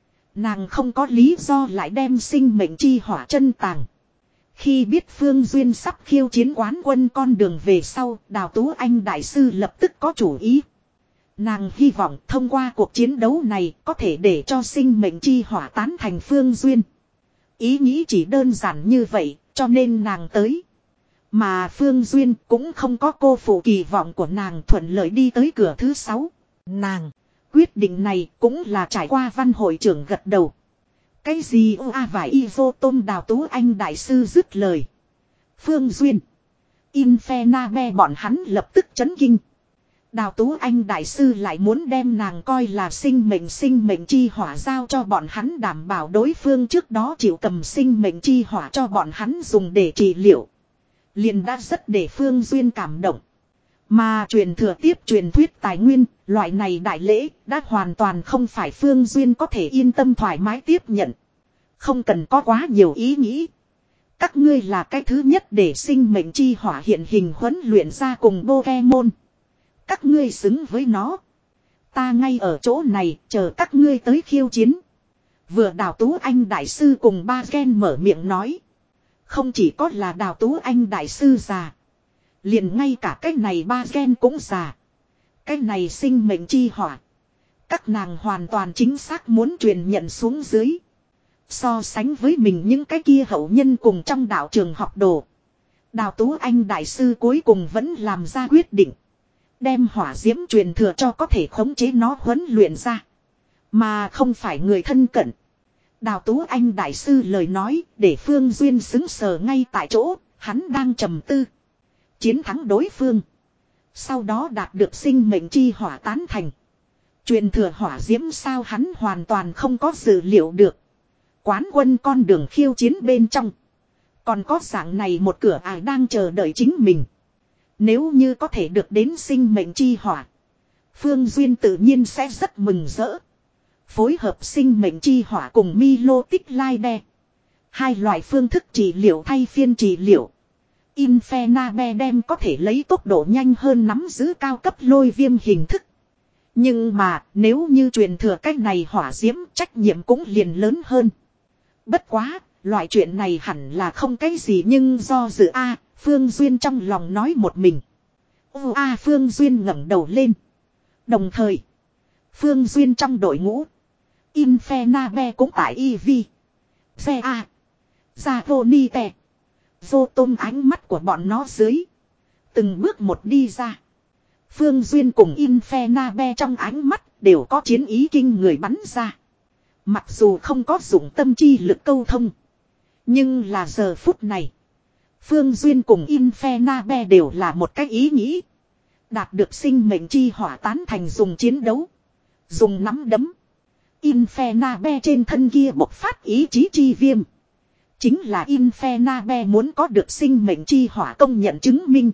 Nàng không có lý do lại đem sinh mệnh chi hỏa chân tàng. Khi biết Phương Duyên sắp khiêu chiến quán quân con đường về sau, Đào Tú Anh đại sư lập tức có chủ ý. Nàng hy vọng thông qua cuộc chiến đấu này có thể để cho sinh mệnh chi hỏa tán thành Phương Duyên. Ý nghĩ chỉ đơn giản như vậy, cho nên nàng tới. Mà Phương Duyên cũng không có cô phụ kỳ vọng của nàng thuận lợi đi tới cửa thứ sáu. Nàng, quyết định này cũng là trải qua văn hội trưởng gật đầu. Cái gì ô a và y vô tôm Đào Tú Anh đại sư dứt lời. Phương Duyên, Infernabe bọn hắn lập tức chấn kinh. Đào Tú Anh đại sư lại muốn đem nàng coi là sinh mệnh sinh mệnh chi hỏa giao cho bọn hắn đảm bảo đối phương trước đó chịu cầm sinh mệnh chi hỏa cho bọn hắn dùng để trị liệu. Liền đã rất để Phương Duyên cảm động. Mà truyền thừa tiếp truyền thuyết tài nguyên, loại này đại lễ đã hoàn toàn không phải Phương Duyên có thể yên tâm thoải mái tiếp nhận. Không cần có quá nhiều ý nghĩ. Các ngươi là cái thứ nhất để sinh mệnh chi hỏa hiện hình huấn luyện ra cùng Pokemon. Các ngươi xứng với nó. Ta ngay ở chỗ này chờ các ngươi tới khiêu chiến. Vừa Đào Tú Anh đại sư cùng ba gen mở miệng nói. Không chỉ có là Đào Tú Anh đại sư già. Liền ngay cả cái này ba gen cũng già. Cái này sinh mệnh chi hỏa. Các nàng hoàn toàn chính xác muốn truyền nhận xuống dưới. So sánh với mình những cái kia hậu nhân cùng trong đạo trường học đồ. Đào Tú Anh đại sư cuối cùng vẫn làm ra quyết định. Đem hỏa diễm truyền thừa cho có thể khống chế nó huấn luyện ra. Mà không phải người thân cận. Đào Tú Anh đại sư lời nói để Phương Duyên xứng sờ ngay tại chỗ. Hắn đang trầm tư. Chiến thắng đối phương. Sau đó đạt được sinh mệnh chi hỏa tán thành. Truyền thừa hỏa diễm sao hắn hoàn toàn không có dự liệu được. Quán quân con đường khiêu chiến bên trong. Còn có dạng này một cửa ải đang chờ đợi chính mình. Nếu như có thể được đến sinh mệnh chi hỏa. Phương Duyên tự nhiên sẽ rất mừng rỡ. Phối hợp sinh mệnh chi hỏa cùng Milo tích lai đe. Hai loại phương thức trị liệu thay phiên trị liệu. Infenabe đem có thể lấy tốc độ nhanh hơn nắm giữ cao cấp lôi viêm hình thức. Nhưng mà nếu như truyền thừa cách này hỏa diễm trách nhiệm cũng liền lớn hơn. Bất quá, loại chuyện này hẳn là không cái gì nhưng do dự A, Phương Duyên trong lòng nói một mình. Ô A Phương Duyên ngẩng đầu lên. Đồng thời, Phương Duyên trong đội ngũ. Infenabe cũng tại e vê. Xe A. Zavonite. Vô tôm ánh mắt của bọn nó dưới. Từng bước một đi ra. Phương Duyên cùng Infenabe trong ánh mắt đều có chiến ý kinh người bắn ra. Mặc dù không có dụng tâm chi lực câu thông. Nhưng là giờ phút này. Phương Duyên cùng Infenabe đều là một cái ý nghĩ. Đạt được sinh mệnh chi hỏa tán thành dùng chiến đấu. Dùng nắm đấm. Infenabe trên thân kia bộc phát ý chí chi viêm. Chính là Infenabe muốn có được sinh mệnh chi hỏa công nhận chứng minh.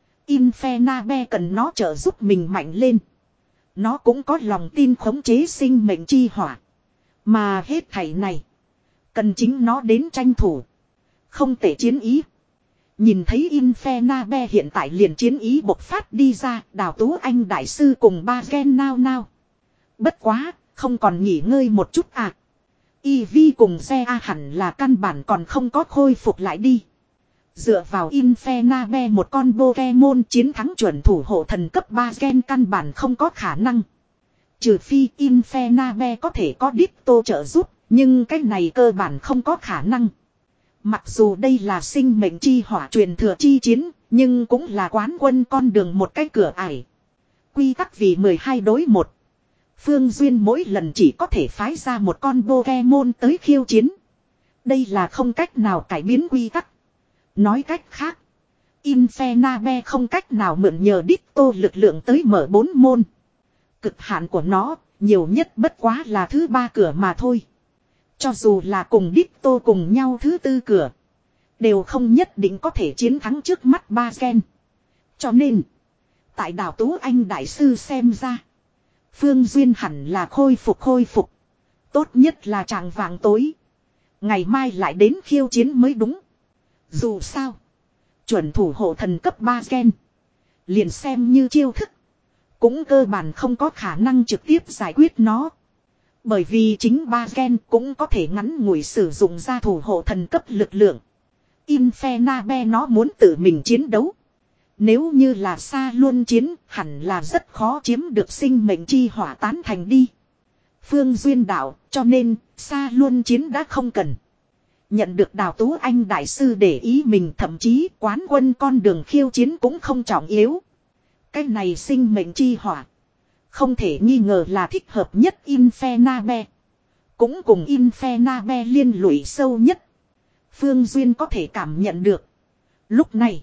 Infenabe cần nó trợ giúp mình mạnh lên. Nó cũng có lòng tin khống chế sinh mệnh chi hỏa. Mà hết thảy này. Cần chính nó đến tranh thủ. Không thể chiến ý. Nhìn thấy Infenabe hiện tại liền chiến ý bộc phát đi ra. Đào Tú Anh đại sư cùng ba gen nao nao. Bất quá, không còn nghỉ ngơi một chút à. Eevee cùng xe A hẳn là căn bản còn không có khôi phục lại đi. Dựa vào Infenabe một con Pokemon chiến thắng chuẩn thủ hộ thần cấp ba gen căn bản không có khả năng. Trừ phi Infenabe có thể có Ditto trợ giúp, nhưng cái này cơ bản không có khả năng. Mặc dù đây là sinh mệnh chi hỏa truyền thừa chi chiến, nhưng cũng là quán quân con đường một cái cửa ải. Quy tắc vì mười hai đối một. Phương Duyên mỗi lần chỉ có thể phái ra một con Pokemon tới khiêu chiến. Đây là không cách nào cải biến quy tắc. Nói cách khác, Infenabe không cách nào mượn nhờ Ditto lực lượng tới mở bốn môn. Cực hạn của nó, nhiều nhất bất quá là thứ ba cửa mà thôi. Cho dù là cùng Ditto cùng nhau thứ tư cửa, đều không nhất định có thể chiến thắng trước mắt ba gen. Cho nên, tại Đào Tú Anh đại sư xem ra, Phương Duyên hẳn là khôi phục khôi phục. Tốt nhất là chạng vàng tối. Ngày mai lại đến khiêu chiến mới đúng. Dù sao, chuẩn thủ hộ thần cấp ba gen. Liền xem như chiêu thức. Cũng cơ bản không có khả năng trực tiếp giải quyết nó. Bởi vì chính ba gen cũng có thể ngắn ngủi sử dụng ra thủ hộ thần cấp lực lượng. Infenabe nó muốn tự mình chiến đấu. Nếu như là xa luôn chiến, hẳn là rất khó chiếm được sinh mệnh chi hỏa tán thành đi. Phương Duyên đạo, cho nên, xa luôn chiến đã không cần. Nhận được Đào Tú Anh đại sư để ý mình, thậm chí quán quân con đường khiêu chiến cũng không trọng yếu. Cái này sinh mệnh chi hỏa. Không thể nghi ngờ là thích hợp nhất Infenabe. Cũng cùng Infenabe liên lụy sâu nhất. Phương Duyên có thể cảm nhận được. Lúc này,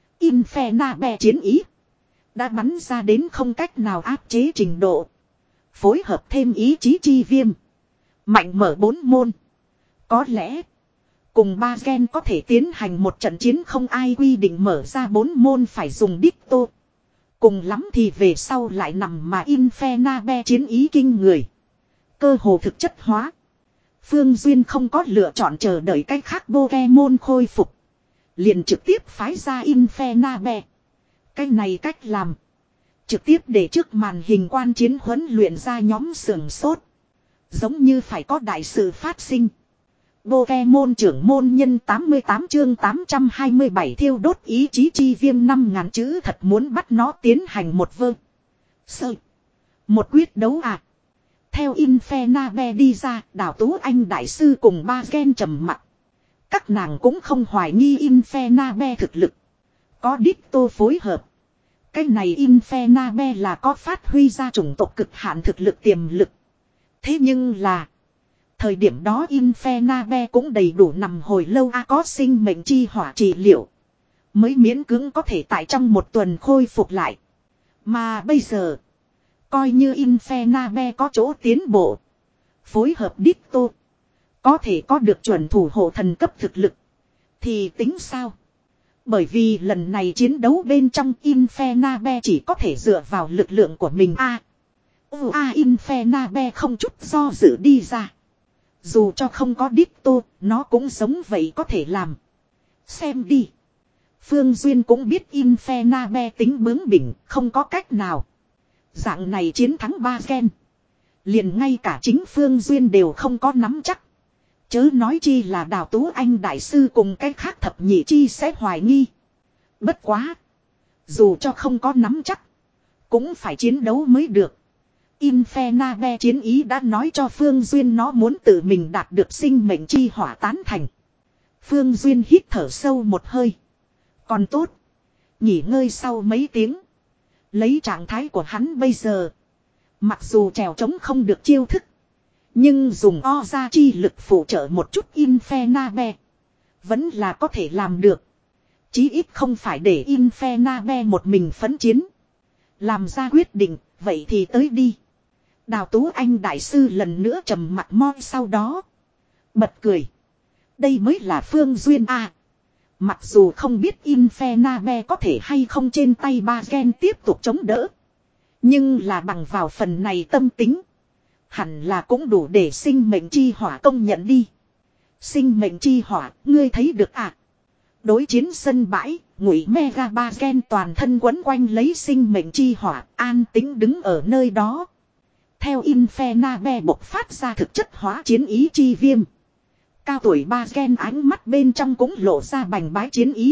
Infenabe chiến ý đã bắn ra đến không cách nào áp chế trình độ. Phối hợp thêm ý chí chi viêm. Mạnh mở bốn môn. Có lẽ, cùng ba gen có thể tiến hành một trận chiến không ai quy định mở ra bốn môn phải dùng Ditto. Cùng lắm thì về sau lại nằm mà Infernabe chiến ý kinh người. Cơ hồ thực chất hóa. Phương Duyên không có lựa chọn chờ đợi cách khác Pokemon khôi phục. Liền trực tiếp phái ra Infernabe. Cái này cách làm. Trực tiếp để trước màn hình quan chiến huấn luyện ra nhóm sườn sốt. Giống như phải có đại sự phát sinh. Pokemon trưởng môn nhân tám mươi tám chương tám trăm hai mươi bảy thiêu đốt ý chí chi viêm năm ngàn chữ thật muốn bắt nó tiến hành một vơ. Sơ. Một quyết đấu à. Theo Infernabe đi ra, Đào Tú Anh đại sư cùng ba gen trầm mặt. Các nàng cũng không hoài nghi Infernabe thực lực. Có Ditto phối hợp. Cái này Infernabe là có phát huy ra chủng tộc cực hạn thực lực tiềm lực. Thế nhưng là. Thời điểm đó Infernabe cũng đầy đủ nằm hồi lâu a có sinh mệnh chi hỏa trị liệu. Mới miễn cưỡng có thể tại trong một tuần khôi phục lại. Mà bây giờ. Coi như Infernabe có chỗ tiến bộ. Phối hợp Ditto. Có thể có được chuẩn thủ hộ thần cấp thực lực. Thì tính sao? Bởi vì lần này chiến đấu bên trong Infernabe chỉ có thể dựa vào lực lượng của mình a. À, ừ, à, Infernabe không chút do dự đi ra. Dù cho không có Ditto, nó cũng giống vậy có thể làm. Xem đi. Phương Duyên cũng biết Infernabe tính bướng bỉnh, không có cách nào. Dạng này chiến thắng ba gen. Liền ngay cả chính Phương Duyên đều không có nắm chắc. Chớ nói chi là Đào Tú Anh đại sư cùng cái khác thập nhị chi sẽ hoài nghi. Bất quá. Dù cho không có nắm chắc. Cũng phải chiến đấu mới được. Infernabe chiến ý đã nói cho Phương Duyên nó muốn tự mình đạt được sinh mệnh chi hỏa tán thành. Phương Duyên hít thở sâu một hơi. Còn tốt. Nghỉ ngơi sau mấy tiếng. Lấy trạng thái của hắn bây giờ. Mặc dù trèo trống không được chiêu thức. Nhưng dùng o ra chi lực phụ trợ một chút Infernabe. Vẫn là có thể làm được. Chí ít không phải để Infernabe một mình phấn chiến. Làm ra quyết định, vậy thì tới đi. Đào Tú Anh đại sư lần nữa trầm mặt moi sau đó. Bật cười. Đây mới là Phương Duyên a. À, mặc dù không biết Infernabe có thể hay không trên tay ba gen tiếp tục chống đỡ. Nhưng là bằng vào phần này tâm tính. Hẳn là cũng đủ để sinh mệnh chi hỏa công nhận đi. Sinh mệnh chi hỏa, ngươi thấy được à? Đối chiến sân bãi, Ngụy Mega ba gen toàn thân quấn quanh lấy sinh mệnh chi hỏa, an tính đứng ở nơi đó. Theo Infernabe bộc phát ra thực chất hóa chiến ý chi viêm. Cao tuổi ba gen ánh mắt bên trong cũng lộ ra bành bái chiến ý.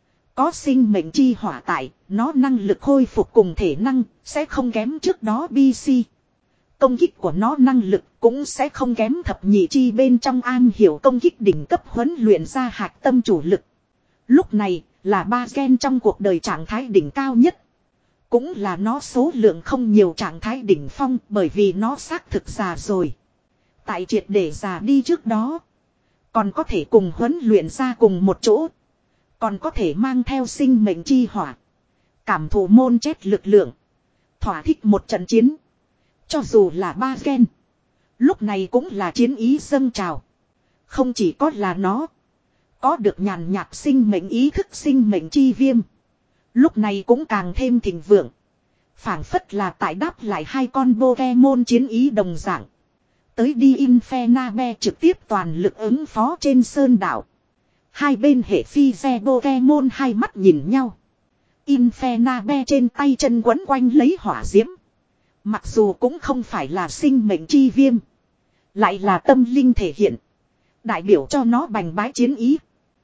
Có sinh mệnh chi hỏa tại, nó năng lực khôi phục cùng thể năng, sẽ không kém trước đó bê xê. Công kích của nó năng lực cũng sẽ không kém thập nhị chi bên trong an hiểu công kích đỉnh cấp huấn luyện ra hạch tâm chủ lực. Lúc này là ba gen trong cuộc đời trạng thái đỉnh cao nhất. Cũng là nó số lượng không nhiều trạng thái đỉnh phong bởi vì nó xác thực già rồi. Tại triệt để già đi trước đó. Còn có thể cùng huấn luyện ra cùng một chỗ. Còn có thể mang theo sinh mệnh chi hỏa. Cảm thụ môn chết lực lượng. Thỏa thích một trận chiến. Cho dù là ba gen. Lúc này cũng là chiến ý dâng trào. Không chỉ có là nó. Có được nhàn nhạt sinh mệnh ý thức sinh mệnh chi viêm. Lúc này cũng càng thêm thịnh vượng. Phảng phất là tại đáp lại hai con Pokemon chiến ý đồng dạng. Tới đi Infernabe trực tiếp toàn lực ứng phó trên sơn đảo. Hai bên hệ phi xe Pokemon hai mắt nhìn nhau. Infernabe trên tay chân quấn quanh lấy hỏa diễm. Mặc dù cũng không phải là sinh mệnh chi viêm. Lại là tâm linh thể hiện. Đại biểu cho nó bành bái chiến ý.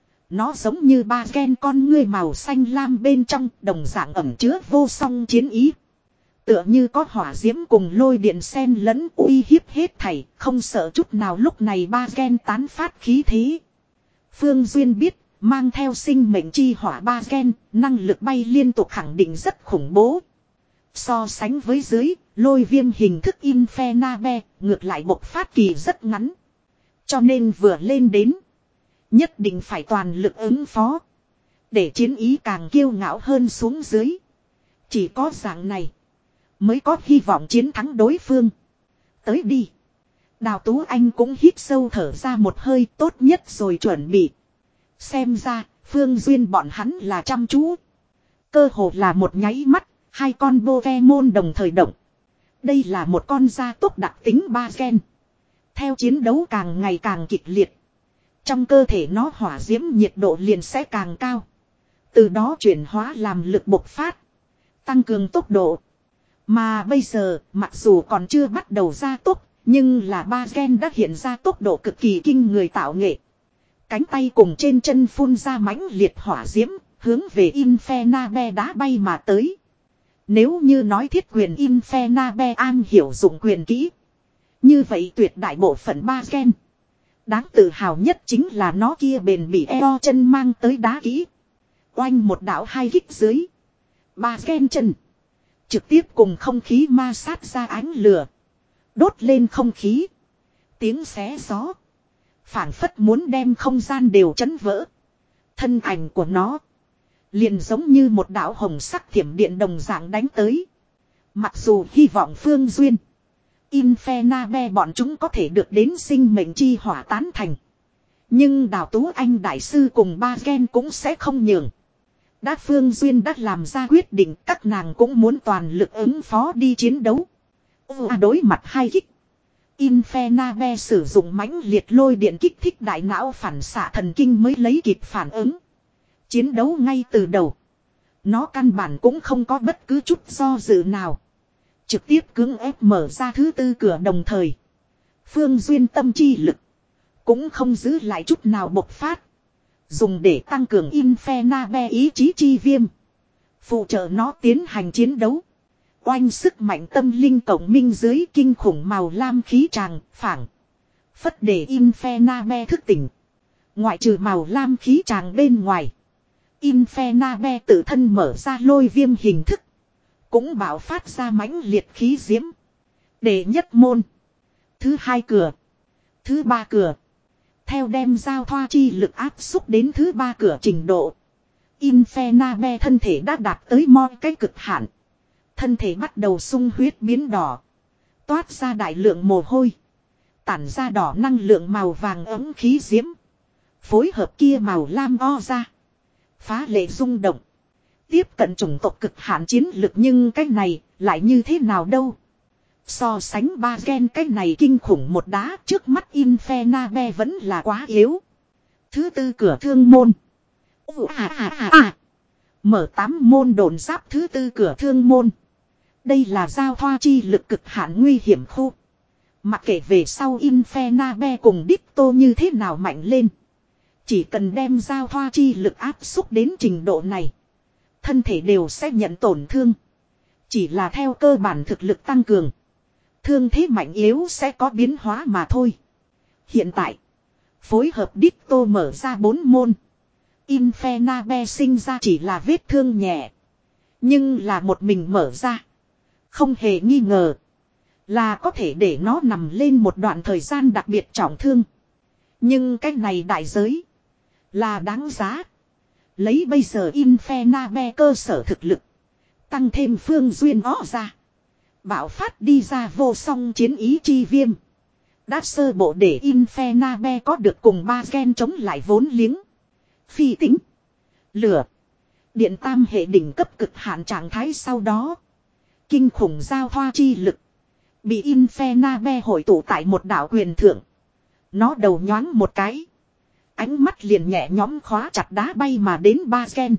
Nó giống như ba gen con ngươi màu xanh lam bên trong đồng dạng ẩm chứa vô song chiến ý. Tựa như có hỏa diễm cùng lôi điện xen lẫn uy hiếp hết thảy, không sợ chút nào lúc này ba gen tán phát khí thế. Phương Duyên biết, mang theo sinh mệnh chi hỏa ba gen, năng lực bay liên tục khẳng định rất khủng bố. So sánh với dưới, lôi viêm hình thức Infernabe, ngược lại bộc phát kỳ rất ngắn. Cho nên vừa lên đến, nhất định phải toàn lực ứng phó. Để chiến ý càng kiêu ngạo hơn xuống dưới. Chỉ có dạng này mới có hy vọng chiến thắng đối phương. Tới đi. Đào Tú Anh cũng hít sâu thở ra một hơi tốt nhất rồi chuẩn bị. Xem ra, Phương Duyên bọn hắn là chăm chú. Cơ hồ là một nháy mắt, Hai con Pokemon đồng thời động. Đây là một con gia tốc đặc tính ba gen. Theo chiến đấu càng ngày càng kịch liệt. Trong cơ thể nó hỏa diễm nhiệt độ liền sẽ càng cao. Từ đó chuyển hóa làm lực bộc phát. Tăng cường tốc độ. Mà bây giờ mặc dù còn chưa bắt đầu gia tốc. Nhưng là ba gen đã hiện ra tốc độ cực kỳ kinh người tạo nghệ. Cánh tay cùng trên chân phun ra mãnh liệt hỏa diễm. Hướng về Infernape đá bay mà tới. Nếu như nói thiết quyền Infernape an hiểu dụng quyền kỹ. Như vậy tuyệt đại bộ phận ba gen. Đáng tự hào nhất chính là nó kia bền bỉ eo chân mang tới đá kỹ. Oanh một đảo hai kích dưới. Ba gen chân. Trực tiếp cùng không khí ma sát ra ánh lửa. Đốt lên không khí. Tiếng xé gió. Phảng phất muốn đem không gian đều chấn vỡ. Thân ảnh của nó. Liền giống như một đạo hồng sắc thiểm điện đồng dạng đánh tới. Mặc dù hy vọng Phương Duyên. Infernape bọn chúng có thể được đến sinh mệnh chi hỏa tán thành. Nhưng Đào Tú Anh đại sư cùng ba gen cũng sẽ không nhường. Đã Phương Duyên đã làm ra quyết định các nàng cũng muốn toàn lực ứng phó đi chiến đấu. Ừ, đối mặt hai kích. Infernape sử dụng mãnh liệt lôi điện kích thích đại não phản xạ thần kinh mới lấy kịp phản ứng. Chiến đấu ngay từ đầu. Nó căn bản cũng không có bất cứ chút do dự nào. Trực tiếp cưỡng ép mở ra thứ tư cửa đồng thời. Phương Duyên tâm chi lực. Cũng không giữ lại chút nào bộc phát. Dùng để tăng cường Infernape ý chí chi viêm. Phụ trợ nó tiến hành chiến đấu. Oanh sức mạnh tâm linh cộng minh dưới kinh khủng màu lam khí tràng phảng. Phất để Infernape thức tỉnh. Ngoại trừ màu lam khí tràng bên ngoài. Infernape tự thân mở ra lôi viêm hình thức. Cũng bạo phát ra mãnh liệt khí diễm. Đệ nhất môn. Thứ hai cửa. Thứ ba cửa. Theo đem giao thoa chi lực áp xúc đến thứ ba cửa trình độ. Infernape thân thể đã đạt tới mọi cái cực hạn. Thân thể bắt đầu sung huyết biến đỏ. Toát ra đại lượng mồ hôi. Tản ra đỏ năng lượng màu vàng ấm khí diễm. Phối hợp kia màu lam o ra. Phá lệ rung động. Tiếp cận chủng tộc cực hạn chiến lực nhưng cái này lại như thế nào đâu. So sánh ba gen cái này kinh khủng một đá trước mắt Infernape vẫn là quá yếu. Thứ tư cửa thương môn. À, à, à, à. Mở tám môn đồn giáp thứ tư cửa thương môn. Đây là giao thoa chi lực cực hạn nguy hiểm khu. Mặc kệ về sau Infernape cùng Ditto như thế nào mạnh lên. Chỉ cần đem giao thoa chi lực áp xúc đến trình độ này. Thân thể đều sẽ nhận tổn thương. Chỉ là theo cơ bản thực lực tăng cường. Thương thế mạnh yếu sẽ có biến hóa mà thôi. Hiện tại. Phối hợp Ditto mở ra bốn môn. Infernape sinh ra chỉ là vết thương nhẹ. Nhưng là một mình mở ra. Không hề nghi ngờ. Là có thể để nó nằm lên một đoạn thời gian đặc biệt trọng thương. Nhưng cái này đại giới. Là đáng giá. Lấy bây giờ Infernape cơ sở thực lực. Tăng thêm Phương Duyên ó ra. Bạo phát đi ra vô song chiến ý chi viêm. Đã sơ bộ để Infernape có được cùng ba gen chống lại vốn liếng. Phi tính. Lửa. Điện tam hệ đỉnh cấp cực hạn trạng thái sau đó. Kinh khủng giao thoa chi lực. Bị Infernape hội tụ tại một đảo quyền thượng. Nó đầu nhoáng một cái. Ánh mắt liền nhẹ nhõm khóa chặt đá bay mà đến ba gen.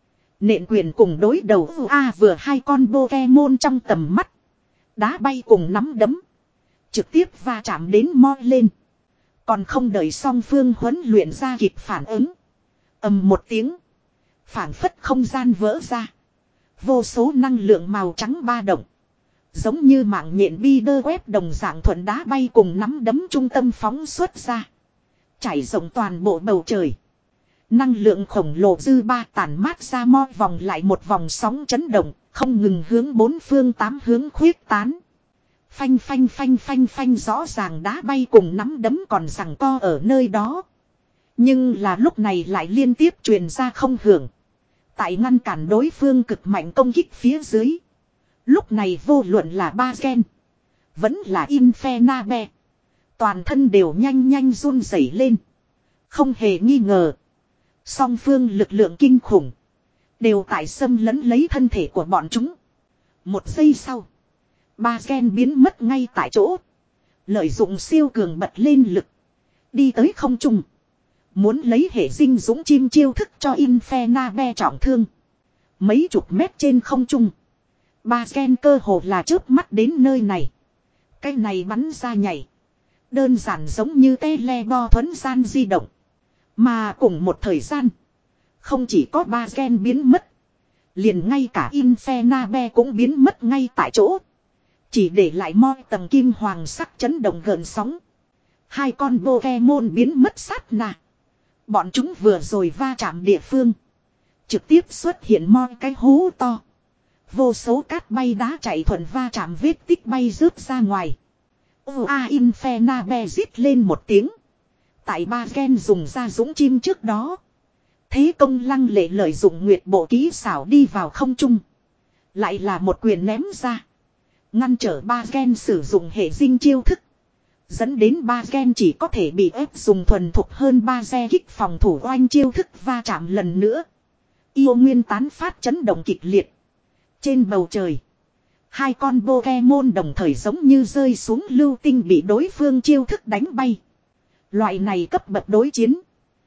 Nện quyền cùng đối đầu A vừa hai con Pokemon trong tầm mắt. Đá bay cùng nắm đấm. Trực tiếp va chạm đến mo lên. Còn không đợi song phương huấn luyện ra kịp phản ứng. Ầm một tiếng. Phảng phất không gian vỡ ra. Vô số năng lượng màu trắng ba động. Giống như mạng nhện bi đơ quét đồng dạng thuận đá bay cùng nắm đấm trung tâm phóng xuất ra. Chảy rộng toàn bộ bầu trời. Năng lượng khổng lồ dư ba tản mát ra mo vòng lại một vòng sóng chấn động. Không ngừng hướng bốn phương tám hướng khuyết tán. Phanh phanh phanh phanh phanh rõ ràng đá bay cùng nắm đấm còn giằng co ở nơi đó. Nhưng là lúc này lại liên tiếp truyền ra không hưởng. Tại ngăn cản đối phương cực mạnh công kích phía dưới. Lúc này vô luận là ba gen. Vẫn là Infernape. Toàn thân đều nhanh nhanh run rẩy lên. Không hề nghi ngờ. Song phương lực lượng kinh khủng. Đều tại xâm lấn lấy thân thể của bọn chúng. Một giây sau. Ba gen biến mất ngay tại chỗ. Lợi dụng siêu cường bật lên lực. Đi tới không trung. Muốn lấy hệ dinh dũng chim chiêu thức cho Infernabe trọng thương. Mấy chục mét trên không trung. Ba gen cơ hồ là chớp mắt đến nơi này. Cái này bắn ra nhảy. Đơn giản giống như tele-bo thuấn gian di động. Mà cùng một thời gian. Không chỉ có ba gen biến mất. Liền ngay cả Infernabe cũng biến mất ngay tại chỗ. Chỉ để lại moi tầng kim hoàng sắc chấn động gợn sóng. Hai con Pokemon biến mất sát nà. Bọn chúng vừa rồi va chạm địa phương. Trực tiếp xuất hiện moi cái hố to. Vô số cát bay đá chạy thuận va chạm vết tích bay rớt ra ngoài. Ô a Infernabe rít lên một tiếng. Tại ba gen dùng ra dũng chim trước đó. Thế công lăng lệ lợi dụng nguyệt bộ kỹ xảo đi vào không trung. Lại là một quyền ném ra. Ngăn trở ba gen sử dụng hệ dinh chiêu thức. Dẫn đến ba gen chỉ có thể bị ép dùng thuần thục hơn ba xe kích phòng thủ oanh chiêu thức va chạm lần nữa. Yêu nguyên tán phát chấn động kịch liệt. Trên bầu trời. Hai con Pokemon đồng thời giống như rơi xuống lưu tinh bị đối phương chiêu thức đánh bay. Loại này cấp bậc đối chiến.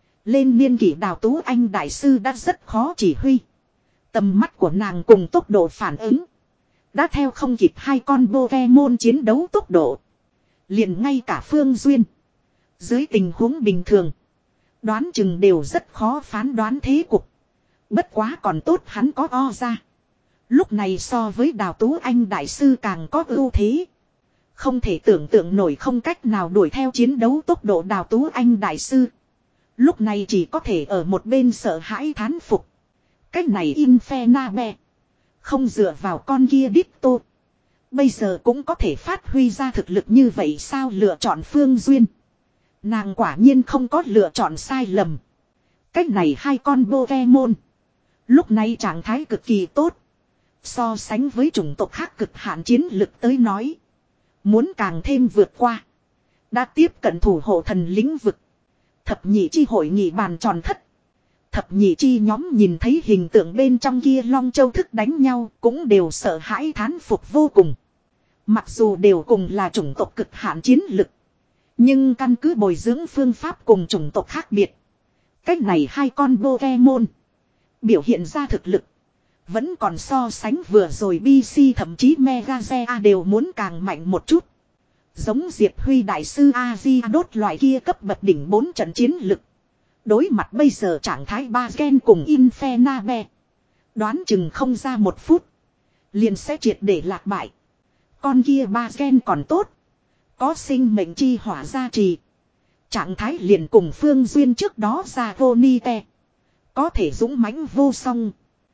Lên niên kỷ Đào Tú Anh đại sư đã rất khó chỉ huy. Tầm mắt của nàng cùng tốc độ phản ứng. Đã theo không kịp hai con Pokemon chiến đấu tốc độ. Liền ngay cả Phương Duyên. Dưới tình huống bình thường. Đoán chừng đều rất khó phán đoán thế cục. Bất quá còn tốt hắn có o ra. Lúc này so với Đào Tú Anh đại sư càng có ưu thế. Không thể tưởng tượng nổi không cách nào đuổi theo chiến đấu tốc độ Đào Tú Anh đại sư. Lúc này chỉ có thể ở một bên sợ hãi thán phục. Cách này Infernabe. Không dựa vào con kia Ditto. Bây giờ cũng có thể phát huy ra thực lực như vậy sao lựa chọn Phương Duyên. Nàng quả nhiên không có lựa chọn sai lầm. Cách này hai con Pokemon. Lúc này trạng thái cực kỳ tốt. So sánh với chủng tộc khác cực hạn chiến lực tới nói. Muốn càng thêm vượt qua. Đã tiếp cận thủ hộ thần lĩnh vực. Thập nhị chi hội nghị bàn tròn thất. Thập nhị chi nhóm nhìn thấy hình tượng bên trong kia Long Châu thức đánh nhau cũng đều sợ hãi thán phục vô cùng. Mặc dù đều cùng là chủng tộc cực hạn chiến lực. Nhưng căn cứ bồi dưỡng phương pháp cùng chủng tộc khác biệt. Cách này hai con Pokemon. Biểu hiện ra thực lực. Vẫn còn so sánh vừa rồi bê xê thậm chí Megazea đều muốn càng mạnh một chút. Giống Diệp Huy đại sư A-di đốt loại kia cấp bậc đỉnh bốn trận chiến lực. Đối mặt bây giờ trạng thái ba gen cùng Infernabe. Đoán chừng không ra một phút. Liền sẽ triệt để lạc bại. Con kia ba gen còn tốt. Có sinh mệnh chi hỏa gia trì. Trạng thái liền cùng Phương Duyên trước đó ra Vonite. Có thể dũng mãnh vô song.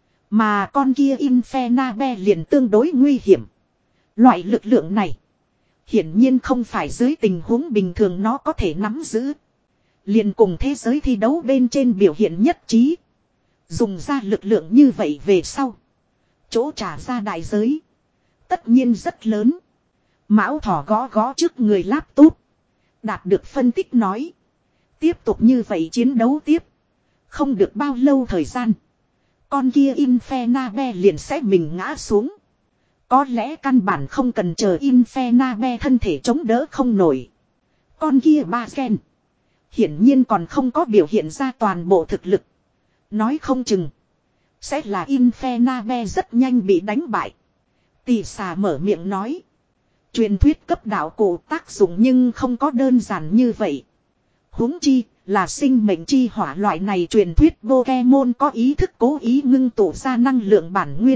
Mà con kia Infernabe liền tương đối nguy hiểm. Loại lực lượng này. Hiển nhiên không phải dưới tình huống bình thường nó có thể nắm giữ. Liền cùng thế giới thi đấu bên trên biểu hiện nhất trí. Dùng ra lực lượng như vậy về sau. Chỗ trả ra đại giới. Tất nhiên rất lớn. Mão thỏ gõ gõ trước người laptop. Đạt được phân tích nói. Tiếp tục như vậy chiến đấu tiếp. Không được bao lâu thời gian. Con kia Infernabe liền sẽ mình ngã xuống. Có lẽ căn bản không cần chờ Infernabe thân thể chống đỡ không nổi. Con kia ba gen. Hiển nhiên còn không có biểu hiện ra toàn bộ thực lực. Nói không chừng. Sẽ là Infernabe rất nhanh bị đánh bại. Tỷ xà mở miệng nói. Truyền thuyết cấp đạo cổ tác dụng nhưng không có đơn giản như vậy. Huống chi là sinh mệnh chi hỏa loại này truyền thuyết Pokemon có ý thức cố ý ngưng tụ ra năng lượng bản nguyên.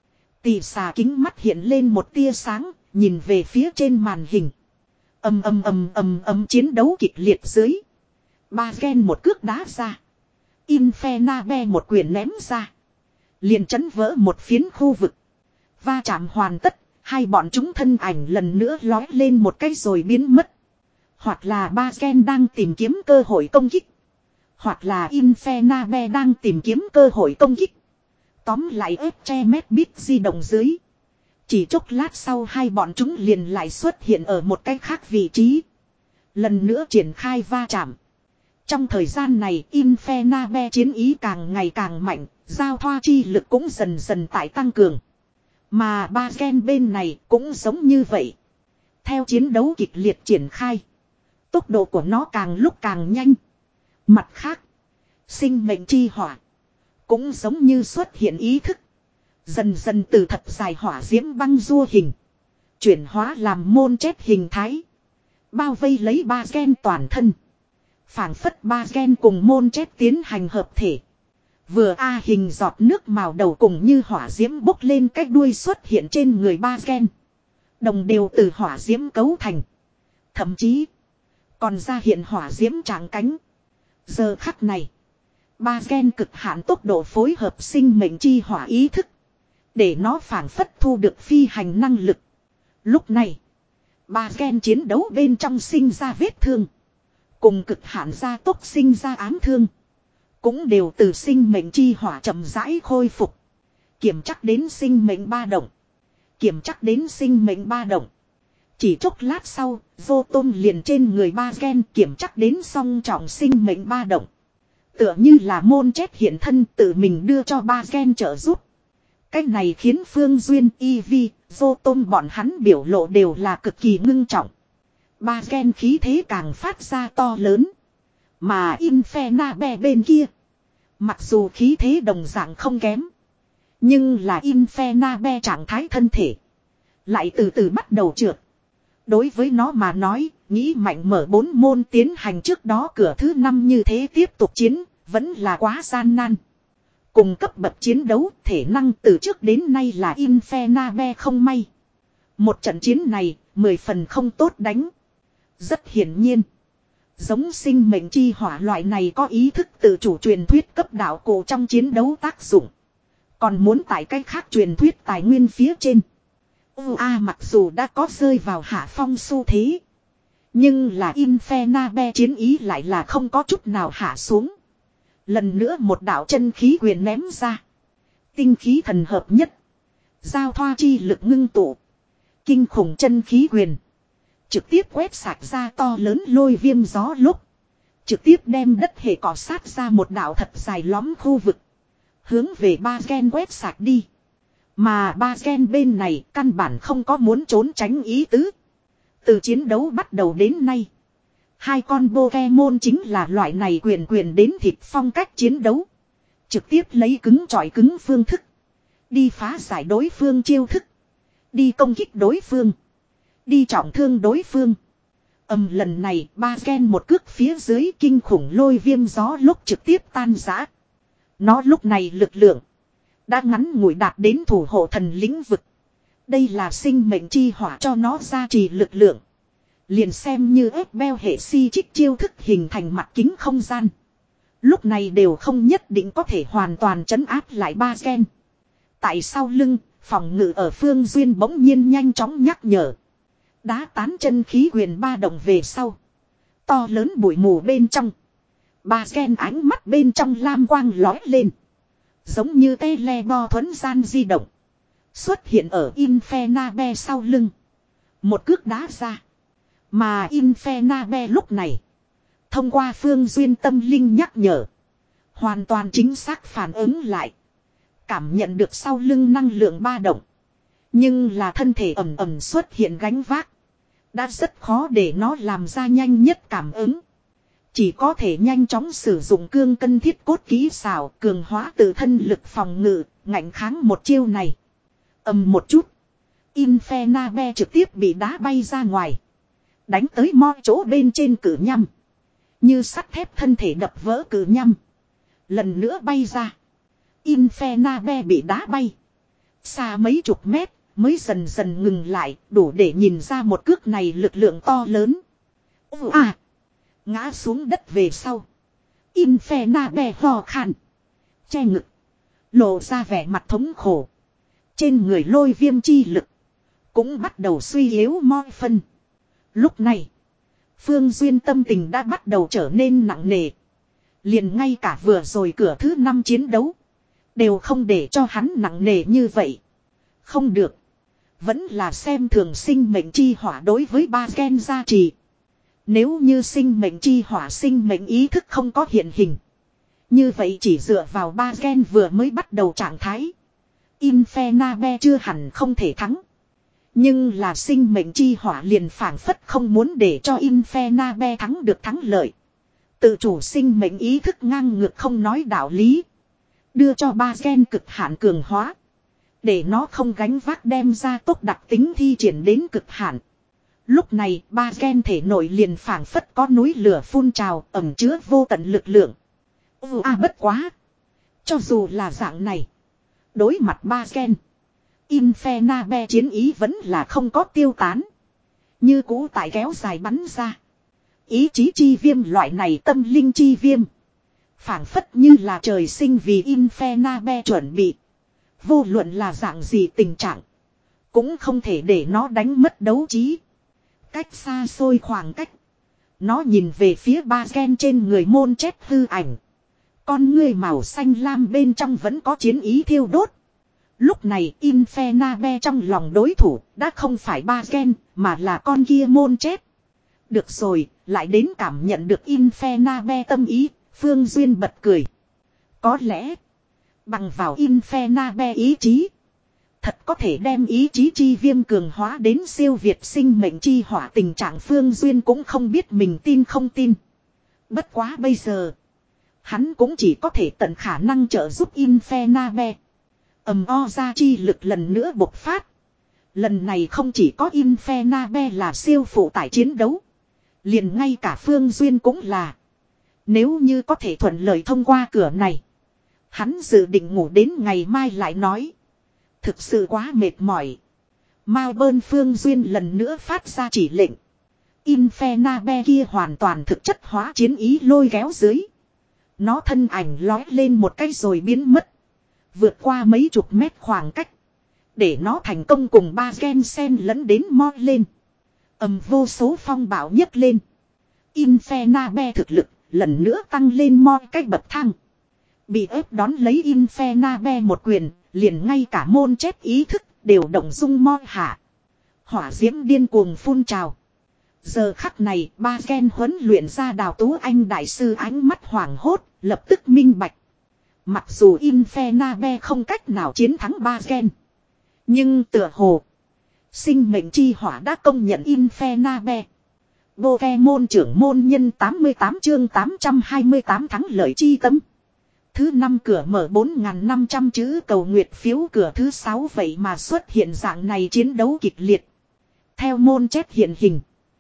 Tỷ xà kính mắt hiện lên một tia sáng, nhìn về phía trên màn hình. Ầm ầm ầm ầm ầm chiến đấu kịch liệt dưới. Ba gen một cước đá ra. Infernabe một quyền ném ra. Liền chấn vỡ một phiến khu vực. Va chạm hoàn tất, hai bọn chúng thân ảnh lần nữa lói lên một cái rồi biến mất. Hoặc là ba gen đang tìm kiếm cơ hội công kích. Hoặc là Infernabe đang tìm kiếm cơ hội công kích. Tóm lại ép che mét bít di động dưới. Chỉ chốc lát sau hai bọn chúng liền lại xuất hiện ở một cái khác vị trí. Lần nữa triển khai va chạm. Trong thời gian này Infernabe chiến ý càng ngày càng mạnh, giao thoa chi lực cũng dần dần tại tăng cường. Mà ba gen bên này cũng giống như vậy. Theo chiến đấu kịch liệt triển khai. Tốc độ của nó càng lúc càng nhanh. Mặt khác. Sinh mệnh chi hỏa. Cũng giống như xuất hiện ý thức. Dần dần từ thật dài hỏa diễm băng rua hình. Chuyển hóa làm môn chết hình thái. Bao vây lấy ba gen toàn thân. Phảng phất ba gen cùng môn chết tiến hành hợp thể. Vừa A hình giọt nước màu đầu cùng như hỏa diễm bốc lên cách đuôi xuất hiện trên người ba gen. Đồng đều từ hỏa diễm cấu thành. Thậm chí còn ra hiện hỏa diễm tráng cánh. Giờ khắc này. Ba gen cực hạn tốc độ phối hợp sinh mệnh chi hỏa ý thức. Để nó phảng phất thu được phi hành năng lực. Lúc này. Ba gen chiến đấu bên trong sinh ra vết thương. Cùng cực hạn gia tốc sinh ra ám thương. Cũng đều từ sinh mệnh chi hỏa chậm rãi khôi phục. Kiểm chắc đến sinh mệnh ba động. Kiểm chắc đến sinh mệnh ba động. Chỉ chốc lát sau, vô tôm liền trên người ba gen kiểm chắc đến song trọng sinh mệnh ba động. Tựa như là môn chết hiện thân tự mình đưa cho ba gen trợ giúp. Cách này khiến Phương Duyên, y vi, vô tôm bọn hắn biểu lộ đều là cực kỳ ngưng trọng. Ba gen khí thế càng phát ra to lớn. Mà Infernabe bên kia. Mặc dù khí thế đồng dạng không kém. Nhưng là Infernabe trạng thái thân thể. Lại từ từ bắt đầu trượt. Đối với nó mà nói, nghĩ mạnh mở bốn môn tiến hành trước đó cửa thứ năm như thế tiếp tục chiến, vẫn là quá gian nan. Cùng cấp bậc chiến đấu, thể năng từ trước đến nay là Infernabe không may. Một trận chiến này, mười phần không tốt đánh. Rất hiển nhiên. Giống sinh mệnh chi hỏa loại này có ý thức tự chủ truyền thuyết cấp đạo cổ trong chiến đấu tác dụng. Còn muốn tại cách khác truyền thuyết tài nguyên phía trên. u a mặc dù đã có rơi vào hạ phong xu thế. Nhưng là Infernabe chiến ý lại là không có chút nào hạ xuống. Lần nữa một đạo chân khí quyền ném ra. Tinh khí thần hợp nhất. Giao thoa chi lực ngưng tụ. Kinh khủng chân khí quyền. Trực tiếp quét sạch ra to lớn lôi viêm gió lúc. Trực tiếp đem đất hệ cỏ sát ra một đạo thật dài lõm khu vực. Hướng về ba gen quét sạch đi. Mà ba gen bên này căn bản không có muốn trốn tránh ý tứ. Từ chiến đấu bắt đầu đến nay. Hai con Pokemon chính là loại này quyền quyền đến thịt phong cách chiến đấu. Trực tiếp lấy cứng chọi cứng phương thức. Đi phá giải đối phương chiêu thức. Đi công kích đối phương. Đi trọng thương đối phương. Ầm lần này ba gen một cước phía dưới kinh khủng lôi viêm gió lúc trực tiếp tan rã. Nó lúc này lực lượng. Đã ngắn ngủi đạt đến thủ hộ thần lĩnh vực. Đây là sinh mệnh chi hỏa cho nó gia trì lực lượng. Liền xem như ép beo hệ si trích chiêu thức hình thành mặt kính không gian. Lúc này đều không nhất định có thể hoàn toàn trấn áp lại ba gen. Tại sau lưng, phòng ngự ở Phương Duyên bỗng nhiên nhanh chóng nhắc nhở. Đá tán chân khí quyền ba động về sau. To lớn bụi mù bên trong. Ba gen ánh mắt bên trong lam quang lói lên. Giống như tele bo thuấn gian di động. Xuất hiện ở Infernabe sau lưng. Một cước đá ra. Mà Infernabe lúc này. Thông qua Phương Duyên tâm linh nhắc nhở. Hoàn toàn chính xác phản ứng lại. Cảm nhận được sau lưng năng lượng ba động. Nhưng là thân thể ẩm ẩm xuất hiện gánh vác. Đã rất khó để nó làm ra nhanh nhất cảm ứng. Chỉ có thể nhanh chóng sử dụng cương cân thiết cốt kỹ xảo cường hóa tự thân lực phòng ngự, ngạnh kháng một chiêu này. Ầm một chút. Infernabe trực tiếp bị đá bay ra ngoài. Đánh tới moi chỗ bên trên cử nhăm. Như sắt thép thân thể đập vỡ cử nhăm. Lần nữa bay ra. Infernabe bị đá bay. Xa mấy chục mét mới dần dần ngừng lại đủ để nhìn ra một cước này lực lượng to lớn. À! Ngã xuống đất về sau. Infernabe hò khan. Che ngực. Lộ ra vẻ mặt thống khổ. Trên người lôi viêm chi lực. Cũng bắt đầu suy yếu moi phân. Lúc này. Phương Duyên tâm tình đã bắt đầu trở nên nặng nề. Liền ngay cả vừa rồi cửa thứ năm chiến đấu. Đều không để cho hắn nặng nề như vậy. Không được. Vẫn là xem thường sinh mệnh chi hỏa đối với ba gen gia trì. Nếu như sinh mệnh chi hỏa sinh mệnh ý thức không có hiện hình. Như vậy chỉ dựa vào ba gen vừa mới bắt đầu trạng thái. Infernabe chưa hẳn không thể thắng. Nhưng là sinh mệnh chi hỏa liền phảng phất không muốn để cho Infernabe thắng được thắng lợi. Tự chủ sinh mệnh ý thức ngang ngược không nói đạo lý. Đưa cho ba gen cực hạn cường hóa. Để nó không gánh vác đem ra tốc đặc tính thi triển đến cực hạn. Lúc này ba gen thể nội liền phảng phất có núi lửa phun trào ẩn chứa vô tận lực lượng. Ừ à bất quá. Cho dù là dạng này. Đối mặt ba gen. Infernabe chiến ý vẫn là không có tiêu tán. Như cũ tại kéo dài bắn ra. Ý chí chi viêm loại này tâm linh chi viêm. Phảng phất như là trời sinh vì Infernabe chuẩn bị. Vô luận là dạng gì tình trạng. Cũng không thể để nó đánh mất đấu trí. Cách xa xôi khoảng cách. Nó nhìn về phía ba gen trên người môn chết hư ảnh. Con ngươi màu xanh lam bên trong vẫn có chiến ý thiêu đốt. Lúc này Infernabe trong lòng đối thủ đã không phải ba gen mà là con kia môn chết. Được rồi, lại đến cảm nhận được Infernabe tâm ý, Phương Duyên bật cười. Có lẽ, bằng vào Infernabe ý chí, thật có thể đem ý chí chi viêm cường hóa đến siêu việt sinh mệnh chi hỏa tình trạng Phương Duyên cũng không biết mình tin không tin. Bất quá bây giờ, hắn cũng chỉ có thể tận khả năng trợ giúp Infernabe. Ầm o ra chi lực lần nữa bộc phát. Lần này không chỉ có Infernabe là siêu phụ tải chiến đấu. Liền ngay cả Phương Duyên cũng là. Nếu như có thể thuận lợi thông qua cửa này. Hắn dự định ngủ đến ngày mai lại nói. Thực sự quá mệt mỏi. Mao bơn Phương Duyên lần nữa phát ra chỉ lệnh. Infernabe kia hoàn toàn thực chất hóa chiến ý lôi kéo dưới. Nó thân ảnh lói lên một cái rồi biến mất. Vượt qua mấy chục mét khoảng cách. Để nó thành công cùng ba gen sen lẫn đến moi lên. Ầm vô số phong bạo nhấc lên. Infernabe thực lực lần nữa tăng lên moi cách bậc thang. Bị ép đón lấy Infernabe một quyền. Liền ngay cả môn chết ý thức đều động dung moi hạ. Hỏa diễm điên cuồng phun trào. Giờ khắc này ba gen huấn luyện ra Đào Tú Anh đại sư ánh mắt hoảng hốt. Lập tức minh bạch. Mặc dù Infernabe không cách nào chiến thắng ba gen. Nhưng tựa hồ. Sinh mệnh chi hỏa đã công nhận Infernabe. Pokemon trưởng môn nhân tám mươi tám chương tám trăm hai mươi tám thắng lợi chi tâm. Thứ năm cửa mở bốn nghìn năm trăm chữ cầu nguyệt phiếu cửa thứ sáu vậy mà xuất hiện dạng này chiến đấu kịch liệt. Theo môn chết hiện hình.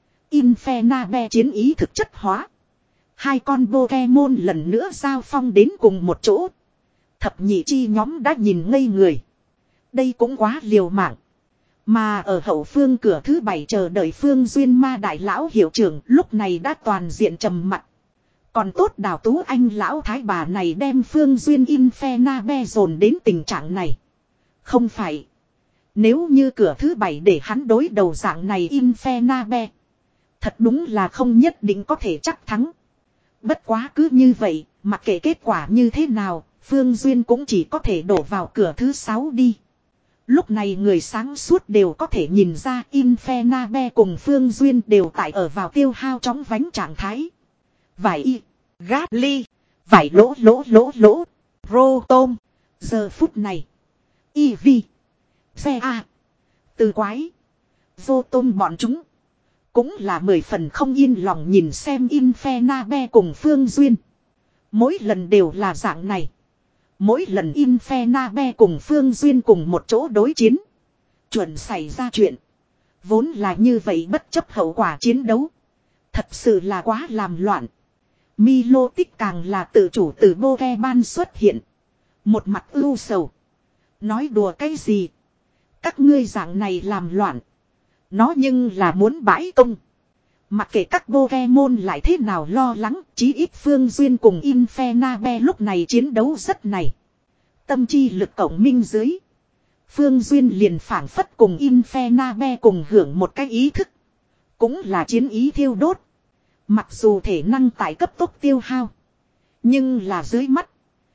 Infernabe chiến ý thực chất hóa. Hai con Pokemon lần nữa giao phong đến cùng một chỗ. Thập nhị chi nhóm đã nhìn ngây người. Đây cũng quá liều mạng. Mà ở hậu phương cửa thứ bảy chờ đợi Phương Duyên ma đại lão hiệu trưởng lúc này đã toàn diện trầm mặc. Còn tốt Đào Tú Anh lão thái bà này đem Phương Duyên Infernabe dồn đến tình trạng này. Không phải. Nếu như cửa thứ bảy để hắn đối đầu dạng này Infernabe. Thật đúng là không nhất định có thể chắc thắng. Bất quá cứ như vậy, mặc kệ kết quả như thế nào, Phương Duyên cũng chỉ có thể đổ vào cửa thứ sáu đi. Lúc này người sáng suốt đều có thể nhìn ra Infernabe cùng Phương Duyên đều tại ở vào tiêu hao chóng vánh trạng thái. Vải y, gát ly, vải lỗ lỗ lỗ lỗ, rô tôm. Giờ phút này, y vi, xe a, từ quái, rô tôm bọn chúng. Cũng là mười phần không yên lòng nhìn xem Infernabe cùng Phương Duyên. Mỗi lần đều là dạng này. Mỗi lần Infernabe cùng Phương Duyên cùng một chỗ đối chiến. Chuẩn xảy ra chuyện. Vốn là như vậy bất chấp hậu quả chiến đấu. Thật sự là quá làm loạn. Milo Tích càng là tự chủ từ Pokemon xuất hiện. Một mặt ưu sầu. Nói đùa cái gì? Các ngươi dạng này làm loạn. Nó nhưng là muốn bãi công. Mặc kệ các Pokemon lại thế nào lo lắng, chí ít Phương Duyên cùng Infernabe lúc này chiến đấu rất này. Tâm chi lực cộng minh dưới. Phương Duyên liền phản phất cùng Infernabe cùng hưởng một cái ý thức. Cũng là chiến ý thiêu đốt. Mặc dù thể năng tại cấp tốc tiêu hao. Nhưng là dưới mắt.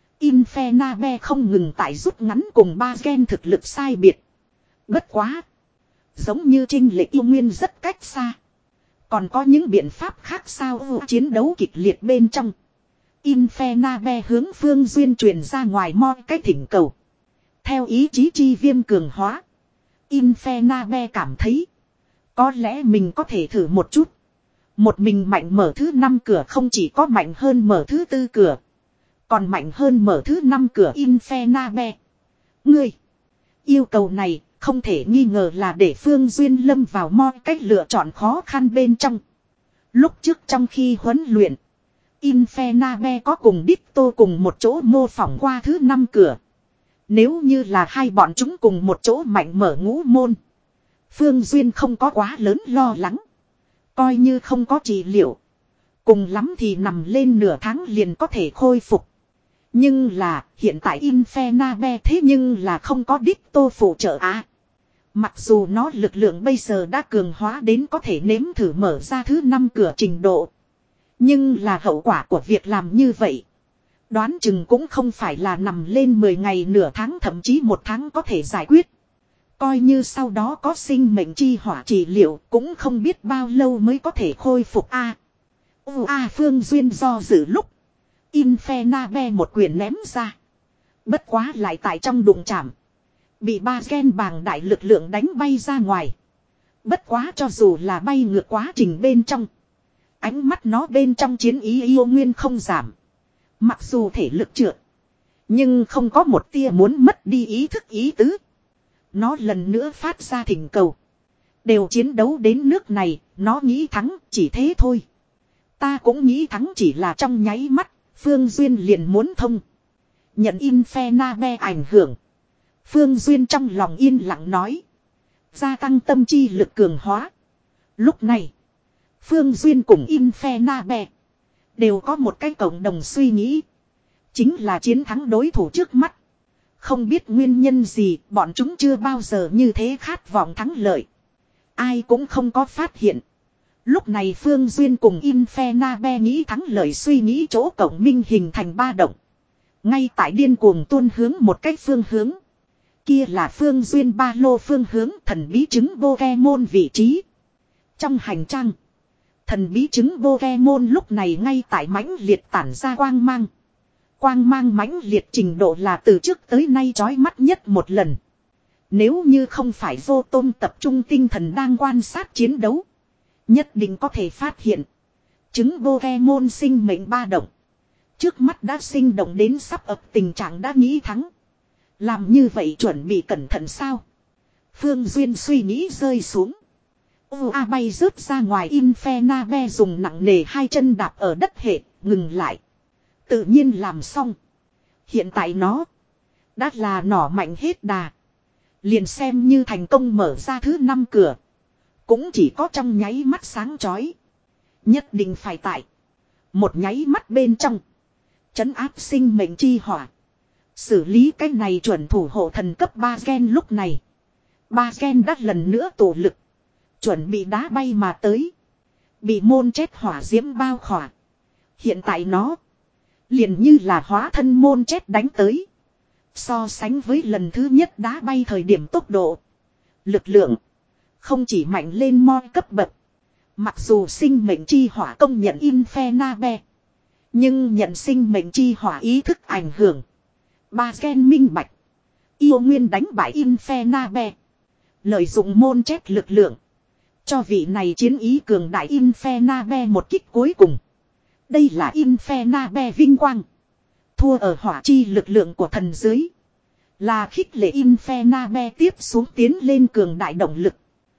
Infernabe không ngừng tại rút ngắn cùng ba gen thực lực sai biệt. Bất quá. Giống như trinh lệ yêu nguyên rất cách xa. Còn có những biện pháp khác sao chiến đấu kịch liệt bên trong. Infernabe hướng Phương Duyên truyền ra ngoài moi cái thỉnh cầu. Theo ý chí chi viêm cường hóa. Infernabe cảm thấy. Có lẽ mình có thể thử một chút. Một mình mạnh mở thứ năm cửa không chỉ có mạnh hơn mở thứ tư cửa. Còn mạnh hơn mở thứ năm cửa Infernabe. Ngươi. Yêu cầu này không thể nghi ngờ là để Phương Duyên lâm vào mo cách lựa chọn khó khăn bên trong. Lúc trước trong khi huấn luyện. Infernabe có cùng Ditto cùng một chỗ mô phỏng qua thứ năm cửa. Nếu như là hai bọn chúng cùng một chỗ mạnh mở ngũ môn. Phương Duyên không có quá lớn lo lắng. Coi như không có trị liệu. Cùng lắm thì nằm lên nửa tháng liền có thể khôi phục. Nhưng là hiện tại Infernabe thế nhưng là không có Ditto phụ trợ á. Mặc dù nó lực lượng bây giờ đã cường hóa đến có thể nếm thử mở ra thứ năm cửa trình độ. Nhưng là hậu quả của việc làm như vậy. Đoán chừng cũng không phải là nằm lên mười ngày nửa tháng thậm chí một tháng có thể giải quyết. Coi như sau đó có sinh mệnh chi hỏa trị liệu cũng không biết bao lâu mới có thể khôi phục a. U a Phương Duyên do dự lúc. Infernabe một quyền ném ra. Bất quá lại tại trong đụng chạm. Bị ba gen bàng đại lực lượng đánh bay ra ngoài. Bất quá cho dù là bay ngược quá trình bên trong. Ánh mắt nó bên trong chiến ý yêu nguyên không giảm. Mặc dù thể lực trượt. Nhưng không có một tia muốn mất đi ý thức ý tứ. Nó lần nữa phát ra thỉnh cầu. Đều chiến đấu đến nước này. Nó nghĩ thắng chỉ thế thôi. Ta cũng nghĩ thắng chỉ là trong nháy mắt. Phương Duyên liền muốn thông. Nhận Infernabe ảnh hưởng. Phương Duyên trong lòng yên lặng nói. Gia tăng tâm chi lực cường hóa. Lúc này. Phương Duyên cùng Infernabe. Đều có một cái cộng đồng suy nghĩ. Chính là chiến thắng đối thủ trước mắt. Không biết nguyên nhân gì bọn chúng chưa bao giờ như thế khát vọng thắng lợi. Ai cũng không có phát hiện. Lúc này Phương Duyên cùng Infernabe nghĩ thắng lợi suy nghĩ chỗ cộng minh hình thành ba động. Ngay tại điên cuồng tuôn hướng một cách phương hướng. Kia là Phương Duyên ba lô phương hướng thần bí trứng Pokemon vị trí. Trong hành trang. Thần bí trứng Pokemon lúc này ngay tại mãnh liệt tản ra quang mang. Quang mang mãnh liệt trình độ là từ trước tới nay chói mắt nhất một lần. Nếu như không phải vô tôm tập trung tinh thần đang quan sát chiến đấu. Nhất định có thể phát hiện. Trứng Pokemon sinh mệnh ba động. Trước mắt đã sinh động đến sắp ập tình trạng đã nghĩ thắng. Làm như vậy chuẩn bị cẩn thận sao? Phương Duyên suy nghĩ rơi xuống. U A bay rớt ra ngoài Infernabe dùng nặng nề hai chân đạp ở đất hệ, ngừng lại. Tự nhiên làm xong. Hiện tại nó đã là nỏ mạnh hết đà. Liền xem như thành công mở ra thứ năm cửa. Cũng chỉ có trong nháy mắt sáng chói. Nhất định phải tại một nháy mắt bên trong. Trấn áp sinh mệnh chi hỏa. Xử lý cái này chuẩn thủ hộ thần cấp ba gen lúc này. Ba gen đã lần nữa tổ lực. Chuẩn bị đá bay mà tới. Bị môn chết hỏa diễm bao khỏa. Hiện tại nó. Liền như là hóa thân môn chết đánh tới. So sánh với lần thứ nhất đá bay thời điểm tốc độ. Lực lượng. Không chỉ mạnh lên mo cấp bậc. Mặc dù sinh mệnh chi hỏa công nhận Infernabe. Nhưng nhận sinh mệnh chi hỏa ý thức ảnh hưởng. Ba gen minh bạch. Yêu nguyên đánh bại Infernabe. Lợi dụng môn chết lực lượng. Cho vị này chiến ý cường đại Infernabe một kích cuối cùng. Đây là Infernabe vinh quang. Thua ở hỏa chi lực lượng của thần dưới. Là khích lệ Infernabe tiếp xuống tiến lên cường đại động lực.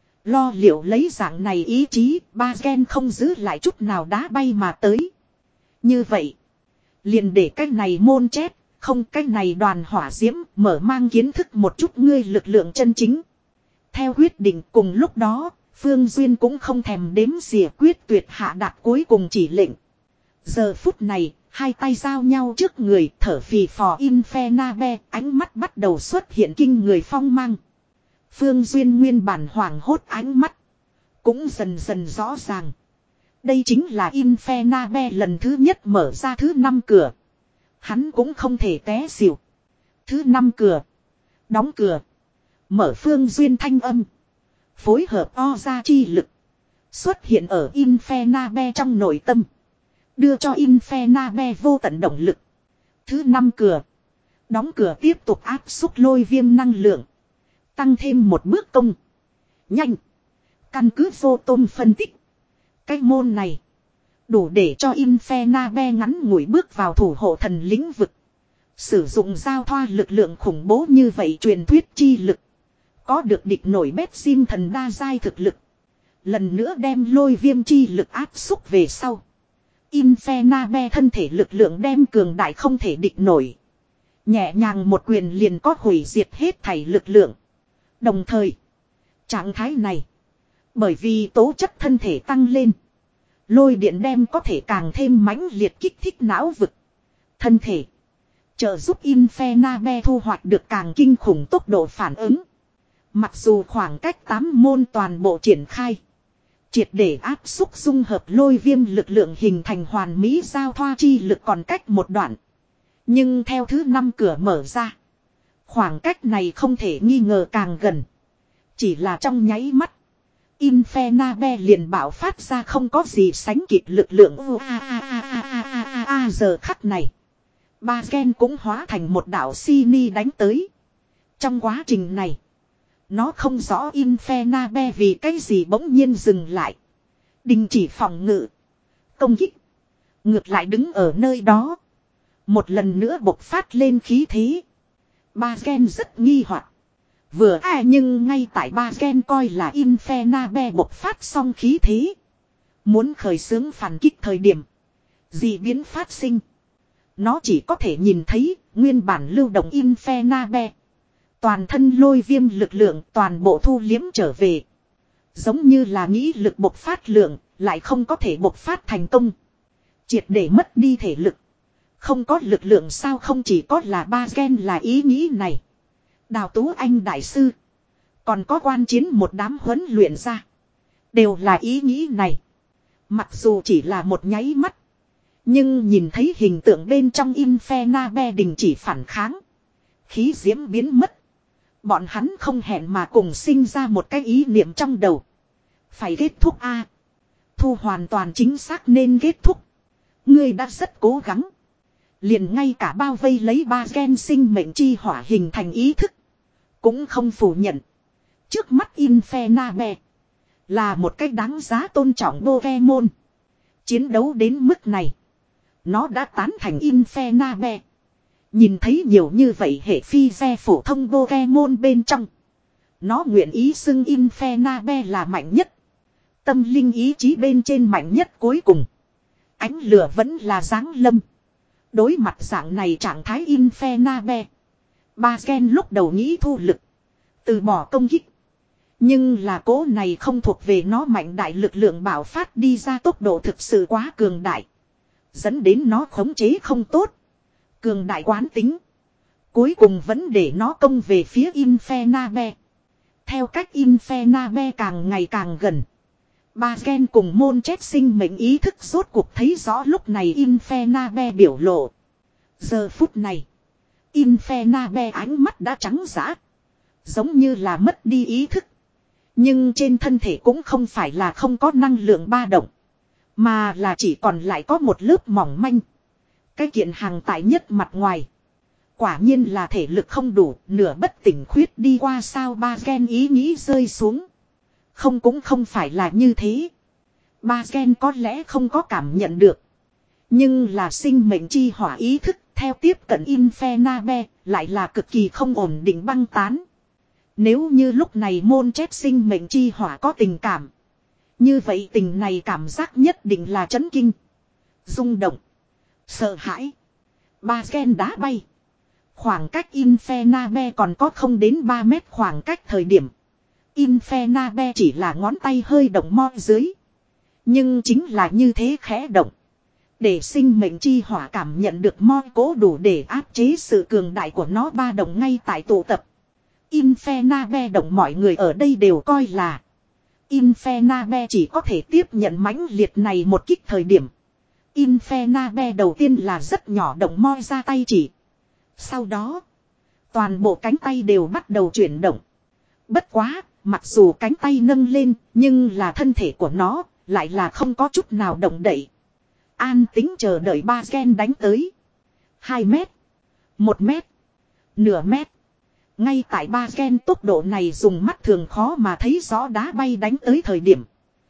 Lo liệu lấy dạng này ý chí, ba gen không giữ lại chút nào đá bay mà tới. Như vậy, liền để cái này môn chết, không cái này đoàn hỏa diễm mở mang kiến thức một chút ngươi lực lượng chân chính. Theo quyết định cùng lúc đó, Phương Duyên cũng không thèm đếm xỉa quyết tuyệt hạ đạt cuối cùng chỉ lệnh. Giờ phút này, hai tay giao nhau trước người thở phì phò Infernabe, ánh mắt bắt đầu xuất hiện kinh người phong mang. Phương Duyên nguyên bản hoảng hốt ánh mắt. Cũng dần dần rõ ràng. Đây chính là Infernabe lần thứ nhất mở ra thứ năm cửa. Hắn cũng không thể té xỉu. Thứ năm cửa. Đóng cửa. Mở Phương Duyên thanh âm. Phối hợp o ra chi lực. Xuất hiện ở Infernabe trong nội tâm. Đưa cho Infernabe vô tận động lực. Thứ năm cửa. Đóng cửa tiếp tục áp xúc lôi viêm năng lượng. Tăng thêm một bước công. Nhanh. Căn cứ vô tôm phân tích. Cái môn này. Đủ để cho Infernabe ngắn ngủi bước vào thủ hộ thần lĩnh vực. Sử dụng giao thoa lực lượng khủng bố như vậy truyền thuyết chi lực. Có được địch nổi bét sim thần đa giai thực lực. Lần nữa đem lôi viêm chi lực áp xúc về sau. Infernabe thân thể lực lượng đem cường đại không thể địch nổi. Nhẹ nhàng một quyền liền có hủy diệt hết thảy lực lượng. Đồng thời, trạng thái này, bởi vì tố chất thân thể tăng lên, lôi điện đem có thể càng thêm mãnh liệt kích thích não vực. Thân thể, trợ giúp Infernabe thu hoạch được càng kinh khủng tốc độ phản ứng. Mặc dù khoảng cách tám môn toàn bộ triển khai, triệt để áp xúc dung hợp lôi viêm lực lượng hình thành hoàn mỹ giao thoa chi lực còn cách một đoạn. Nhưng theo thứ năm cửa mở ra, khoảng cách này không thể nghi ngờ càng gần. Chỉ là trong nháy mắt, Infernabe liền bạo phát ra không có gì sánh kịp lực lượng. A a a a a a a a giờ khắc này, ba gen cũng hóa thành một đạo Sini đánh tới. Trong quá trình này, nó không rõ Infernabe vì cái gì bỗng nhiên dừng lại. Đình chỉ phòng ngự, công kích, ngược lại đứng ở nơi đó. Một lần nữa bộc phát lên khí thế. Ba gen rất nghi hoặc. Vừa à nhưng ngay tại ba gen coi là Infernabe bộc phát xong khí thế. Muốn khởi xướng phản kích thời điểm. Dị biến phát sinh. Nó chỉ có thể nhìn thấy nguyên bản lưu động Infernabe. Toàn thân lôi viêm lực lượng toàn bộ thu liếm trở về. Giống như là nghĩ lực bộc phát lượng lại không có thể bộc phát thành công. Triệt để mất đi thể lực. Không có lực lượng sao không chỉ có là ba gen là ý nghĩ này. Đào Tú Anh đại sư. Còn có quan chiến một đám huấn luyện ra. Đều là ý nghĩ này. Mặc dù chỉ là một nháy mắt. Nhưng nhìn thấy hình tượng bên trong Infernabe đình chỉ phản kháng. Khí diễm biến mất. Bọn hắn không hẹn mà cùng sinh ra một cái ý niệm trong đầu. Phải kết thúc a. Thu hoàn toàn chính xác nên kết thúc. Ngươi đã rất cố gắng. Liền ngay cả bao vây lấy ba gen sinh mệnh chi hỏa hình thành ý thức. Cũng không phủ nhận. Trước mắt Infernabe là một cách đáng giá tôn trọng Pokemon. Chiến đấu đến mức này. Nó đã tán thành Infernabe. Nhìn thấy nhiều như vậy hệ phi ve phổ thông Pokemon bên trong. Nó nguyện ý xưng Infernabe là mạnh nhất. Tâm linh ý chí bên trên mạnh nhất cuối cùng. Ánh lửa vẫn là giáng lâm. Đối mặt dạng này trạng thái Infernabe. Ba gen lúc đầu nghĩ thu lực. Từ bỏ công kích. Nhưng là cố này không thuộc về nó mạnh đại lực lượng bạo phát đi ra tốc độ thực sự quá cường đại. Dẫn đến nó khống chế không tốt. Cường đại quán tính. Cuối cùng vẫn để nó công về phía Infernabe. Theo cách Infernabe càng ngày càng gần. Ba gen cùng môn chết sinh mệnh ý thức rốt cuộc thấy rõ lúc này Infernabe biểu lộ. Giờ phút này. Infernabe ánh mắt đã trắng dã. Giống như là mất đi ý thức. Nhưng trên thân thể cũng không phải là không có năng lượng ba động. Mà là chỉ còn lại có một lớp mỏng manh. Cái kiện hàng tại nhất mặt ngoài. Quả nhiên là thể lực không đủ, nửa bất tỉnh khuyết đi qua sao ba gen ý nghĩ rơi xuống. Không cũng không phải là như thế. Ba gen có lẽ không có cảm nhận được. Nhưng là sinh mệnh chi hỏa ý thức theo tiếp cận Infernabe lại là cực kỳ không ổn định băng tán. Nếu như lúc này môn chết sinh mệnh chi hỏa có tình cảm. Như vậy tình này cảm giác nhất định là chấn kinh. Rung động. Sợ hãi. Ba gen đá bay. Khoảng cách Infernabe còn có không đến ba mét khoảng cách thời điểm. Infernabe chỉ là ngón tay hơi động mo dưới. Nhưng chính là như thế khẽ động. Để sinh mệnh chi hỏa cảm nhận được mo cố đủ để áp chế sự cường đại của nó ba động ngay tại tụ tập. Infernabe động mọi người ở đây đều coi là. Infernabe chỉ có thể tiếp nhận mãnh liệt này một kích thời điểm. Infernabe đầu tiên là rất nhỏ động moi ra tay chỉ. Sau đó, toàn bộ cánh tay đều bắt đầu chuyển động. Bất quá, mặc dù cánh tay nâng lên, nhưng là thân thể của nó, lại là không có chút nào động đậy. An tính chờ đợi ba gen đánh tới. Hai mét. Một mét. Nửa mét. Ngay tại ba gen tốc độ này dùng mắt thường khó mà thấy rõ đá bay đánh tới thời điểm.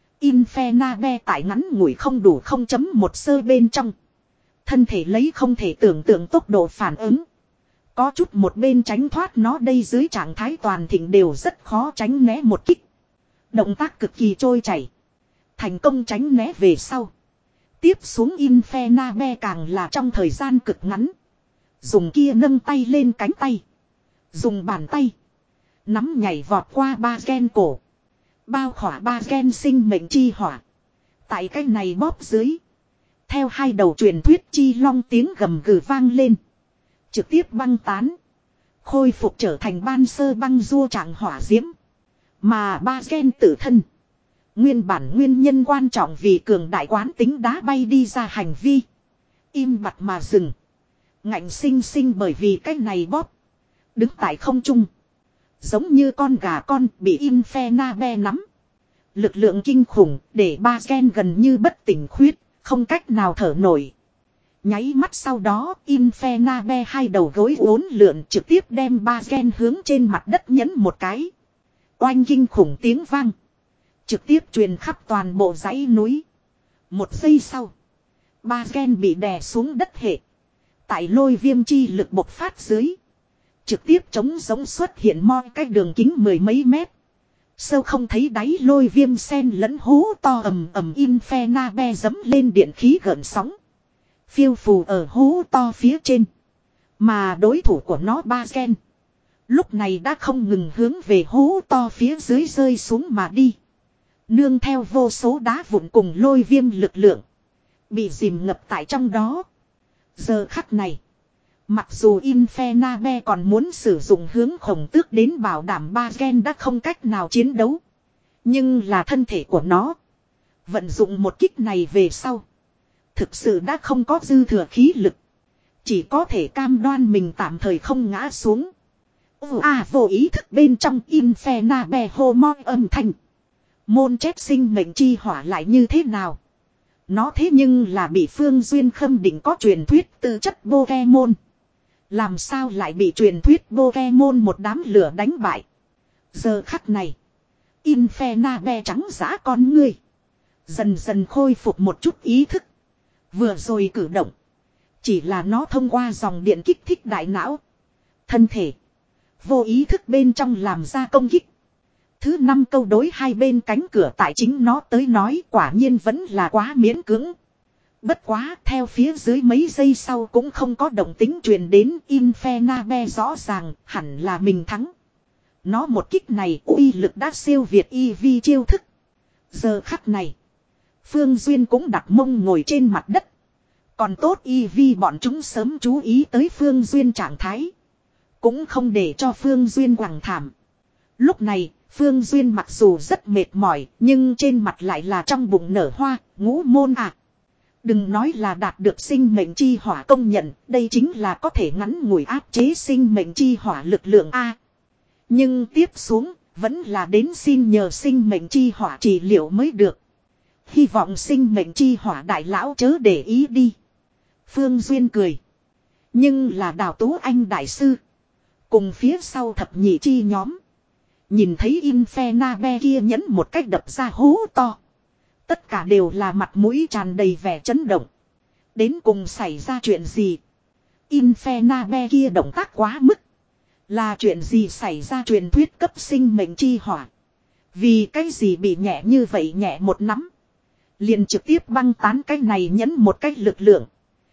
Infernabe tại ngắn ngủi không đủ không chấm một sơ bên trong. Thân thể lấy không thể tưởng tượng tốc độ phản ứng. Có chút một bên tránh thoát nó đây dưới trạng thái toàn thịnh đều rất khó tránh né một kích. Động tác cực kỳ trôi chảy. Thành công tránh né về sau. Tiếp xuống Infernabe càng là trong thời gian cực ngắn. Dùng kia nâng tay lên cánh tay. Dùng bàn tay. Nắm nhảy vọt qua ba gen cổ. Bao khỏa ba gen sinh mệnh chi hỏa. Tại cái này bóp dưới. Theo hai đầu truyền thuyết chi long tiếng gầm gừ vang lên. Trực tiếp băng tán. Khôi phục trở thành ban sơ băng rua trạng hỏa diễm. Mà ba gen tự thân. Nguyên bản nguyên nhân quan trọng vì cường đại quán tính đá bay đi ra hành vi. Im bặt mà dừng. Ngạnh sinh sinh bởi vì cái này bóp. Đứng tại không trung. Giống như con gà con bị Infernabe nắm. Lực lượng kinh khủng để ba gen gần như bất tỉnh khuyết. Không cách nào thở nổi. Nháy mắt sau đó Infernabe hai đầu gối uốn lượn trực tiếp đem ba gen hướng trên mặt đất nhấn một cái. Oanh kinh khủng tiếng vang. Trực tiếp truyền khắp toàn bộ dãy núi. Một giây sau. Ba gen bị đè xuống đất hệ. Tại lôi viêm chi lực bộc phát dưới. Trực tiếp chống giống xuất hiện mo cái đường kính mười mấy mét. Sâu không thấy đáy lôi viêm sen lẫn hố to ầm ầm Infernabe dấm lên điện khí gợn sóng. Phiêu phù ở hố to phía trên. Mà đối thủ của nó ba gen. Lúc này đã không ngừng hướng về hố to phía dưới rơi xuống mà đi. Nương theo vô số đá vụn cùng lôi viêm lực lượng. Bị dìm ngập tại trong đó. Giờ khắc này. Mặc dù Infernabe còn muốn sử dụng hướng khổng tước đến bảo đảm ba gen đã không cách nào chiến đấu. Nhưng là thân thể của nó. Vận dụng một kích này về sau. Thực sự đã không có dư thừa khí lực. Chỉ có thể cam đoan mình tạm thời không ngã xuống. À vô ý thức bên trong Infernabe hô mo âm thanh. Môn chết sinh mệnh chi hỏa lại như thế nào? Nó thế nhưng là bị Phương Duyên khâm định có truyền thuyết tư chất Pokemon. Làm sao lại bị truyền thuyết Pokemon một đám lửa đánh bại? Giờ khắc này. Infernabe trắng giã con ngươi. Dần dần khôi phục một chút ý thức. Vừa rồi cử động. Chỉ là nó thông qua dòng điện kích thích đại não. Thân thể. Vô ý thức bên trong làm ra công kích. Thứ năm câu đối hai bên cánh cửa tại chính nó tới nói quả nhiên vẫn là quá miễn cưỡng. Bất quá theo phía dưới mấy giây sau cũng không có động tính truyền đến Infernabe rõ ràng hẳn là mình thắng. Nó một kích này uy lực đã siêu việt y vi chiêu thức. Giờ khắc này. Phương Duyên cũng đặt mông ngồi trên mặt đất. Còn tốt y vi bọn chúng sớm chú ý tới Phương Duyên trạng thái. Cũng không để cho Phương Duyên quẳng thảm. Lúc này Phương Duyên mặc dù rất mệt mỏi nhưng trên mặt lại là trong bụng nở hoa, ngũ môn à. Đừng nói là đạt được sinh mệnh chi hỏa công nhận, đây chính là có thể ngắn ngủi áp chế sinh mệnh chi hỏa lực lượng A. Nhưng tiếp xuống, vẫn là đến xin nhờ sinh mệnh chi hỏa trị liệu mới được. Hy vọng sinh mệnh chi hỏa đại lão chớ để ý đi. Phương Duyên cười. Nhưng là Đào Tú Anh đại sư. Cùng phía sau thập nhị chi nhóm. Nhìn thấy Infernabe kia nhấn một cách đập ra hố to. Tất cả đều là mặt mũi tràn đầy vẻ chấn động. Đến cùng xảy ra chuyện gì? Infernabe kia động tác quá mức. Là chuyện gì xảy ra truyền thuyết cấp sinh mệnh chi hỏa? Vì cái gì bị nhẹ như vậy nhẹ một nắm? Liền trực tiếp băng tán cái này nhấn một cách lực lượng.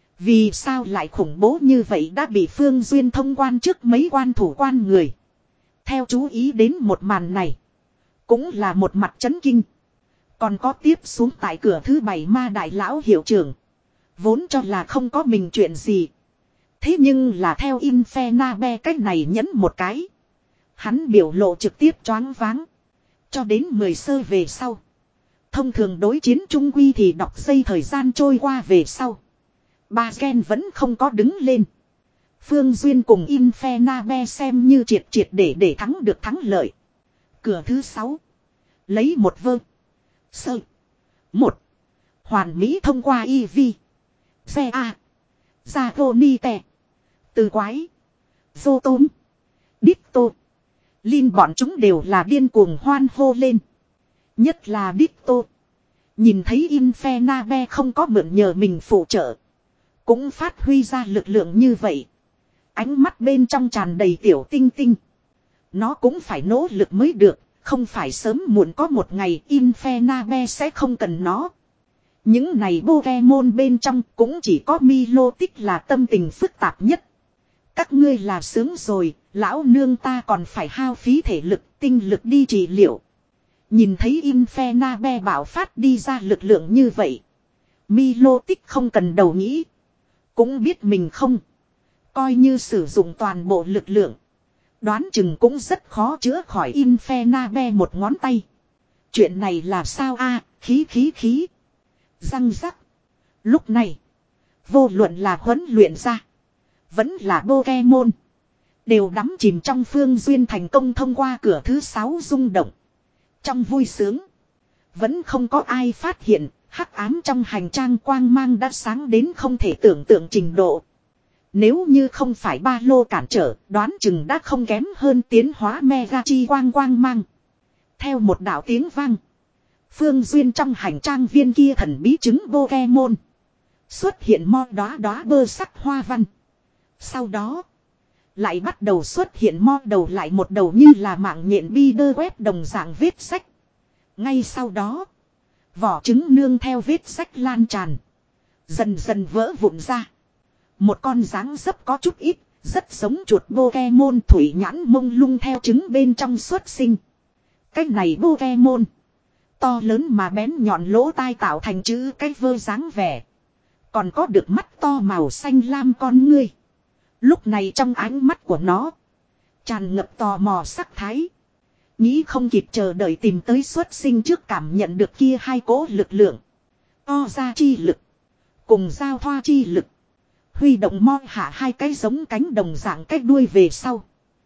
Vì sao lại khủng bố như vậy đã bị Phương Duyên thông quan trước mấy quan thủ quan người. Theo chú ý đến một màn này. Cũng là một mặt chấn kinh. Còn có tiếp xuống tại cửa thứ bảy ma đại lão hiệu trưởng. Vốn cho là không có mình chuyện gì. Thế nhưng là theo Infernabe cách này nhấn một cái. Hắn biểu lộ trực tiếp choáng váng. Cho đến mười sơ về sau. Thông thường đối chiến trung quy thì đọc dây thời gian trôi qua về sau. Ba Gen vẫn không có đứng lên. Phương Duyên cùng Infernabe xem như triệt triệt để để thắng được thắng lợi. Cửa thứ sáu. Lấy một vơ. Sơ. Một. Hoàn mỹ thông qua i vê. Xe A. Gia Vô Ni Tè. Từ quái. Vô tôm. Ditto. Lin bọn chúng đều là điên cuồng hoan hô lên. Nhất là Ditto. Nhìn thấy Infernabe không có mượn nhờ mình phụ trợ. Cũng phát huy ra lực lượng như vậy. Ánh mắt bên trong tràn đầy tiểu tinh tinh. Nó cũng phải nỗ lực mới được. Không phải sớm muộn có một ngày Infernabe sẽ không cần nó. Những này Pokemon bên trong cũng chỉ có Milotic là tâm tình phức tạp nhất. Các ngươi là sướng rồi, lão nương ta còn phải hao phí thể lực, tinh lực đi trị liệu. Nhìn thấy Infernabe bảo phát đi ra lực lượng như vậy. Milotic không cần đầu nghĩ. Cũng biết mình không. Coi như sử dụng toàn bộ lực lượng. Đoán chừng cũng rất khó chữa khỏi Infernabe một ngón tay. Chuyện này là sao a? Khí khí khí. Răng rắc. Lúc này. Vô luận là huấn luyện ra. Vẫn là Pokemon. Đều đắm chìm trong phương duyên thành công thông qua cửa thứ sáu rung động. Trong vui sướng. Vẫn không có ai phát hiện. Hắc ám trong hành trang quang mang đã sáng đến không thể tưởng tượng trình độ. Nếu như không phải ba lô cản trở, đoán chừng đã không kém hơn tiến hóa mega chi quang quang mang. Theo một đạo tiếng vang. Phương duyên trong hành trang viên kia thần bí trứng Pokemon. Xuất hiện mo đóa đóa bơ sắc hoa văn. Sau đó. Lại bắt đầu xuất hiện mo đầu lại một đầu như là mạng nhện bi đơ quét đồng dạng vết sách. Ngay sau đó. Vỏ trứng nương theo vết sách lan tràn. Dần dần vỡ vụn ra. Một con dáng dấp có chút ít. Rất giống chuột Pokemon thủy nhãn mông lung theo trứng bên trong xuất sinh. Cái này Pokemon. To lớn mà bén nhọn lỗ tai tạo thành chữ cái vơ dáng vẻ. Còn có được mắt to màu xanh lam con ngươi. Lúc này trong ánh mắt của nó. Tràn ngập tò mò sắc thái. Nghĩ không kịp chờ đợi tìm tới xuất sinh trước cảm nhận được kia hai cỗ lực lượng. O ra chi lực. Cùng giao thoa chi lực. Huy động mo hạ hai cái giống cánh đồng dạng cách đuôi về sau.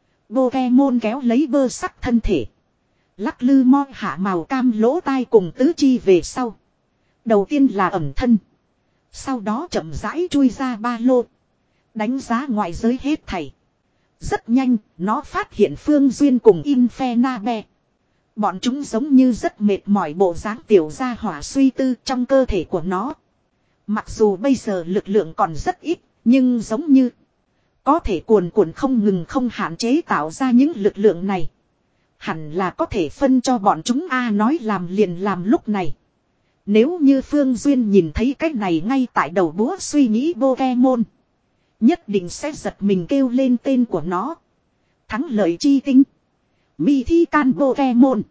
Pokemon kéo lấy bơ sắc thân thể. Lắc lư mo hạ màu cam lỗ tai cùng tứ chi về sau. Đầu tiên là ẩm thân. Sau đó chậm rãi chui ra ba lô. Đánh giá ngoại giới hết thảy. Rất nhanh, nó phát hiện Phương Duyên cùng Infernabe. Bọn chúng giống như rất mệt mỏi bộ dáng tiểu gia hỏa suy tư trong cơ thể của nó. Mặc dù bây giờ lực lượng còn rất ít, nhưng giống như có thể cuồn cuộn không ngừng không hạn chế tạo ra những lực lượng này. Hẳn là có thể phân cho bọn chúng A nói làm liền làm lúc này. Nếu như Phương Duyên nhìn thấy cái này ngay tại đầu búa suy nghĩ Pokemon. Nhất định sẽ giật mình kêu lên tên của nó. Thắng lợi chi tinh. Mythical Pokemon.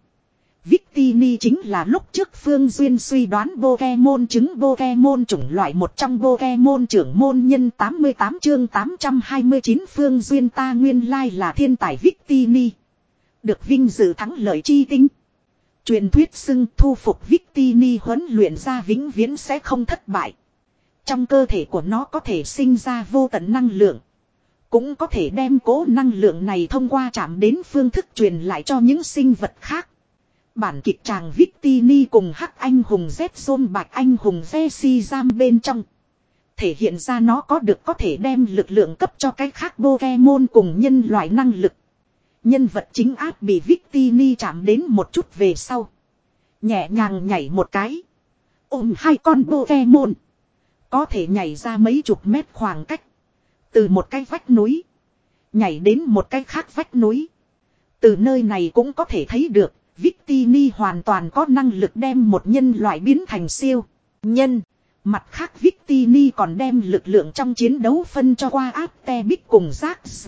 Victini chính là lúc trước Phương Duyên suy đoán Pokemon trứng Pokemon chủng loại một trong Pokemon trưởng môn nhân tám mươi tám chương tám trăm hai mươi chín Phương Duyên ta nguyên lai là thiên tài Victini. Được vinh dự thắng lợi chi tinh. Truyền thuyết xưng thu phục Victini huấn luyện ra vĩnh viễn sẽ không thất bại. Trong cơ thể của nó có thể sinh ra vô tận năng lượng. Cũng có thể đem cố năng lượng này thông qua chạm đến phương thức truyền lại cho những sinh vật khác. Bản kịch tràng Victini cùng Hắc Anh hùng Z-Zone Bạch Anh hùng Vessi giam bên trong. Thể hiện ra nó có được có thể đem lực lượng cấp cho cái khác Pokemon cùng nhân loại năng lực. Nhân vật chính áp bị Victini chạm đến một chút về sau. Nhẹ nhàng nhảy một cái. Ôm hai con Pokemon. Có thể nhảy ra mấy chục mét khoảng cách. Từ một cái vách núi. Nhảy đến một cái khác vách núi. Từ nơi này cũng có thể thấy được. Victini hoàn toàn có năng lực đem một nhân loại biến thành siêu nhân. Mặt khác Victini còn đem lực lượng trong chiến đấu phân cho qua Aztebic cùng Jax.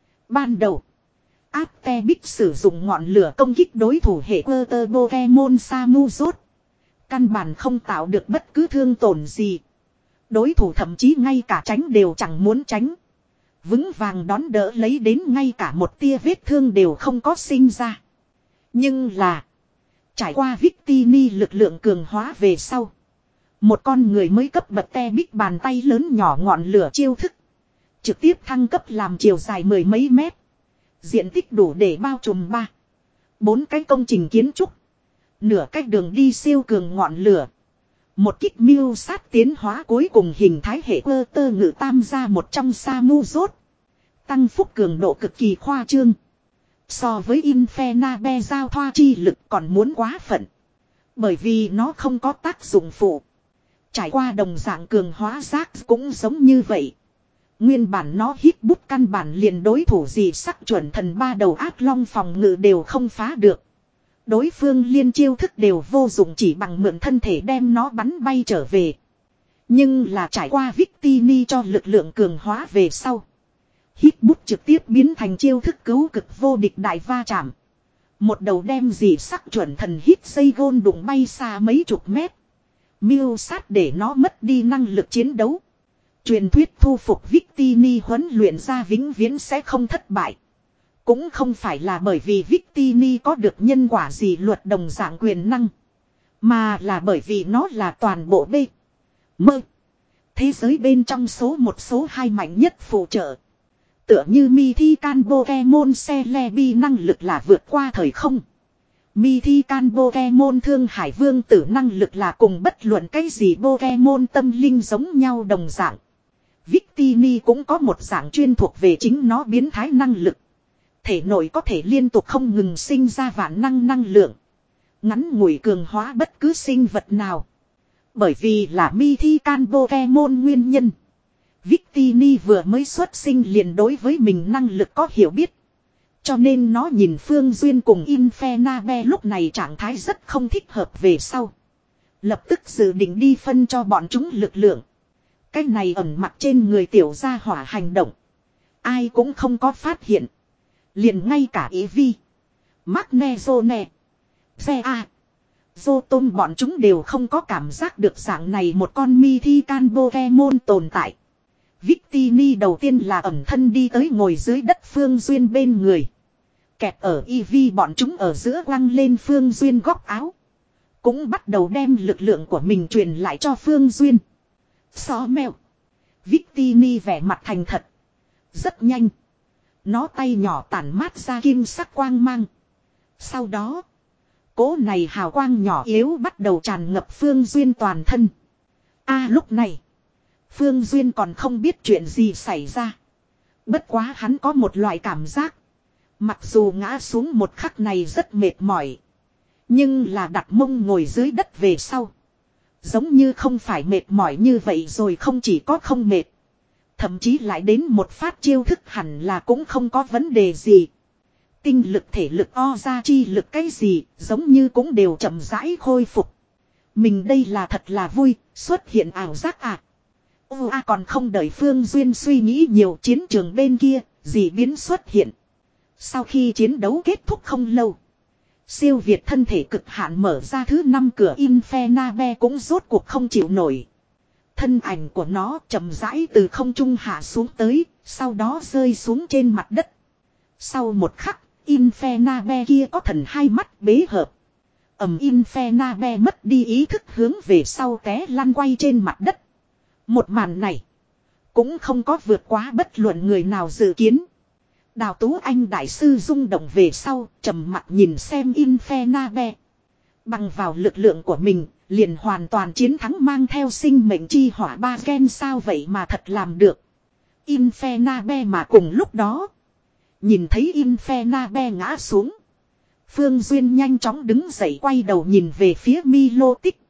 Ban đầu. Aztebic sử dụng ngọn lửa công kích đối thủ hệ Water Pokemon Samuzot. Căn bản không tạo được bất cứ thương tổn gì. Đối thủ thậm chí ngay cả tránh đều chẳng muốn tránh. Vững vàng đón đỡ lấy đến ngay cả một tia vết thương đều không có sinh ra. Nhưng là. Trải qua Victini lực lượng cường hóa về sau. Một con người mới cấp bậc te bích bàn tay lớn nhỏ ngọn lửa chiêu thức. Trực tiếp thăng cấp làm chiều dài mười mấy mét. Diện tích đủ để bao trùm ba. Bốn cái công trình kiến trúc. Nửa cách đường đi siêu cường ngọn lửa. Một kích mưu sát tiến hóa cuối cùng hình thái hệ quơ tơ ngự tam gia một trong Samuzot. Tăng phúc cường độ cực kỳ khoa trương. So với Infernabe giao thoa chi lực còn muốn quá phận. Bởi vì nó không có tác dụng phụ. Trải qua đồng dạng cường hóa giác cũng giống như vậy. Nguyên bản nó hít bút căn bản liền đối thủ gì sắc chuẩn thần ba đầu ác long phòng ngự đều không phá được. Đối phương liên chiêu thức đều vô dụng chỉ bằng mượn thân thể đem nó bắn bay trở về. Nhưng là trải qua Victini cho lực lượng cường hóa về sau. Hít bút trực tiếp biến thành chiêu thức cứu cực vô địch đại va chạm. Một đầu đem gì sắc chuẩn thần hít dây gôn đụng bay xa mấy chục mét. Miêu sát để nó mất đi năng lực chiến đấu. Truyền thuyết thu phục Victini huấn luyện ra vĩnh viễn sẽ không thất bại. Cũng không phải là bởi vì Victini có được nhân quả gì luật đồng dạng quyền năng. Mà là bởi vì nó là toàn bộ B. Mơ. Thế giới bên trong số một số hai mạnh nhất phụ trợ. Tựa như Mythical Pokemon Celebi năng lực là vượt qua thời không. Mythical Pokemon Thương Hải Vương tử năng lực là cùng bất luận cái gì Pokemon tâm linh giống nhau đồng dạng. Victini cũng có một dạng chuyên thuộc về chính nó biến thái năng lực. Thể nội có thể liên tục không ngừng sinh ra vạn năng năng lượng. Ngắn ngủi cường hóa bất cứ sinh vật nào. Bởi vì là Mythical Pokemon nguyên nhân. Victini vừa mới xuất sinh liền đối với mình năng lực có hiểu biết. Cho nên nó nhìn Phương Duyên cùng Infernabe lúc này trạng thái rất không thích hợp về sau. Lập tức dự định đi phân cho bọn chúng lực lượng. Cái này ẩn mặt trên người tiểu gia hỏa hành động. Ai cũng không có phát hiện. Liền ngay cả Eevee, Magnezone, Zea, Zotom bọn chúng đều không có cảm giác được dạng này một con Mythical Pokemon tồn tại. Victini đầu tiên là ẩn thân đi tới ngồi dưới đất Phương Duyên bên người. Kẹt ở Eevee bọn chúng ở giữa quăng lên Phương Duyên góc áo. Cũng bắt đầu đem lực lượng của mình truyền lại cho Phương Duyên. So mèo. Victini vẻ mặt thành thật. Rất nhanh. Nó tay nhỏ tản mát ra kim sắc quang mang. Sau đó. Cỗ này hào quang nhỏ yếu bắt đầu tràn ngập Phương Duyên toàn thân. A lúc này. Phương Duyên còn không biết chuyện gì xảy ra. Bất quá hắn có một loại cảm giác. Mặc dù ngã xuống một khắc này rất mệt mỏi. Nhưng là đặt mông ngồi dưới đất về sau. Giống như không phải mệt mỏi như vậy rồi không chỉ có không mệt. Thậm chí lại đến một phát chiêu thức hẳn là cũng không có vấn đề gì. Tinh lực thể lực o ra chi lực cái gì giống như cũng đều chậm rãi khôi phục. Mình đây là thật là vui, xuất hiện ảo giác à. Ô a còn không đợi Phương Duyên suy nghĩ nhiều chiến trường bên kia, dị biến xuất hiện. Sau khi chiến đấu kết thúc không lâu. Siêu việt thân thể cực hạn mở ra thứ năm cửa Infernabe cũng rốt cuộc không chịu nổi. Thân ảnh của nó chậm rãi từ không trung hạ xuống tới, sau đó rơi xuống trên mặt đất. Sau một khắc, Infernabe kia có thần hai mắt bế hợp. Ẩm Infernabe mất đi ý thức hướng về sau té lăn quay trên mặt đất. Một màn này cũng không có vượt quá bất luận người nào dự kiến. Đào Tú Anh đại sư rung động về sau, trầm mặt nhìn xem Infernabe. Bằng vào lực lượng của mình, liền hoàn toàn chiến thắng mang theo sinh mệnh chi hỏa ba gen sao vậy mà thật làm được. Infernabe mà cùng lúc đó, nhìn thấy Infernabe ngã xuống. Phương Duyên nhanh chóng đứng dậy quay đầu nhìn về phía Milotic.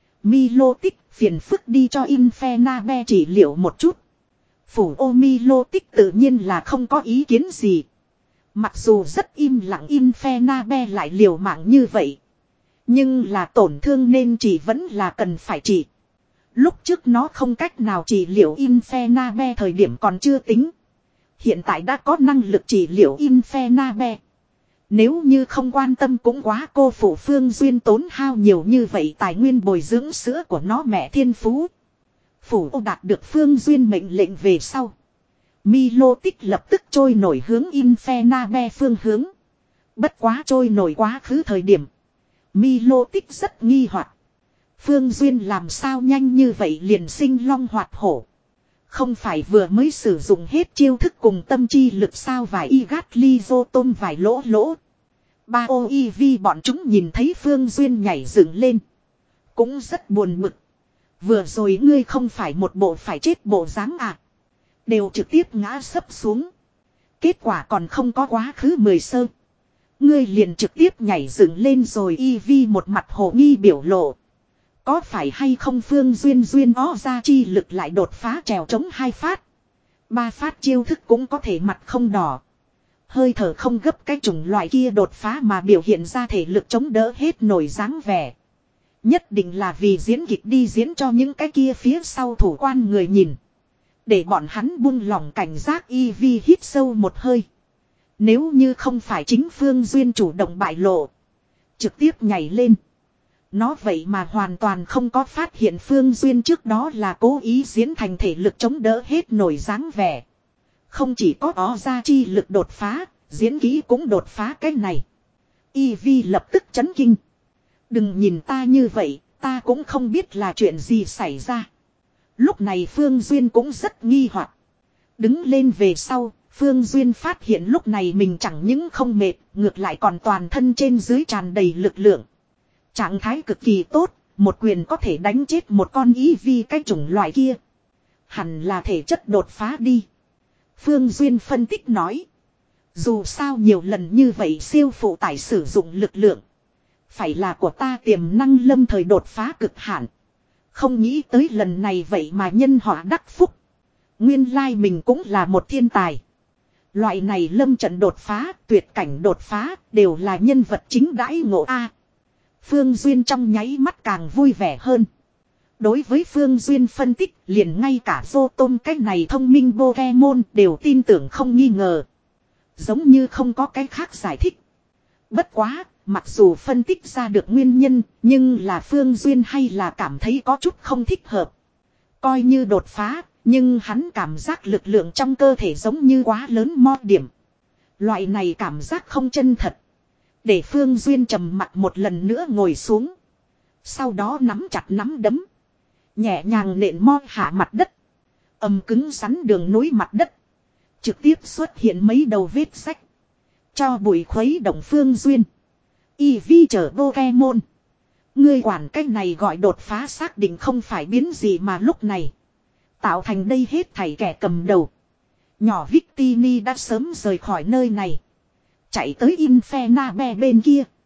Milotic phiền phức đi cho Infernabe trị liệu một chút. Phủ ô Milotic tự nhiên là không có ý kiến gì. Mặc dù rất im lặng Infernabe lại liều mạng như vậy. Nhưng là tổn thương nên chỉ vẫn là cần phải trị. Lúc trước nó không cách nào trị liệu Infernabe thời điểm còn chưa tính. Hiện tại đã có năng lực trị liệu Infernabe. Nếu như không quan tâm cũng quá cô phụ Phương Duyên tốn hao nhiều như vậy tài nguyên bồi dưỡng sữa của nó mẹ thiên phú. Phủ ô đạt được Phương Duyên mệnh lệnh về sau. Milotic lập tức trôi nổi hướng Infernabe phương hướng. Bất quá trôi nổi quá khứ thời điểm. Milotic rất nghi hoặc. Phương Duyên làm sao nhanh như vậy liền sinh long hoạt hổ. Không phải vừa mới sử dụng hết chiêu thức cùng tâm chi lực sao vài y gát ly vô tôm vài lỗ lỗ. Ba ô y vi bọn chúng nhìn thấy Phương Duyên nhảy dựng lên. Cũng rất buồn bực. Vừa rồi ngươi không phải một bộ phải chết bộ dáng à. Đều trực tiếp ngã sấp xuống. Kết quả còn không có quá khứ mười sơ. Ngươi liền trực tiếp nhảy dựng lên rồi. Y Vi một mặt hồ nghi biểu lộ. Có phải hay không Phương Duyên Duyên ó ra chi lực lại đột phá trèo chống hai phát. Ba phát chiêu thức cũng có thể mặt không đỏ. Hơi thở không gấp cái chủng loại kia đột phá mà biểu hiện ra thể lực chống đỡ hết nổi dáng vẻ. Nhất định là vì diễn kịch đi diễn cho những cái kia phía sau thủ quan người nhìn. Để bọn hắn buông lỏng cảnh giác. Y Vi hít sâu một hơi. Nếu như không phải chính Phương Duyên chủ động bại lộ. Trực tiếp nhảy lên. Nó vậy mà hoàn toàn không có phát hiện Phương Duyên trước đó là cố ý diễn thành thể lực chống đỡ hết nổi dáng vẻ. Không chỉ có ó ra chi lực đột phá, diễn kỹ cũng đột phá cái này. Y Vi lập tức chấn kinh. Đừng nhìn ta như vậy, ta cũng không biết là chuyện gì xảy ra. Lúc này Phương Duyên cũng rất nghi hoặc. Đứng lên về sau, Phương Duyên phát hiện lúc này mình chẳng những không mệt, ngược lại còn toàn thân trên dưới tràn đầy lực lượng. Trạng thái cực kỳ tốt, một quyền có thể đánh chết một con Y Vi cái chủng loại kia. Hẳn là thể chất đột phá đi. Phương Duyên phân tích nói. Dù sao nhiều lần như vậy siêu phụ tải sử dụng lực lượng. Phải là của ta tiềm năng lâm thời đột phá cực hạn. Không nghĩ tới lần này vậy mà nhân họa đắc phúc. Nguyên lai mình cũng là một thiên tài. Loại này lâm trận đột phá, tuyệt cảnh đột phá, đều là nhân vật chính đãi ngộ A. Phương Duyên trong nháy mắt càng vui vẻ hơn. Đối với Phương Duyên phân tích, liền ngay cả vô tôm cái này thông minh Pokemon đều tin tưởng không nghi ngờ. Giống như không có cái khác giải thích. Bất quá, mặc dù phân tích ra được nguyên nhân, nhưng là Phương Duyên hay là cảm thấy có chút không thích hợp. Coi như đột phá, nhưng hắn cảm giác lực lượng trong cơ thể giống như quá lớn mo điểm. Loại này cảm giác không chân thật. Để Phương Duyên trầm mặt một lần nữa ngồi xuống. Sau đó nắm chặt nắm đấm. Nhẹ nhàng nện mo hạ mặt đất. Ầm cứng rắn đường núi mặt đất. Trực tiếp xuất hiện mấy đầu vết sách. Cho bụi khuấy động Phương Duyên. Y Vi chở Pokemon. Ngươi quản cách này gọi đột phá xác định không phải biến gì mà lúc này. Tạo thành đây hết thảy kẻ cầm đầu. Nhỏ Victini đã sớm rời khỏi nơi này. Chạy tới Infernabe bên kia.